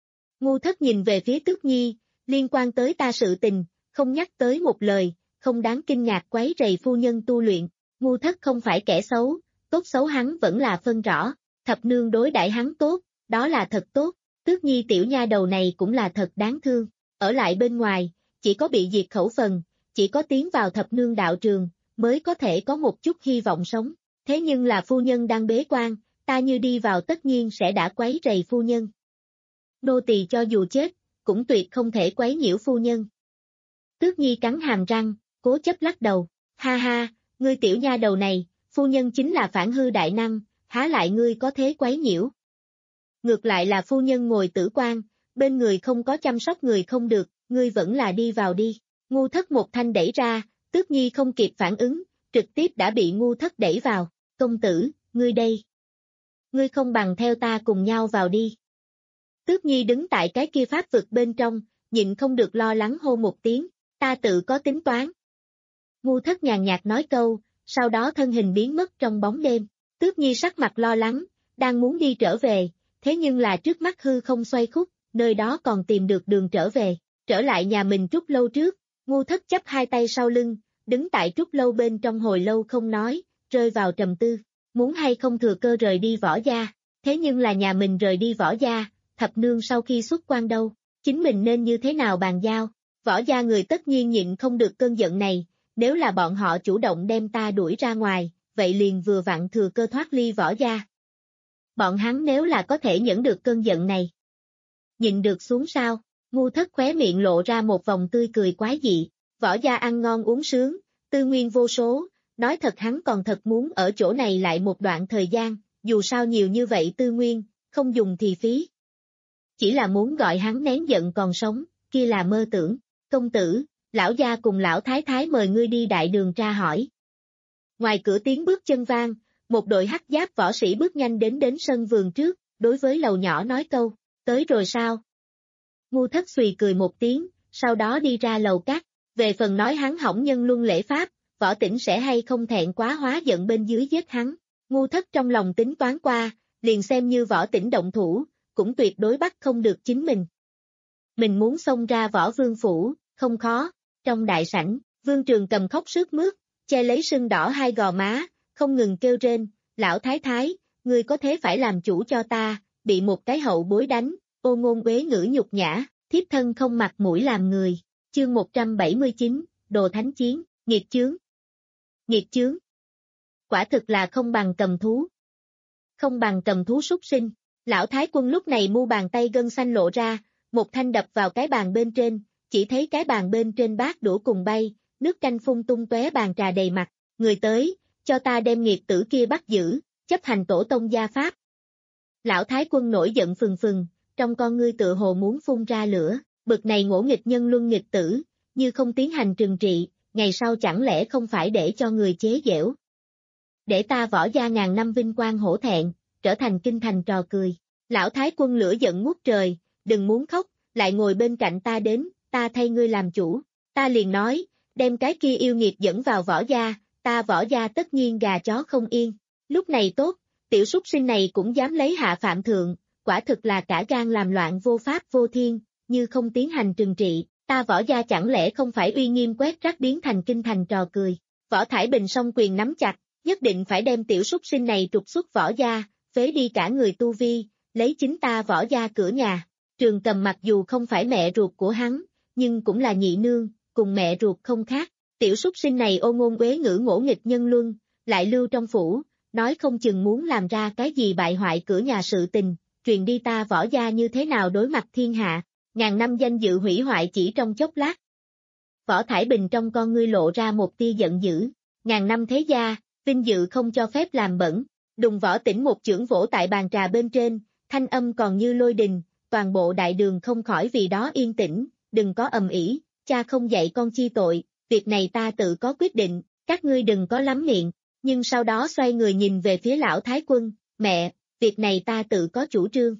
Ngu Thất nhìn về phía Tước Nhi, liên quan tới ta sự tình, không nhắc tới một lời, không đáng kinh ngạc quấy rầy phu nhân tu luyện, Ngu Thất không phải kẻ xấu, tốt xấu hắn vẫn là phân rõ, thập nương đối đãi hắn tốt, đó là thật tốt, Tước Nhi tiểu nha đầu này cũng là thật đáng thương, ở lại bên ngoài, chỉ có bị diệt khẩu phần, chỉ có tiến vào thập nương đạo trường, mới có thể có một chút hy vọng sống, thế nhưng là phu nhân đang bế quan, ta như đi vào tất nhiên sẽ đã quấy rầy phu nhân. Nô tỳ cho dù chết, cũng tuyệt không thể quấy nhiễu phu nhân. Tước Nhi cắn hàm răng, cố chấp lắc đầu, ha ha, ngươi tiểu nha đầu này, phu nhân chính là phản hư đại năng, há lại ngươi có thế quấy nhiễu. Ngược lại là phu nhân ngồi tử quan, bên người không có chăm sóc người không được, ngươi vẫn là đi vào đi. Ngu Thất một thanh đẩy ra, Tước Nhi không kịp phản ứng, trực tiếp đã bị Ngu Thất đẩy vào, công tử, ngươi đây. Ngươi không bằng theo ta cùng nhau vào đi. Tước Nhi đứng tại cái kia pháp vực bên trong, nhịn không được lo lắng hô một tiếng, ta tự có tính toán. Ngu Thất nhàn nhạt nói câu, sau đó thân hình biến mất trong bóng đêm, Tước Nhi sắc mặt lo lắng, đang muốn đi trở về, thế nhưng là trước mắt hư không xoay khúc, nơi đó còn tìm được đường trở về, trở lại nhà mình Trúc Lâu trước, Ngu Thất chắp hai tay sau lưng, đứng tại Trúc Lâu bên trong hồi lâu không nói, rơi vào trầm tư, muốn hay không thừa cơ rời đi Võ gia, thế nhưng là nhà mình rời đi Võ gia, thập nương sau khi xuất quan đâu, chính mình nên như thế nào bàn giao, Võ gia người tất nhiên nhịn không được cơn giận này, nếu là bọn họ chủ động đem ta đuổi ra ngoài, vậy liền vừa vặn thừa cơ thoát ly Võ gia. Bọn hắn nếu là có thể nhẫn được cơn giận này, nhịn được xuống sao, Ngu Thất khóe miệng lộ ra một vòng tươi cười quái dị, Võ gia ăn ngon uống sướng, tư nguyên vô số, nói thật hắn còn thật muốn ở chỗ này lại một đoạn thời gian, dù sao nhiều như vậy tư nguyên, không dùng thì phí. Chỉ là muốn gọi hắn nén giận còn sống, kia là mơ tưởng, công tử, lão gia cùng lão thái thái mời ngươi đi đại đường tra hỏi. Ngoài cửa tiếng bước chân vang, một đội hắc giáp võ sĩ bước nhanh đến đến sân vườn trước, đối với lầu nhỏ nói câu, tới rồi sao? Ngu Thất xùy cười một tiếng, sau đó đi ra lầu cát, về phần nói hắn hỏng nhân luân lễ pháp, Võ Tĩnh sẽ hay không thẹn quá hóa giận bên dưới giết hắn. Ngu Thất trong lòng tính toán qua, liền xem như Võ Tĩnh động thủ, cũng tuyệt đối bắt không được chính mình. Mình muốn xông ra Võ Vương phủ, không khó, trong đại sảnh, Vương Trường cầm khóc sướt mướt, che lấy sưng đỏ hai gò má, không ngừng kêu rên, lão thái thái, ngươi có thế phải làm chủ cho ta, bị một cái hậu bối đánh, ô ngôn uế ngữ nhục nhã, thiếp thân không mặt mũi làm người, chương một trăm bảy mươi chín, đồ thánh chiến, nghiệt chướng. Nghiệt chướng. Quả thực là không bằng cầm thú. Không bằng cầm thú súc sinh, lão thái quân lúc này mu bàn tay gân xanh lộ ra, một thanh đập vào cái bàn bên trên, chỉ thấy cái bàn bên trên bát đũa cùng bay, nước canh phun tung tóe bàn trà đầy mặt, người tới, cho ta đem nghiệt tử kia bắt giữ, chấp hành tổ tông gia pháp. Lão thái quân nổi giận phừng phừng, trong con ngươi tựa hồ muốn phun ra lửa, bực này ngỗ nghịch nhân luân nghịch tử, như không tiến hành trừng trị, ngày sau chẳng lẽ không phải để cho người chế giễu. Để ta Võ gia ngàn năm vinh quang hổ thẹn, trở thành kinh thành trò cười. Lão Thái Quân lửa giận ngút trời, đừng muốn khóc, lại ngồi bên cạnh ta đến, ta thay ngươi làm chủ. Ta liền nói, đem cái kia yêu nghiệt dẫn vào Võ gia, ta Võ gia tất nhiên gà chó không yên. Lúc này tốt, tiểu súc sinh này cũng dám lấy hạ phạm thượng, quả thực là cả gan làm loạn vô pháp vô thiên, như không tiến hành trừng trị, ta Võ gia chẳng lẽ không phải uy nghiêm quét rác biến thành kinh thành trò cười. Võ Thải Bình song quyền nắm chặt, nhất định phải đem tiểu súc sinh này trục xuất Võ gia, phế đi cả người tu vi, lấy chính ta Võ gia cửa nhà. Trường Cầm mặc dù không phải mẹ ruột của hắn, nhưng cũng là nhị nương, cùng mẹ ruột không khác. Tiểu súc sinh này ô ngôn uế ngữ ngỗ nghịch nhân luân, lại lưu trong phủ, nói không chừng muốn làm ra cái gì bại hoại cửa nhà sự tình, truyền đi ta Võ gia như thế nào đối mặt thiên hạ, ngàn năm danh dự hủy hoại chỉ trong chốc lát. Võ Thải Bình trong con ngươi lộ ra một tia giận dữ, ngàn năm thế gia, vinh dự không cho phép làm bẩn. Đùng Võ Tĩnh một chưởng vỗ tại bàn trà bên trên, thanh âm còn như lôi đình, toàn bộ đại đường không khỏi vì đó yên tĩnh, đừng có ầm ĩ, cha không dạy con chi tội, việc này ta tự có quyết định, các ngươi đừng có lắm miệng. Nhưng sau đó xoay người nhìn về phía lão Thái Quân, mẹ, việc này ta tự có chủ trương.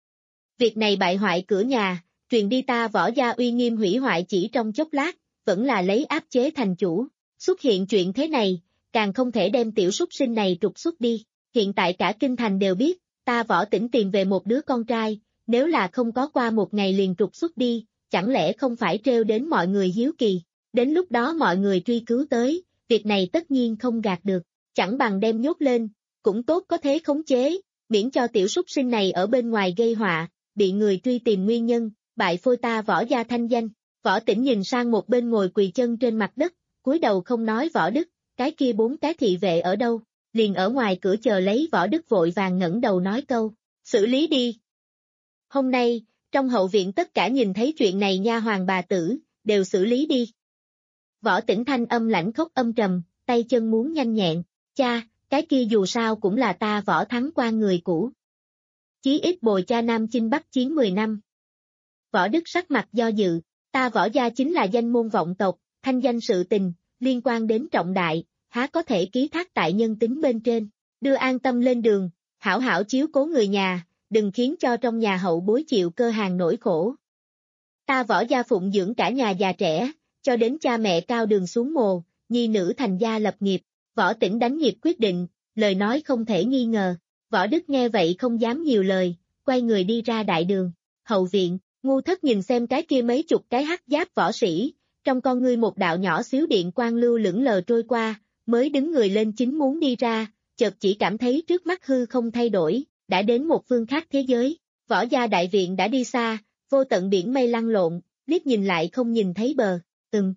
Việc này bại hoại cửa nhà, truyền đi ta Võ gia uy nghiêm hủy hoại chỉ trong chốc lát, vẫn là lấy áp chế thành chủ. Xuất hiện chuyện thế này, càng không thể đem tiểu súc sinh này trục xuất đi. Hiện tại cả kinh thành đều biết, ta Võ Tĩnh tìm về một đứa con trai, nếu là không có qua một ngày liền trục xuất đi, chẳng lẽ không phải trêu đến mọi người hiếu kỳ. Đến lúc đó mọi người truy cứu tới, việc này tất nhiên không gạt được, chẳng bằng đem nhốt lên, cũng tốt có thế khống chế, miễn cho tiểu súc sinh này ở bên ngoài gây họa, bị người truy tìm nguyên nhân, bại phôi ta Võ gia thanh danh. Võ Tĩnh nhìn sang một bên ngồi quỳ chân trên mặt đất, cúi đầu không nói Võ Đức, cái kia bốn cái thị vệ ở đâu, liền ở ngoài cửa chờ lấy Võ Đức vội vàng ngẩng đầu nói câu, xử lý đi. Hôm nay, trong hậu viện tất cả nhìn thấy chuyện này nha hoàn bà tử, đều xử lý đi. Võ Tĩnh thanh âm lãnh khốc âm trầm, tay chân muốn nhanh nhẹn, cha, cái kia dù sao cũng là ta Võ Thắng quan người cũ. Chí ít bồi cha Nam Chinh Bắc chiến mười năm. Võ Đức sắc mặt do dự, ta Võ gia chính là danh môn vọng tộc, thanh danh sự tình, liên quan đến trọng đại, há có thể ký thác tại nhân tính bên trên, đưa an tâm lên đường, hảo hảo chiếu cố người nhà, đừng khiến cho trong nhà hậu bối chịu cơ hàng nỗi khổ. Ta Võ gia phụng dưỡng cả nhà già trẻ, cho đến cha mẹ cao đường xuống mồ, nhi nữ thành gia lập nghiệp, Võ Tĩnh đánh nghiệp quyết định, lời nói không thể nghi ngờ. Võ Đức nghe vậy không dám nhiều lời, quay người đi ra đại đường. Hậu viện, Ngu Thất nhìn xem cái kia mấy chục cái hắc giáp võ sĩ, trong con ngươi một đạo nhỏ xíu điện quang lưu lững lờ trôi qua, mới đứng người lên chính muốn đi ra, chợt chỉ cảm thấy trước mắt hư không thay đổi, đã đến một phương khác thế giới. Võ gia đại viện đã đi xa, vô tận biển mây lăn lộn, liếc nhìn lại không nhìn thấy bờ, từng.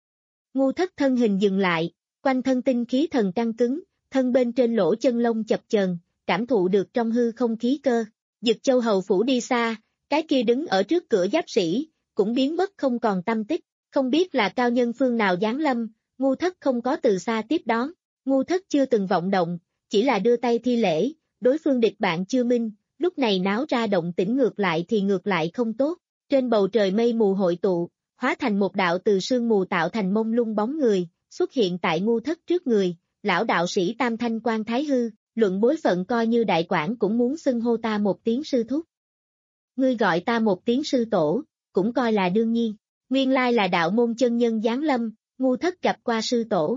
Ngu Thất thân hình dừng lại, quanh thân tinh khí thần căng cứng, thân bên trên lỗ chân lông chập chờn, cảm thụ được trong hư không khí cơ. Dực Châu hầu phủ đi xa, cái kia đứng ở trước cửa giáp sĩ, cũng biến mất không còn tâm tích, không biết là cao nhân phương nào giáng lâm, Ngu Thất không có từ xa tiếp đón, Ngu Thất chưa từng vọng động, chỉ là đưa tay thi lễ, đối phương địch bạn chưa minh, lúc này náo ra động tĩnh ngược lại thì ngược lại không tốt, trên bầu trời mây mù hội tụ, hóa thành một đạo từ sương mù tạo thành mông lung bóng người, xuất hiện tại Ngu Thất trước người, lão đạo sĩ Tam Thanh Quan Thái Hư, luận bối phận coi như đại quản cũng muốn xưng hô ta một tiếng sư thúc. Ngươi gọi ta một tiếng sư tổ, cũng coi là đương nhiên, nguyên lai là đạo môn chân nhân giáng lâm, Ngu Thất gặp qua sư tổ.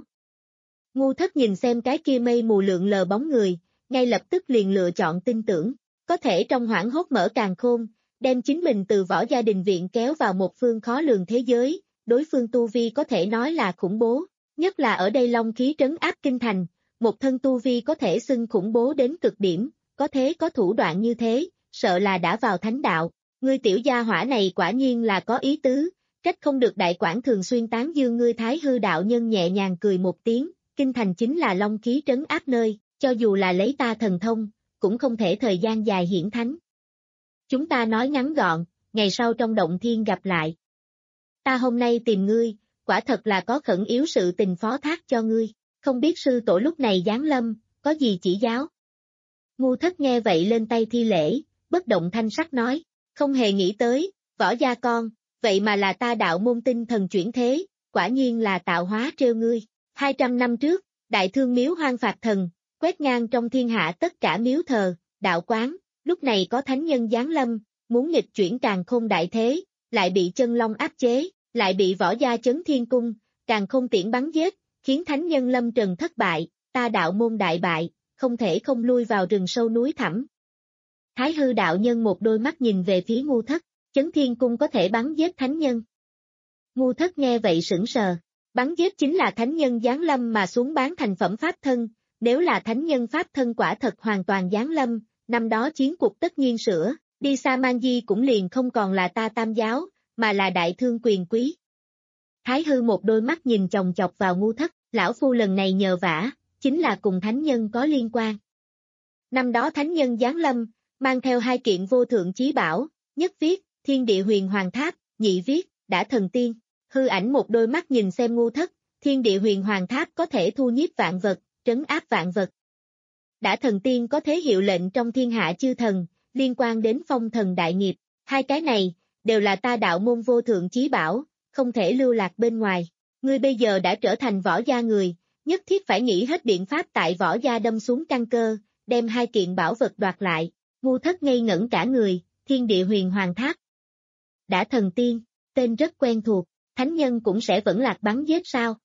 Ngu Thất nhìn xem cái kia mây mù lượn lờ bóng người, ngay lập tức liền lựa chọn tin tưởng, có thể trong hoảng hốt mở càn khôn, đem chính mình từ Võ gia đình viện kéo vào một phương khó lường thế giới, đối phương tu vi có thể nói là khủng bố, nhất là ở đây long khí trấn áp kinh thành, một thân tu vi có thể xưng khủng bố đến cực điểm, có thế có thủ đoạn như thế, sợ là đã vào thánh đạo, ngươi tiểu gia hỏa này quả nhiên là có ý tứ, trách không được đại quản thường xuyên tán dương ngươi Thái Hư đạo nhân nhẹ nhàng cười một tiếng, kinh thành chính là long khí trấn áp nơi, cho dù là lấy ta thần thông, cũng không thể thời gian dài hiển thánh. Chúng ta nói ngắn gọn, ngày sau trong động thiên gặp lại. Ta hôm nay tìm ngươi, quả thật là có khẩn yếu sự tình phó thác cho ngươi, không biết sư tổ lúc này giáng lâm, có gì chỉ giáo. Ngu Thất nghe vậy lên tay thi lễ, bất động thanh sắc nói, không hề nghĩ tới, Võ gia con, vậy mà là ta đạo môn tinh thần chuyển thế, quả nhiên là tạo hóa trêu ngươi. Hai trăm năm trước, đại thương miếu hoang phạt thần, quét ngang trong thiên hạ tất cả miếu thờ, đạo quán, lúc này có thánh nhân giáng lâm, muốn nghịch chuyển càn khôn đại thế, lại bị chân long áp chế, lại bị võ gia chấn thiên cung, càn khôn tiễn bắn giết, khiến thánh nhân lâm trần thất bại, ta đạo môn đại bại, không thể không lui vào rừng sâu núi thẳm. Thái hư đạo nhân một đôi mắt nhìn về phía ngu thất, chấn thiên cung có thể bắn giết thánh nhân. Ngu thất nghe vậy sững sờ, bắn giết chính là thánh nhân giáng lâm mà xuống bán thành phẩm pháp thân, nếu là thánh nhân pháp thân quả thật hoàn toàn giáng lâm, năm đó chiến cuộc tất nhiên sửa, đi Sa Man Di cũng liền không còn là ta Tam giáo, mà là đại thương quyền quý. Thái hư một đôi mắt nhìn chòng chọc vào ngu thất, lão phu lần này nhờ vả, chính là cùng thánh nhân có liên quan. Năm đó thánh nhân giáng lâm, mang theo hai kiện vô thượng chí bảo, nhất viết, thiên địa huyền hoàng tháp, nhị viết, đã thần tiên. Hư ảnh một đôi mắt nhìn xem ngu thất, thiên địa huyền hoàng tháp có thể thu nhiếp vạn vật, trấn áp vạn vật. Đã thần tiên có thế hiệu lệnh trong thiên hạ chư thần, liên quan đến phong thần đại nghiệp, hai cái này, đều là ta đạo môn vô thượng chí bảo, không thể lưu lạc bên ngoài. Ngươi bây giờ đã trở thành võ gia người, nhất thiết phải nghĩ hết biện pháp tại võ gia đâm xuống căn cơ, đem hai kiện bảo vật đoạt lại. Ngu thất ngây ngẩn cả người, thiên địa huyền hoàng tháp. Đã thần tiên, tên rất quen thuộc, thánh nhân cũng sẽ vẫn lạc bắn giết sao?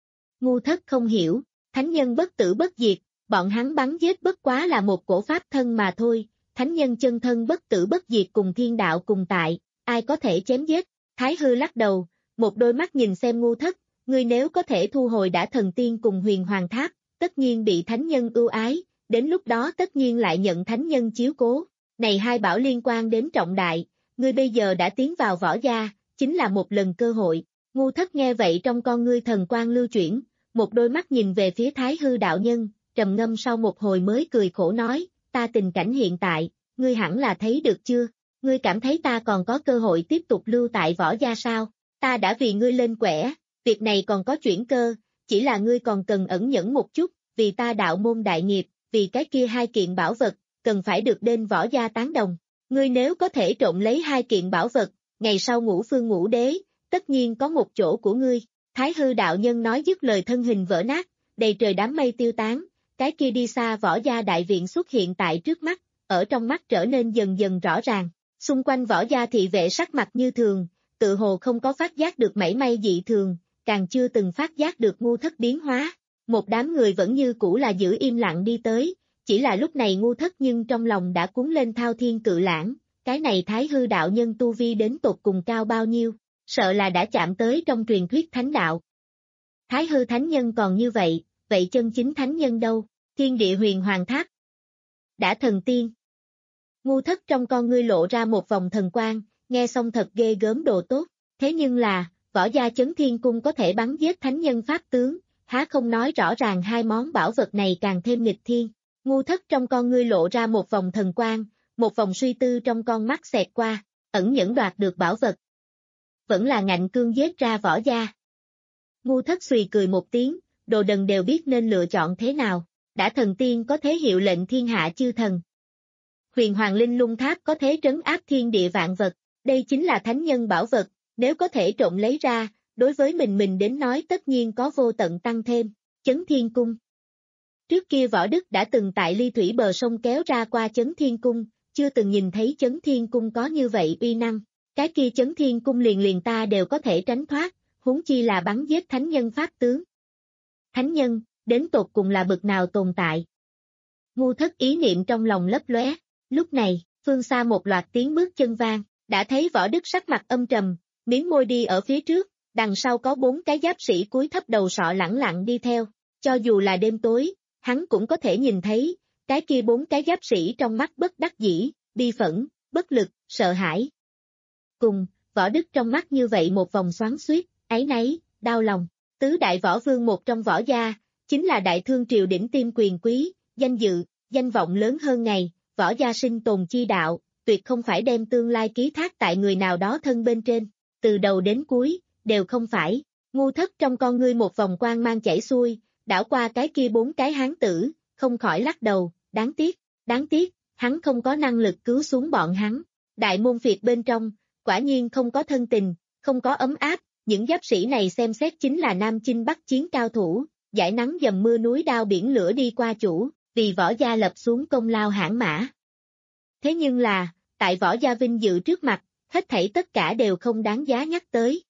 Ngu thất không hiểu, thánh nhân bất tử bất diệt, bọn hắn bắn giết bất quá là một cổ pháp thân mà thôi, thánh nhân chân thân bất tử bất diệt cùng thiên đạo cùng tại, ai có thể chém giết? Thái hư lắc đầu, một đôi mắt nhìn xem ngu thất, ngươi nếu có thể thu hồi đã thần tiên cùng huyền hoàng tháp, tất nhiên bị thánh nhân ưu ái, đến lúc đó tất nhiên lại nhận thánh nhân chiếu cố. Này hai bảo liên quan đến trọng đại, ngươi bây giờ đã tiến vào võ gia, chính là một lần cơ hội. Ngu thất nghe vậy trong con ngươi thần quang lưu chuyển, một đôi mắt nhìn về phía Thái hư đạo nhân, trầm ngâm sau một hồi mới cười khổ nói, ta tình cảnh hiện tại, ngươi hẳn là thấy được chưa? Ngươi cảm thấy ta còn có cơ hội tiếp tục lưu tại võ gia sao? Ta đã vì ngươi lên quẻ, việc này còn có chuyển cơ, chỉ là ngươi còn cần ẩn nhẫn một chút, vì ta đạo môn đại nghiệp, vì cái kia hai kiện bảo vật, cần phải được đến võ gia tán đồng. Ngươi nếu có thể trộm lấy hai kiện bảo vật, ngày sau ngũ phương ngũ đế, tất nhiên có một chỗ của ngươi. Thái hư đạo nhân nói dứt lời thân hình vỡ nát, đầy trời đám mây tiêu tán, cái kia đi xa võ gia đại viện xuất hiện tại trước mắt, ở trong mắt trở nên dần dần rõ ràng. Xung quanh võ gia thị vệ sắc mặt như thường, tự hồ không có phát giác được mảy may dị thường, càng chưa từng phát giác được ngu thất biến hóa. Một đám người vẫn như cũ là giữ im lặng đi tới, chỉ là lúc này ngu thất nhưng trong lòng đã cuốn lên thao thiên cự lãng, cái này Thái hư đạo nhân tu vi đến tột cùng cao bao nhiêu, sợ là đã chạm tới trong truyền thuyết thánh đạo. Thái hư thánh nhân còn như vậy, vậy chân chính thánh nhân đâu? Thiên địa huyền hoàng tháp. Đã thần tiên. Ngu thất trong con ngươi lộ ra một vòng thần quang, nghe xong thật ghê gớm đồ tốt, thế nhưng là, võ gia chấn thiên cung có thể bắn giết thánh nhân pháp tướng, há không nói rõ ràng hai món bảo vật này càng thêm nghịch thiên. Ngu thất trong con ngươi lộ ra một vòng thần quang, một vòng suy tư trong con mắt xẹt qua, ẩn nhẫn đoạt được bảo vật. Vẫn là ngạnh cương giết ra võ gia. Ngu thất xùy cười một tiếng, đồ đần đều biết nên lựa chọn thế nào, đã thần tiên có thế hiệu lệnh thiên hạ chư thần. Huyền hoàng linh lung tháp có thế trấn áp thiên địa vạn vật, đây chính là thánh nhân bảo vật, nếu có thể trộm lấy ra, đối với mình mình đến nói tất nhiên có vô tận tăng thêm. Chấn thiên cung. Trước kia Võ Đức đã từng tại ly thủy bờ sông kéo ra qua chấn thiên cung, chưa từng nhìn thấy chấn thiên cung có như vậy uy năng, cái kia chấn thiên cung liền liền ta đều có thể tránh thoát, huống chi là bắn giết thánh nhân pháp tướng. Thánh nhân, đến tột cùng là bực nào tồn tại? Ngu thất ý niệm trong lòng lấp lóe, lúc này, phương xa một loạt tiếng bước chân vang, đã thấy Võ Đức sắc mặt âm trầm, miếng môi đi ở phía trước, đằng sau có bốn cái giáp sĩ cúi thấp đầu sọ lẳng lặng đi theo, cho dù là đêm tối, hắn cũng có thể nhìn thấy, cái kia bốn cái giáp sĩ trong mắt bất đắc dĩ, bi phẫn, bất lực, sợ hãi. Cùng, Võ Đức trong mắt như vậy một vòng xoắn xuýt, áy náy, đau lòng, tứ đại võ vương một trong võ gia, chính là đại thương triều đỉnh tiêm quyền quý, danh dự, danh vọng lớn hơn ngày, võ gia sinh tồn chi đạo, tuyệt không phải đem tương lai ký thác tại người nào đó thân bên trên, từ đầu đến cuối, đều không phải. Ngu thất trong con ngươi một vòng quang mang chảy xuôi, đảo qua cái kia bốn cái hán tử, không khỏi lắc đầu, đáng tiếc, đáng tiếc, hắn không có năng lực cứu xuống bọn hắn. Đại môn phiệt bên trong, quả nhiên không có thân tình, không có ấm áp, những giáp sĩ này xem xét chính là Nam Chinh Bắc Chiến cao thủ, giải nắng dầm mưa núi đao biển lửa đi qua chủ, vì võ gia lập xuống công lao hãn mã. Thế nhưng là, tại Võ Gia Vinh dự trước mặt, hết thảy tất cả đều không đáng giá nhắc tới.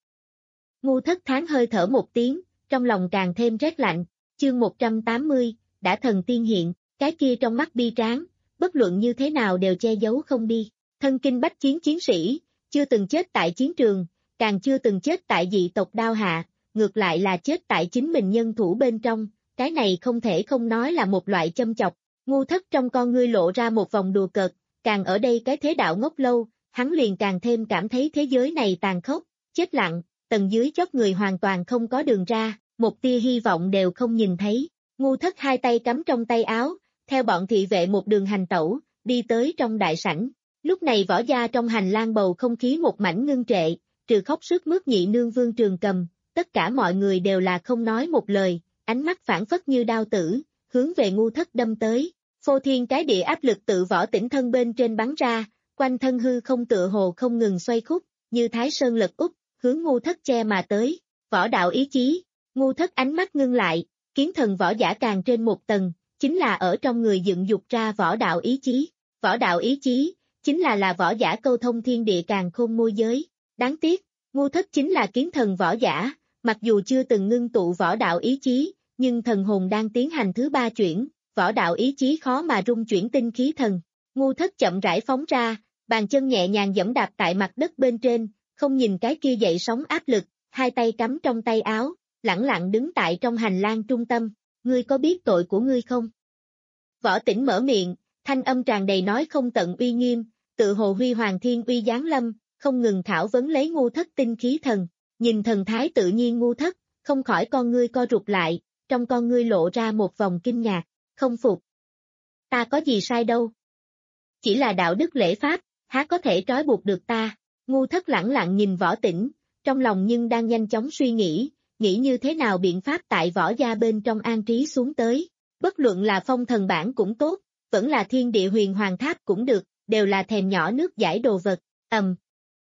Ngu Thất Thán hơi thở một tiếng, trong lòng càng thêm rét lạnh, chương một trăm tám mươi, đã thần tiên hiện, cái kia trong mắt bi tráng, bất luận như thế nào đều che giấu không đi, thân kinh bách chiến chiến sĩ, chưa từng chết tại chiến trường, càng chưa từng chết tại dị tộc đao hạ, ngược lại là chết tại chính mình nhân thủ bên trong, cái này không thể không nói là một loại châm chọc. Ngu Thất trong con ngươi lộ ra một vòng đùa cợt, càng ở đây cái thế đạo ngốc lâu, hắn liền càng thêm cảm thấy thế giới này tàn khốc, chết lặng, tầng dưới chót người hoàn toàn không có đường ra, một tia hy vọng đều không nhìn thấy. Ngu Thất hai tay cắm trong tay áo, theo bọn thị vệ một đường hành tẩu, đi tới trong đại sảnh. Lúc này Võ Gia trong hành lang bầu không khí một mảnh ngưng trệ, trừ khóc sướt mướt nhị nương Vương Trường Cầm, tất cả mọi người đều là không nói một lời, ánh mắt phản phất như đao tử, hướng về Ngu Thất đâm tới. Phô thiên cái địa áp lực tự Võ Tĩnh thân bên trên bắn ra, quanh thân hư không tựa hồ không ngừng xoay khúc, như Thái Sơn lật úp, hướng Ngu Thất che mà tới. Võ đạo ý chí, Ngu Thất ánh mắt ngưng lại, kiến thần võ giả càng trên một tầng, chính là ở trong người dựng dục ra võ đạo ý chí. Võ đạo ý chí, chính là là võ giả câu thông thiên địa càng khôn môi giới. Đáng tiếc, Ngu Thất chính là kiến thần võ giả, mặc dù chưa từng ngưng tụ võ đạo ý chí, nhưng thần hồn đang tiến hành thứ ba chuyển, võ đạo ý chí khó mà rung chuyển tinh khí thần. Ngu Thất chậm rãi phóng ra, bàn chân nhẹ nhàng giẫm đạp tại mặt đất bên trên, không nhìn cái kia dậy sóng áp lực, hai tay cắm trong tay áo, lẳng lặng đứng tại trong hành lang trung tâm. Ngươi có biết tội của ngươi không? Võ Tĩnh mở miệng, thanh âm tràn đầy nói không tận uy nghiêm, tự hồ huy hoàng thiên uy giáng lâm, không ngừng thảo vấn lấy Ngu Thất tinh khí thần. Nhìn thần thái tự nhiên Ngu Thất, không khỏi con ngươi co rụt lại, trong con ngươi lộ ra một vòng kinh ngạc, không phục. Ta có gì sai đâu? Chỉ là đạo đức lễ pháp, há có thể trói buộc được ta? Ngu Thất lẳng lặng nhìn Võ Tĩnh, trong lòng nhưng đang nhanh chóng suy nghĩ, nghĩ như thế nào biện pháp tại Võ Gia bên trong an trí xuống tới. Bất luận là phong thần bản cũng tốt, vẫn là thiên địa huyền hoàng tháp cũng được, đều là thèm nhỏ nước giải đồ vật. Ầm. Um.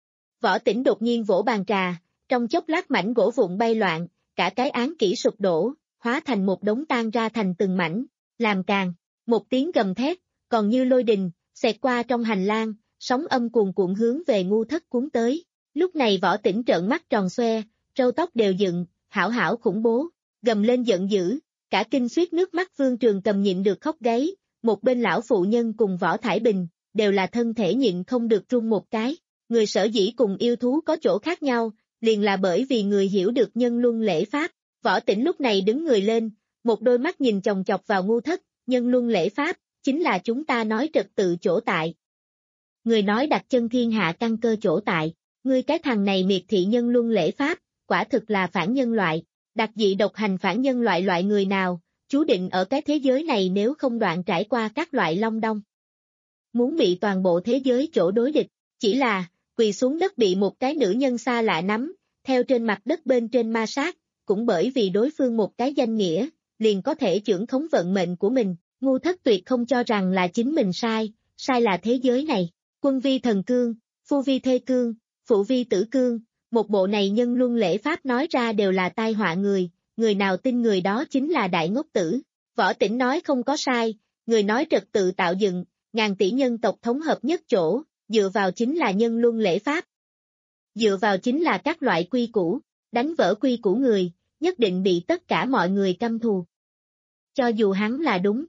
Võ Tĩnh đột nhiên vỗ bàn trà, trong chốc lát mảnh gỗ vụn bay loạn, cả cái án kỹ sụp đổ, hóa thành một đống tan ra thành từng mảnh, làm càng. Một tiếng gầm thét, còn như lôi đình, xẹt qua trong hành lang, sóng âm cuồn cuộn hướng về Ngu Thất cuốn tới. Lúc này Võ Tĩnh trợn mắt tròn xoe, râu tóc đều dựng, hảo hảo khủng bố, gầm lên giận dữ, cả kinh suýt nước mắt Vương Trường Cầm nhịn được khóc gáy, một bên lão phụ nhân cùng Võ Thải Bình, đều là thân thể nhịn không được run một cái. Người sở dĩ cùng yêu thú có chỗ khác nhau, liền là bởi vì người hiểu được nhân luân lễ pháp. Võ Tĩnh lúc này đứng người lên, một đôi mắt nhìn chòng chọc vào Ngu Thất, nhân luân lễ pháp, chính là chúng ta nói trật tự chỗ tại. Người nói đặt chân thiên hạ căn cơ chỗ tại, ngươi cái thằng này miệt thị nhân luân lễ pháp, quả thực là phản nhân loại, đặc dị độc hành phản nhân loại loại người nào, chú định ở cái thế giới này nếu không đoạn trải qua các loại long đong. Muốn bị toàn bộ thế giới chỗ đối địch, chỉ là, quỳ xuống đất bị một cái nữ nhân xa lạ nắm, theo trên mặt đất bên trên ma sát, cũng bởi vì đối phương một cái danh nghĩa, liền có thể trưởng khống vận mệnh của mình. Ngu Thất tuyệt không cho rằng là chính mình sai, sai là thế giới này. Quân vi thần cương, phu vi thê cương, phụ vi tử cương, một bộ này nhân luân lễ pháp nói ra đều là tai họa người, người nào tin người đó chính là đại ngốc tử. Võ Tĩnh nói không có sai, người nói trật tự tạo dựng, ngàn tỷ nhân tộc thống hợp nhất chỗ, dựa vào chính là nhân luân lễ pháp. Dựa vào chính là các loại quy củ, đánh vỡ quy củ người, nhất định bị tất cả mọi người căm thù. Cho dù hắn là đúng.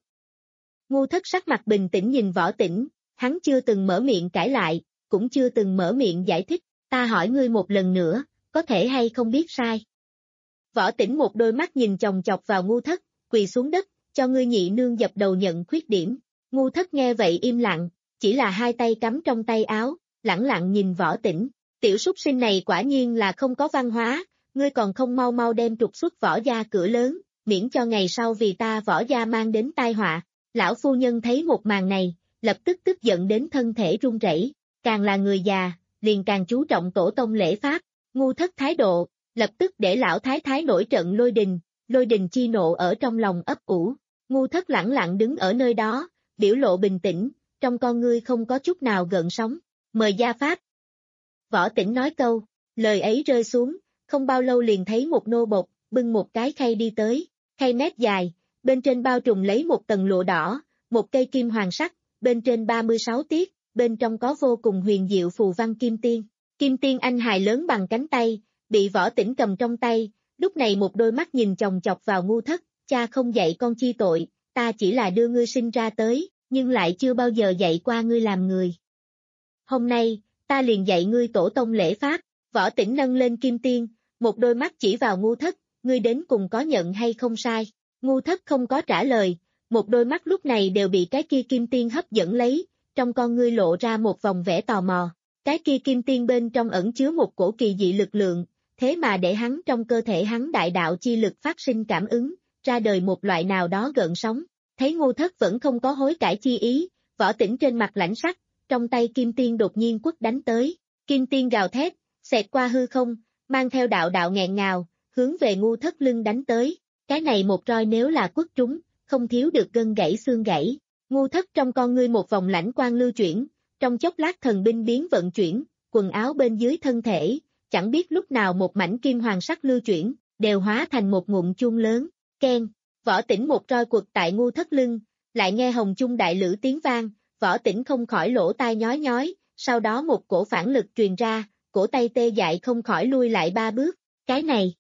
Ngu Thất sắc mặt bình tĩnh nhìn Võ Tĩnh, hắn chưa từng mở miệng cãi lại, cũng chưa từng mở miệng giải thích, ta hỏi ngươi một lần nữa, có thể hay không biết sai. Võ Tĩnh một đôi mắt nhìn chòng chọc vào Ngu Thất, quỳ xuống đất, cho ngươi nhị nương dập đầu nhận khuyết điểm. Ngu Thất nghe vậy im lặng, chỉ là hai tay cắm trong tay áo, lẳng lặng nhìn Võ Tĩnh, tiểu súc sinh này quả nhiên là không có văn hóa, ngươi còn không mau mau đem trục xuất Võ Gia cửa lớn, miễn cho ngày sau vì ta Võ Gia mang đến tai họa. Lão phu nhân thấy một màn này, lập tức tức giận đến thân thể run rẩy, càng là người già, liền càng chú trọng tổ tông lễ pháp. Ngu Thất thái độ, lập tức để lão thái thái nổi trận lôi đình, lôi đình chi nộ ở trong lòng ấp ủ. Ngu Thất lẳng lặng đứng ở nơi đó, biểu lộ bình tĩnh, trong con ngươi không có chút nào gợn sóng. Mời gia pháp. Võ Tĩnh nói câu, lời ấy rơi xuống, không bao lâu liền thấy một nô bộc, bưng một cái khay đi tới, khay mét dài, bên trên bao trùm lấy một tầng lụa đỏ, một cây kim hoàng sắc, bên trên ba mươi sáu tiết, bên trong có vô cùng huyền diệu phù văn kim tiên. Kim tiên anh hài lớn bằng cánh tay, bị Võ Tĩnh cầm trong tay, lúc này một đôi mắt nhìn chòng chọc vào Ngu Thất, cha không dạy con chi tội, ta chỉ là đưa ngươi sinh ra tới, nhưng lại chưa bao giờ dạy qua ngươi làm người. Hôm nay, ta liền dạy ngươi tổ tông lễ pháp. Võ Tĩnh nâng lên kim tiên, một đôi mắt chỉ vào Ngu Thất, ngươi đến cùng có nhận hay không sai. Ngu Thất không có trả lời, một đôi mắt lúc này đều bị cái kia kim tiên hấp dẫn lấy, trong con ngươi lộ ra một vòng vẻ tò mò. Cái kia kim tiên bên trong ẩn chứa một cổ kỳ dị lực lượng, thế mà để hắn trong cơ thể hắn đại đạo chi lực phát sinh cảm ứng, ra đời một loại nào đó gợn sóng. Thấy Ngu Thất vẫn không có hối cải chi ý, Võ Tĩnh trên mặt lãnh sắc, trong tay kim tiên đột nhiên quất đánh tới. Kim tiên gào thét, xẹt qua hư không, mang theo đạo đạo nghẹn ngào, hướng về Ngu Thất lưng đánh tới. Cái này một roi nếu là quất trúng, không thiếu được gân gãy xương gãy. Ngu Thất trong con ngươi một vòng lãnh quang lưu chuyển, trong chốc lát thần binh biến vận chuyển, quần áo bên dưới thân thể, chẳng biết lúc nào một mảnh kim hoàng sắc lưu chuyển, đều hóa thành một ngụm chuông lớn, keng. Võ Tĩnh một roi quật tại Ngu Thất lưng, lại nghe hồng chung đại lữ tiếng vang, Võ Tĩnh không khỏi lỗ tai nhói nhói, sau đó một cổ phản lực truyền ra, cổ tay tê dại không khỏi lui lại ba bước, cái này.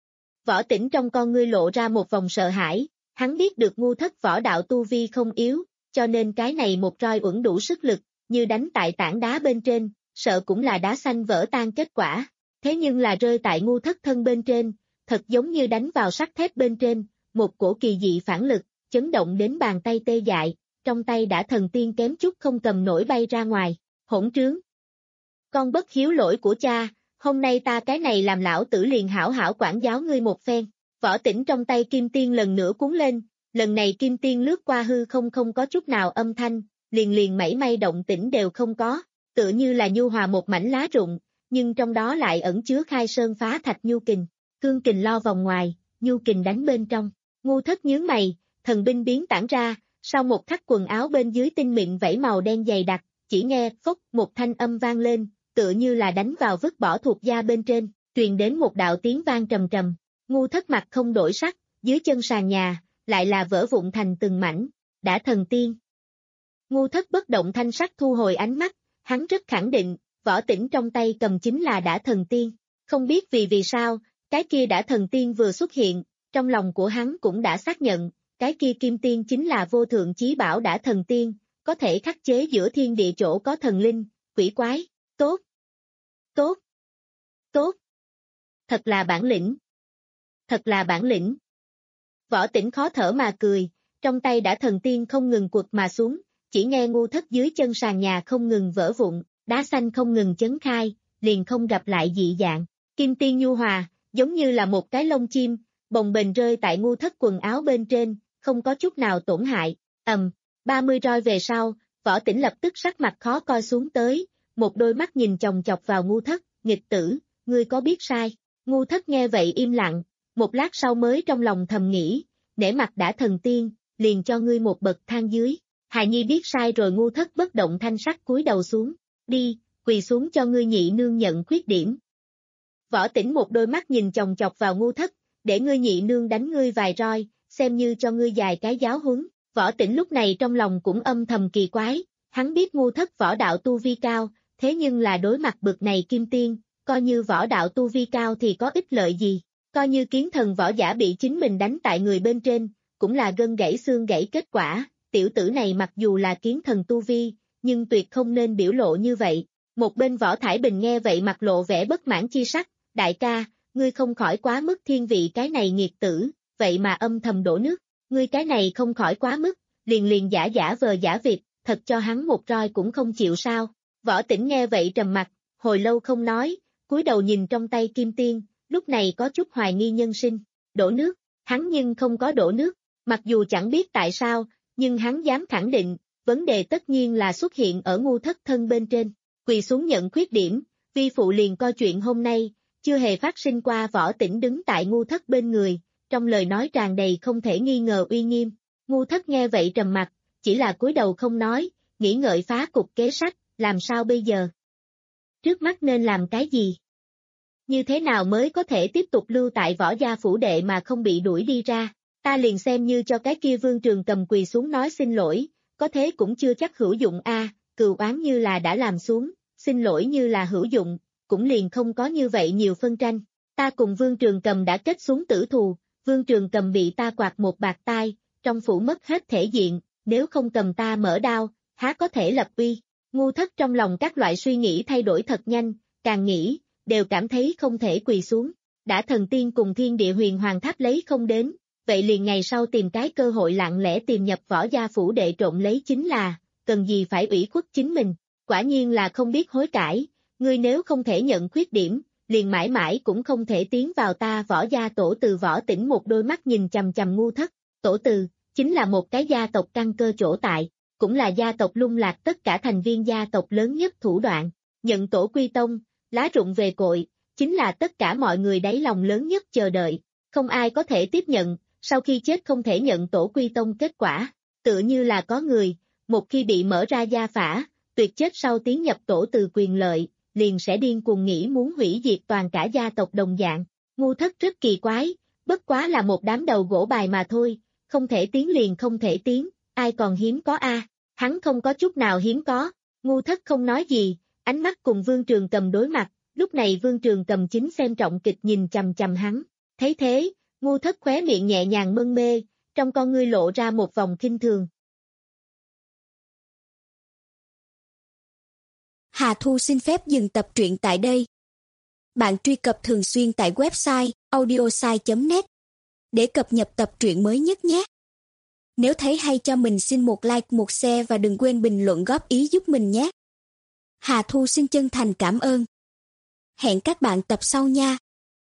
Võ Tĩnh trong con ngươi lộ ra một vòng sợ hãi, hắn biết được Ngu Thất võ đạo tu vi không yếu, cho nên cái này một roi uẩn đủ sức lực, như đánh tại tảng đá bên trên, sợ cũng là đá xanh vỡ tan kết quả. Thế nhưng là rơi tại Ngu Thất thân bên trên, thật giống như đánh vào sắt thép bên trên, một cổ kỳ dị phản lực, chấn động đến bàn tay tê dại, trong tay đã thần tiên kém chút không cầm nổi bay ra ngoài, hỗn trướng. Con bất hiếu lỗi của cha, hôm nay ta cái này làm lão tử liền hảo hảo quản giáo ngươi một phen. Võ Tĩnh trong tay kim tiên lần nữa cuốn lên, lần này kim tiên lướt qua hư không không có chút nào âm thanh, liền liền mảy may động tĩnh đều không có, tựa như là nhu hòa một mảnh lá rụng, nhưng trong đó lại ẩn chứa khai sơn phá thạch nhu kình, cương kình lo vòng ngoài, nhu kình đánh bên trong. Ngu Thất nhướng mày, thần binh biến tản ra, sau một khắc quần áo bên dưới tinh mịn vảy màu đen dày đặc, chỉ nghe phốc một thanh âm vang lên, tựa như là đánh vào vứt bỏ thuộc da bên trên, truyền đến một đạo tiếng vang trầm trầm. Ngu Thất mặt không đổi sắc, dưới chân sàn nhà, lại là vỡ vụn thành từng mảnh, đã thần tiên. Ngu Thất bất động thanh sắc thu hồi ánh mắt, hắn rất khẳng định, Võ Tĩnh trong tay cầm chính là đã thần tiên. Không biết vì vì sao, cái kia đã thần tiên vừa xuất hiện, trong lòng của hắn cũng đã xác nhận, cái kia kim tiên chính là vô thượng chí bảo đã thần tiên, có thể khắc chế giữa thiên địa chỗ có thần linh, quỷ quái, tốt, tốt, tốt, thật là bản lĩnh, thật là bản lĩnh. Võ Tĩnh khó thở mà cười, trong tay đã thần tiên không ngừng quật mà xuống, chỉ nghe Ngu Thất dưới chân sàn nhà không ngừng vỡ vụn, đá xanh không ngừng chấn khai, liền không gặp lại dị dạng. Kim tiên nhu hòa, giống như là một cái lông chim, bồng bềnh rơi tại Ngu Thất quần áo bên trên, không có chút nào tổn hại. Ầm, ba mươi roi về sau, Võ Tĩnh lập tức sắc mặt khó coi xuống tới, một đôi mắt nhìn chòng chọc vào Ngu Thất, nghịch tử, ngươi có biết sai? Ngu Thất nghe vậy im lặng, một lát sau mới trong lòng thầm nghĩ, nể mặt đã thần tiên, liền cho ngươi một bậc thang dưới. Hài nhi biết sai rồi. Ngu Thất bất động thanh sắc cúi đầu xuống, đi, quỳ xuống cho ngươi nhị nương nhận khuyết điểm. Võ Tĩnh một đôi mắt nhìn chòng chọc vào Ngu Thất, để ngươi nhị nương đánh ngươi vài roi, xem như cho ngươi dài cái giáo huấn. Võ Tĩnh lúc này trong lòng cũng âm thầm kỳ quái, hắn biết Ngu Thất võ đạo tu vi cao, thế nhưng là đối mặt bực này kim tiên, coi như võ đạo tu vi cao thì có ích lợi gì, coi như kiến thần võ giả bị chính mình đánh tại người bên trên, cũng là gân gãy xương gãy kết quả. Tiểu tử này mặc dù là kiến thần tu vi, nhưng tuyệt không nên biểu lộ như vậy. Một bên Võ Thải Bình nghe vậy mặt lộ vẻ bất mãn chi sắc, đại ca, ngươi không khỏi quá mức thiên vị cái này nghiệt tử, vậy mà âm thầm đổ nước, ngươi cái này không khỏi quá mức, liền liền giả giả vờ giả vịt, thật cho hắn một roi cũng không chịu sao. Võ Tĩnh nghe vậy trầm mặt, hồi lâu không nói, cúi đầu nhìn trong tay kim tiên, lúc này có chút hoài nghi nhân sinh, đổ nước, hắn nhưng không có đổ nước, mặc dù chẳng biết tại sao, nhưng hắn dám khẳng định, vấn đề tất nhiên là xuất hiện ở Ngu Thất thân bên trên, quỳ xuống nhận khuyết điểm, vi phụ liền coi chuyện hôm nay, chưa hề phát sinh qua. Võ Tĩnh đứng tại Ngu Thất bên người, trong lời nói tràn đầy không thể nghi ngờ uy nghiêm. Ngu Thất nghe vậy trầm mặt, chỉ là cúi đầu không nói, nghĩ ngợi phá cục kế sách, làm sao bây giờ? Trước mắt nên làm cái gì? Như thế nào mới có thể tiếp tục lưu tại Võ gia phủ đệ mà không bị đuổi đi ra? Ta liền xem như cho cái kia Vương Trường Cầm quỳ xuống nói xin lỗi, có thế cũng chưa chắc hữu dụng a. À, cừu oán như là đã làm xuống, xin lỗi như là hữu dụng, cũng liền không có như vậy nhiều phân tranh. Ta cùng Vương Trường Cầm đã kết xuống tử thù, Vương Trường Cầm bị ta quạt một bạt tai, trong phủ mất hết thể diện, nếu không cầm ta mở đao, há có thể lập uy. Ngu Thất trong lòng các loại suy nghĩ thay đổi thật nhanh, càng nghĩ, đều cảm thấy không thể quỳ xuống. Đã thần tiên cùng thiên địa huyền hoàng tháp lấy không đến, vậy liền ngày sau tìm cái cơ hội lặng lẽ tìm nhập Võ Gia phủ đệ trộm lấy chính là, cần gì phải ủy khuất chính mình, quả nhiên là không biết hối cải, ngươi nếu không thể nhận khuyết điểm, liền mãi mãi cũng không thể tiến vào ta Võ Gia. Tổ Từ Võ Tĩnh một đôi mắt nhìn chằm chằm Ngu Thất. Tổ Từ chính là một cái gia tộc căn cơ chỗ tại, cũng là gia tộc lung lạc tất cả thành viên gia tộc lớn nhất thủ đoạn, nhận tổ quy tông, lá rụng về cội, chính là tất cả mọi người đáy lòng lớn nhất chờ đợi, không ai có thể tiếp nhận, sau khi chết không thể nhận tổ quy tông kết quả, tựa như là có người, một khi bị mở ra gia phả, tuyệt chết sau tiến nhập tổ từ quyền lợi, liền sẽ điên cuồng nghĩ muốn hủy diệt toàn cả gia tộc đồng dạng. Ngu Thất rất kỳ quái, bất quá là một đám đầu gỗ bài mà thôi, không thể tiến liền không thể tiến, ai còn hiếm có a? À? Hắn không có chút nào hiếm có. Ngu Thất không nói gì, ánh mắt cùng Vương Trường Cầm đối mặt, lúc này Vương Trường Cầm chính xem trọng kịch nhìn chằm chằm hắn, thấy thế, Ngu Thất khóe miệng nhẹ nhàng mân mê, trong con ngươi lộ ra một vòng khinh thường. Hà Thu xin phép dừng tập truyện tại đây. Bạn truy cập thường xuyên tại website audiosai chấm net để cập nhật tập truyện mới nhất nhé. Nếu thấy hay cho mình xin một like, một share và đừng quên bình luận góp ý giúp mình nhé. Hà Thu xin chân thành cảm ơn. Hẹn các bạn tập sau nha.